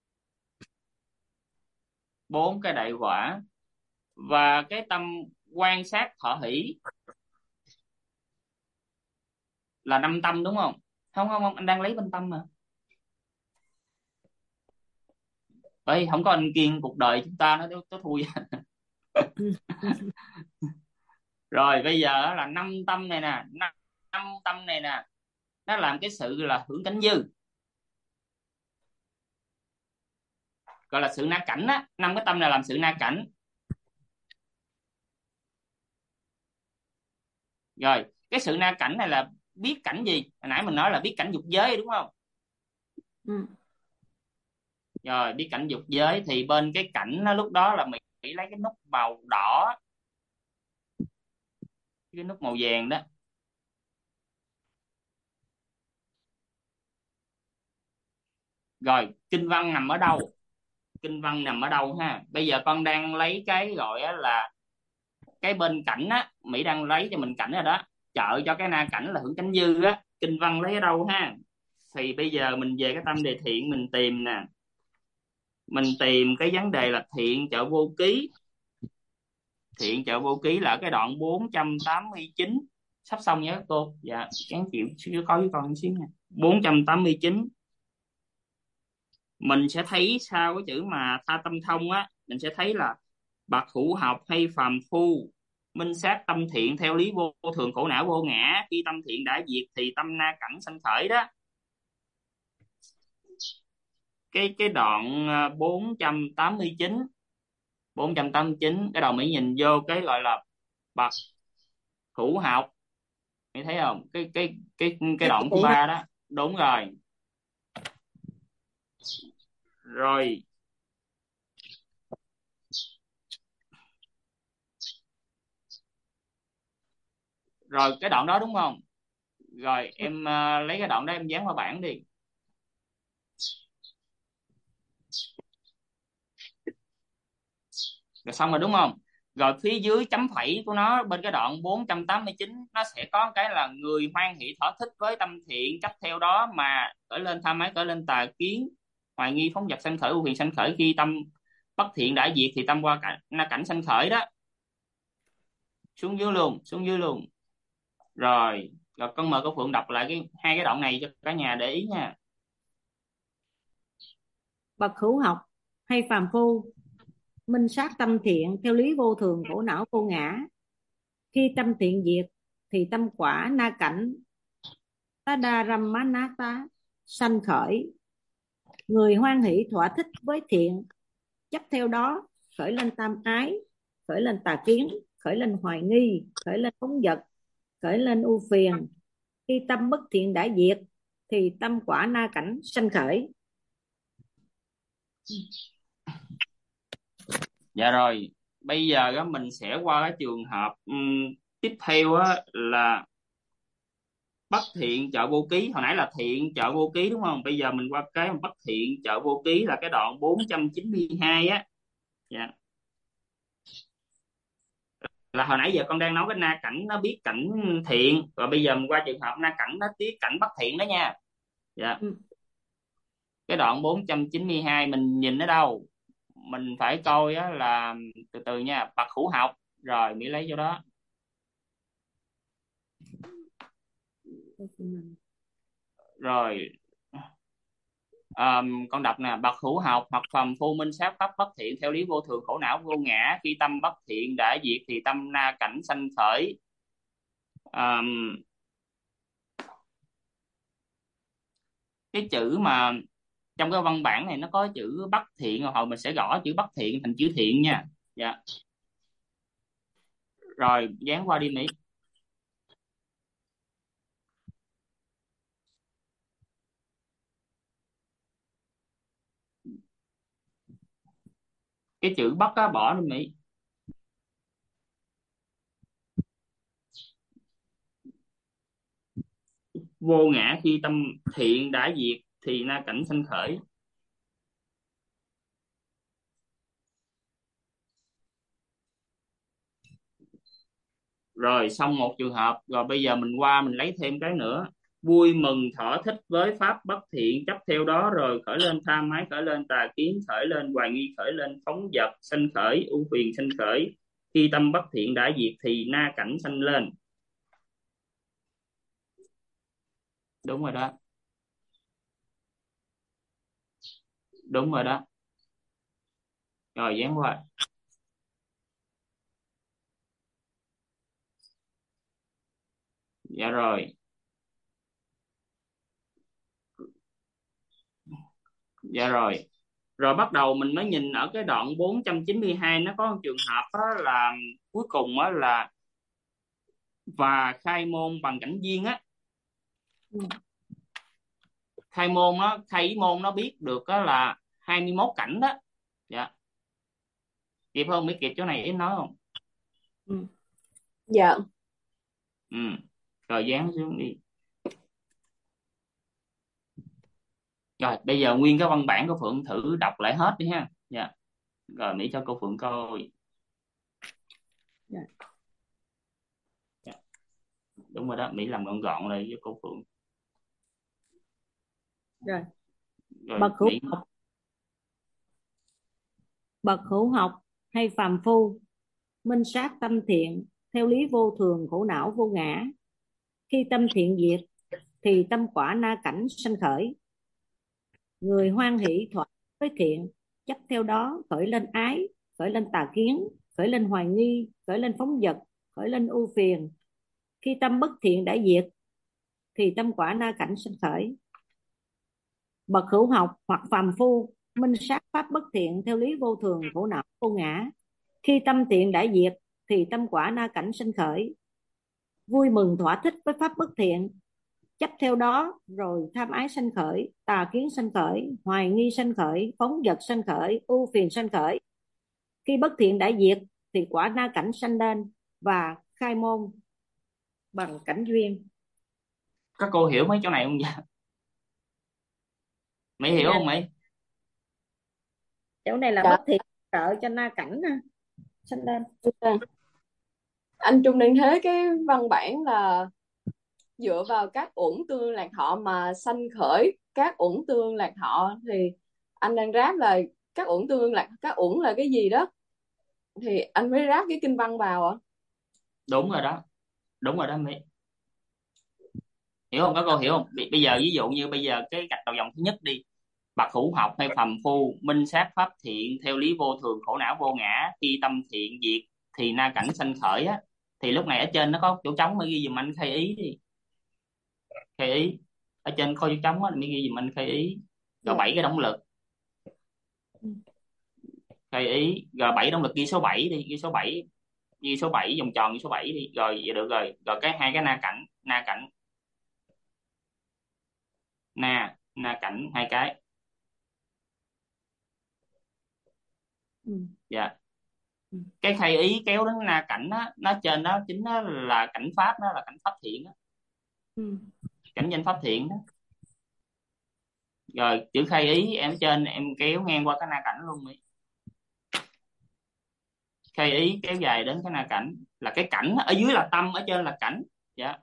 4 cái đại quả. Và cái tâm quan sát thọ hỷ là 5 tâm đúng không? Không, anh đang lấy bên tâm mà. Ê, không có anh Kiên cuộc đời chúng ta nó thui. Rồi bây giờ là 5 tâm này nè, 5 tâm này nè, nó làm cái sự là hưởng cảnh dư, gọi là sự na cảnh á. 5 cái tâm này làm sự na cảnh. Rồi cái sự na cảnh này là biết cảnh gì? Hồi nãy mình nói là biết cảnh dục giới đúng không? Ừ. Rồi biết cảnh dục giới thì bên cái cảnh nó lúc đó là mình lấy cái nút màu đỏ, cái nút màu vàng đó. Rồi kinh văn nằm ở đâu? Kinh văn nằm ở đâu ha? Bây giờ con đang lấy cái gọi là cái bên cảnh á, Mỹ đang lấy cho mình cảnh rồi đó, trợ cho cái na cảnh là hưởng cảnh dư á. Kinh văn lấy ở đâu ha? Thì bây giờ mình về cái tâm đề thiện mình tìm nè. Mình tìm cái vấn đề là thiện trợ vô ký. Thiện trợ vô ký là cái đoạn 489. Sắp xong nhé các cô. Dạ, chán chịu xíu có với con xíu nha. 489. Mình sẽ thấy sau cái chữ mà tha tâm thông á, mình sẽ thấy là bậc hữu học hay phàm phu minh sát tâm thiện theo lý vô thường khổ não vô ngã, khi tâm thiện đã diệt thì tâm na cảnh sanh khởi đó. Cái đoạn 489. 489 cái đầu Mỹ nhìn vô cái gọi là bậc hữu học, Mỹ thấy không? Cái đoạn thứ ba đó. Đúng rồi. Rồi rồi cái đoạn đó đúng không? Rồi em lấy cái đoạn đó em dán vào bảng đi. Rồi xong rồi đúng không? Rồi phía dưới chấm phẩy của nó bên cái đoạn 489 nó sẽ có cái là người hoan hỷ thỏa thích với tâm thiện chấp theo đó mà khởi lên tham ái, khởi lên tà kiến, hoài nghi phóng dật sanh khởi, ưu phiền sanh khởi, khi tâm bất thiện đã diệt thì tâm qua cảnh sanh khởi đó. Xuống dưới luôn, xuống dưới luôn. Rồi con mời cô Phượng đọc lại hai cái đoạn này cho cả nhà để ý nha. Bậc hữu học hay phàm phu minh sát tâm thiện theo lý vô thường khổ não vô ngã, khi tâm thiện diệt thì tâm quả na cảnh Tadarammanata sanh khởi. Người hoan hỷ thỏa thích với thiện chấp theo đó khởi lên tam ái, khởi lên tà kiến, khởi lên hoài nghi, khởi lên phóng dật, khởi lên ưu phiền, khi tâm bất thiện đã diệt thì tâm quả na cảnh sanh khởi. Dạ rồi bây giờ á, mình sẽ qua cái trường hợp tiếp theo á, là bất thiện trợ vô ký. Hồi nãy là thiện trợ vô ký đúng không? Bây giờ mình qua cái bất thiện trợ vô ký là cái đoạn 492 á. Dạ. Là hồi nãy giờ con đang nói cái na cảnh nó biết cảnh thiện, rồi bây giờ mình qua trường hợp na cảnh nó biết cảnh bất thiện đó nha. Dạ. Ừ. Cái đoạn 492 mình nhìn ở đâu? Mình phải coi á, là từ từ nha, bậc hữu học. Rồi Mỹ lấy vô đó. Rồi con đọc nè: bậc hữu học hoặc phàm phu minh sát pháp bất thiện theo lý vô thường khổ não vô ngã, khi tâm bất thiện đã diệt thì tâm na cảnh sanh khởi. Ờm, cái chữ mà trong cái văn bản này nó có chữ bất thiện, rồi hồi mình sẽ gõ chữ bất thiện thành chữ thiện nha. Dạ. Rồi dán qua đi Mỹ. Cái chữ bất á bỏ đi Mỹ. Vô ngã, khi tâm thiện đã diệt thì na cảnh sanh khởi. Rồi xong một trường hợp, rồi bây giờ mình qua mình lấy thêm cái nữa: vui mừng thỏa thích với pháp bất thiện chấp theo đó, rồi khởi lên tham ái, khởi lên tà kiến, khởi lên hoài nghi, khởi lên phóng dật sanh khởi, ưu phiền sanh khởi. Khi tâm bất thiện đã diệt thì na cảnh sanh lên. Đúng rồi đó. Đúng rồi đó. Rồi dán qua. Dạ rồi. Dạ rồi. Rồi bắt đầu mình mới nhìn ở cái đoạn 492, nó có một trường hợp đó là cuối cùng á là và khai môn bằng cảnh duyên á. Ừ. Khai môn nó, khai ý môn nó biết được á là 21 cảnh đó. Dạ. Kịp không? Mới kịp chỗ này em nói không? Ừ. Dạ. Ừ. Rồi dán xuống đi. Rồi bây giờ nguyên cái văn bản của Phượng thử đọc lại hết đi ha. Dạ. Rồi Mỹ cho cô Phượng coi. Dạ. Dạ. Đúng rồi đó, Mỹ làm gọn gọn lại với cô Phượng. Rồi. Rồi Bậc hữu Mỹ. học, bậc hữu học hay phàm phu minh sát tâm thiện theo lý vô thường khổ não vô ngã, khi tâm thiện diệt thì tâm quả na cảnh sanh khởi. Người hoan hỷ thỏa với thiện chấp theo đó khởi lên ái, khởi lên tà kiến, khởi lên hoài nghi, khởi lên phóng dật, khởi lên ưu phiền. Khi tâm bất thiện đã diệt thì tâm quả na cảnh sanh khởi. Bậc hữu học hoặc phàm phu minh sát pháp bất thiện theo lý vô thường khổ não vô ngã, khi tâm thiện đã diệt thì tâm quả na cảnh sanh khởi. Vui mừng thỏa thích với pháp bất thiện chấp theo đó, rồi tham ái sanh khởi, tà kiến sanh khởi, hoài nghi sanh khởi, phóng dật sanh khởi, ưu phiền sanh khởi. Khi bất thiện đã diệt thì quả na cảnh sanh lên và khai môn bằng cảnh duyên. Các cô hiểu mấy chỗ này không vậy? Mỹ hiểu Dạ. không Mỹ? Chỗ này là Dạ. bất thiện trợ cho na cảnh sanh lên. Anh Trung đang thấy cái văn bản là dựa vào các uẩn tương lạc thọ mà sanh khởi các uẩn tương lạc thọ, thì anh đang ráp là các uẩn tương lạc, các uẩn là cái gì đó, thì anh mới ráp cái kinh văn vào ạ. Đúng rồi đó. Đúng rồi đó Mỹ. Hiểu không? Các cô hiểu không? Bây giờ ví dụ như bây giờ cái gạch đầu dòng thứ nhất đi: bậc hữu học hay phàm phu minh sát pháp thiện theo lý vô thường khổ não vô ngã, khi tâm thiện diệt thì na cảnh sanh khởi á. Thì lúc này ở trên nó có chỗ trống, mới ghi dùm anh khai ý đi. Khai ý ở trên có chỗ trống á, mới ghi dùm anh khai ý. Rồi Dạ. 7 cái động lực. Khai ý rồi 7 động lực, ghi số 7 đi, ghi số 7, ghi số 7 vòng tròn, ghi số 7 đi. Rồi vậy được rồi. Rồi cái hai cái na cảnh, na cảnh, na cảnh hai cái. Ừ. Dạ. Ừ. Cái khai ý kéo đến na cảnh á, nó trên đó chính nó là cảnh pháp, nó là cảnh pháp thiện đó, Ừ. cảnh danh pháp thiện đó. Rồi chữ khai ý em ở trên em kéo ngang qua cái na cảnh luôn đi. Khai ý kéo dài đến cái na cảnh, là cái cảnh ở dưới là tâm, ở trên là cảnh. Dạ.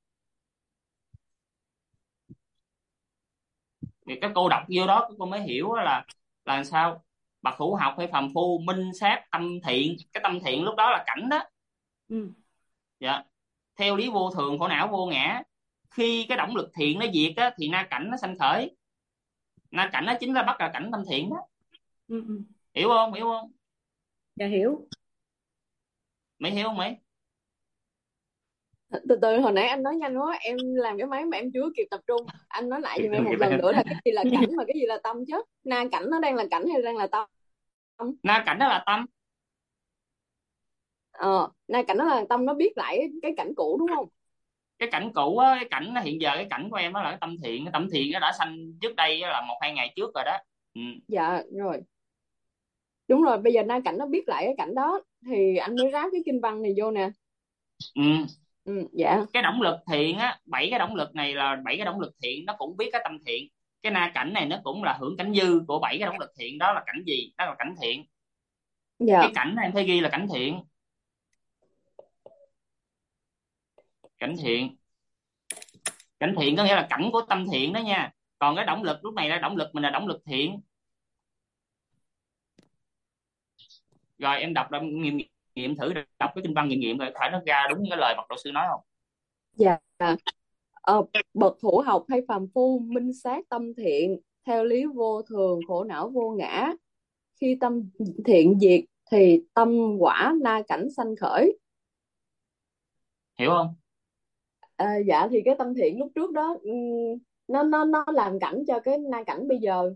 Thì các cô đọc vô đó các cô mới hiểu là làm sao. Bậc hữu học hay phàm phu minh sát tâm thiện, cái tâm thiện lúc đó là cảnh đó. Ừ. Dạ. Theo lý vô thường khổ não vô ngã, khi cái động lực thiện nó diệt á, thì na cảnh nó sanh khởi. Na cảnh nó chính là bắt là cảnh tâm thiện đó. Ừ. Ừ. Hiểu không, hiểu không? Dạ hiểu. Mấy hiểu không mấy? Từ từ, hồi nãy anh nói nhanh quá, em làm cái máy mà em chưa kịp tập trung. Anh nói lại giùm em một lần nữa là cái gì là cảnh mà cái gì là tâm chứ? Na cảnh nó đang là cảnh hay đang là tâm? Na cảnh đó là tâm. Na cảnh nó là tâm, nó biết lại cái cảnh cũ đúng không? Cái cảnh cũ á, cái cảnh hiện giờ, cái cảnh của em đó là cái tâm thiện. Cái tâm thiện nó đã sanh trước đây á, là 1-2 ngày trước rồi đó. Ừ. Dạ rồi, đúng rồi. Bây giờ na cảnh nó biết lại cái cảnh đó thì anh mới ráp cái kinh văn này vô nè. Ừ. Dạ. Cái động lực thiện á, 7 cái động lực này là 7 cái động lực thiện, nó cũng biết cái tâm thiện. Cái na cảnh này nó cũng là hưởng cảnh dư của 7 cái động lực thiện đó. Là cảnh gì? Đó là cảnh thiện. Dạ. Cái cảnh này em thấy ghi là cảnh thiện. Cảnh thiện, cảnh thiện có nghĩa là cảnh của tâm thiện đó nha. Còn cái động lực lúc này là động lực mình là động lực thiện. Rồi em đọc, nghiệm nghiệm thử, đọc cái kinh văn nghiệm nghiệm rồi phải nó ra đúng cái lời Bậc Đạo Sư nói không? Dạ. Bậc hữu học hay phàm phu minh sát tâm thiện, theo lý vô thường khổ não vô ngã, khi tâm thiện diệt thì tâm quả na cảnh sanh khởi. Hiểu không? Dạ, thì cái tâm thiện lúc trước đó, nó làm cảnh cho cái na cảnh bây giờ.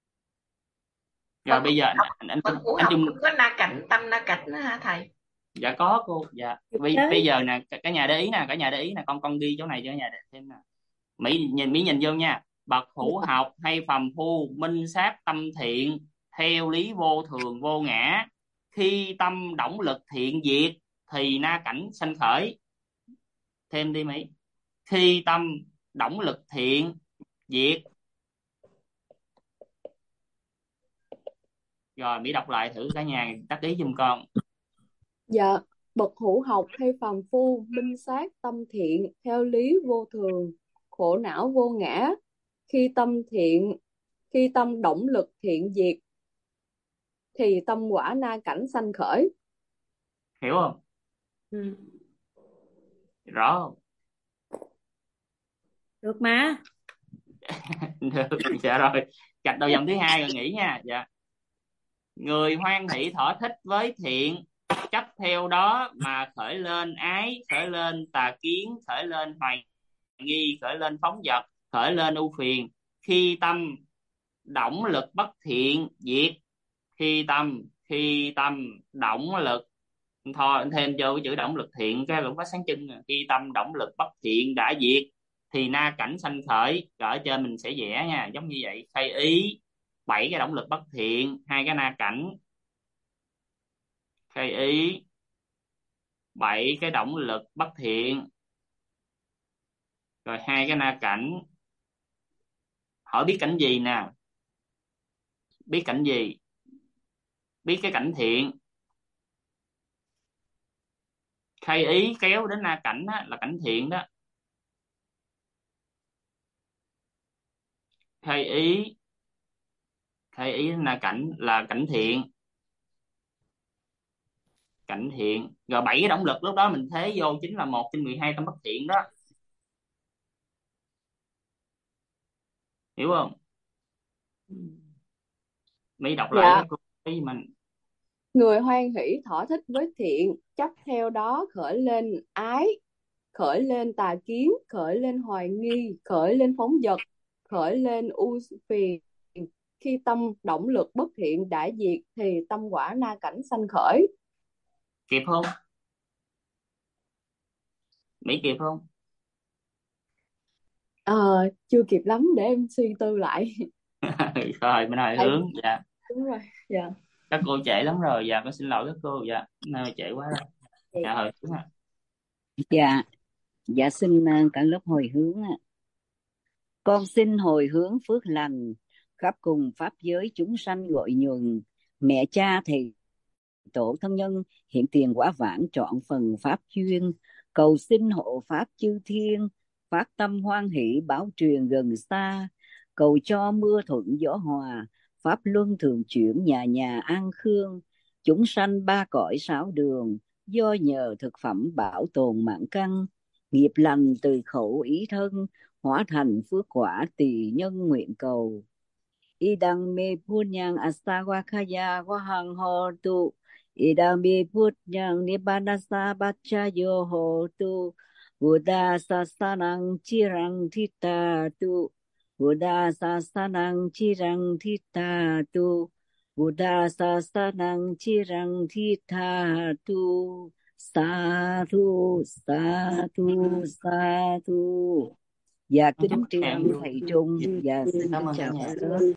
Rồi Bậc bây giờ bậc hữu anh học Trung. cũng có na cảnh, tâm na cảnh đó hả thầy? Dạ có cô. Dạ bây giờ nè, cả nhà để ý nè, cả nhà để ý nè, con ghi chỗ này cho cả nhà để thêm nè. Mỹ nhìn vô nha. Bậc hữu Dạ. học hay phàm phu minh sát tâm thiện, theo lý vô thường vô ngã, khi tâm động lực thiện diệt thì na cảnh sanh khởi. Thêm đi Mỹ. Khi tâm động lực thiện diệt. Rồi Mỹ đọc lại thử, cả nhà đắc ý giùm con. Dạ. Bậc hữu học hay phàm phu minh sát tâm thiện, theo lý vô thường khổ não vô ngã, khi tâm động lực thiện diệt thì tâm quả na cảnh sanh khởi. Hiểu không? Ừ. Rõ không? Được mà. Được. Dạ rồi, gạch đầu dòng thứ hai rồi nghỉ nha. Dạ. Người hoan hỷ thỏa thích với thiện, chấp theo đó mà khởi lên ái, khởi lên tà kiến, khởi lên hoài nghi, khởi lên phóng dật, khởi lên ưu phiền, khi tâm động lực bất thiện diệt. Khi tâm động lực, thôi thêm vô cái chữ động lực thiện cái lũng phát sáng chân. Khi tâm động lực bất thiện đã diệt thì na cảnh sanh khởi. Rồi ở trên mình sẽ vẽ nha, giống như vậy. Khai ý 7 cái động lực bất thiện, 2 cái na cảnh. Khai ý 7 cái động lực bất thiện, rồi 2 cái na cảnh. Hỏi biết cảnh gì nè? Biết cảnh gì? Biết cái cảnh thiện. Khai ý kéo đến na cảnh á, là cảnh thiện đó. Khai ý, khai ý đến na cảnh là cảnh thiện. Cảnh thiện. Rồi 7 cái động lực lúc đó mình thế vô chính là 1/12 tâm bất thiện đó. Hiểu không? Ừ. Mỹ đọc lại Dạ. cái câu ý mình. Người hoan hỷ thỏa thích với thiện, chấp theo đó khởi lên ái, khởi lên tà kiến, khởi lên hoài nghi, khởi lên phóng dật, khởi lên ưu phiền, khi tâm động lực bất thiện đã diệt thì tâm quả na cảnh sanh khởi. Kịp không? Mỹ kịp không? Chưa kịp lắm, để em suy tư lại. Rồi mình hồi Tại hướng. Dạ. đúng rồi. Dạ. Các cô trễ lắm rồi, dạ con xin lỗi các cô, dạ nay trễ quá rồi. Dạ hồi xuống ạ. Dạ, dạ xin cả lớp hồi hướng ạ. Con xin hồi hướng phước lành khắp cùng pháp giới chúng sanh gọi nhuần, mẹ cha thầy tổ thân nhân hiện tiền quả vãng trọn phần pháp duyên, cầu xin hộ pháp chư thiên phát tâm hoan hỷ bảo truyền gần xa, cầu cho mưa thuận gió hòa pháp luân thường chuyển nhà nhà an khương, chúng sanh ba cõi sáu đường do nhờ thực phẩm bảo tồn mạng căn, nghiệp lành từ khẩu ý thân hóa thành phước quả tùy nhân nguyện cầu. Idang me punyang astagakaya wahang hotu. Idang me punyang nibbanasa bacayo hotu. Buddha sasanang cirang thita tu. Buddha sasanang cirang thita tu. Buddha sasanang cirang thita tu. Sadhu, sadhu, sadhu. Dạ Con chúc kính tri các ân em thầy Trung. Dạ xin cảm ơn cả chào nhà. cả lớp.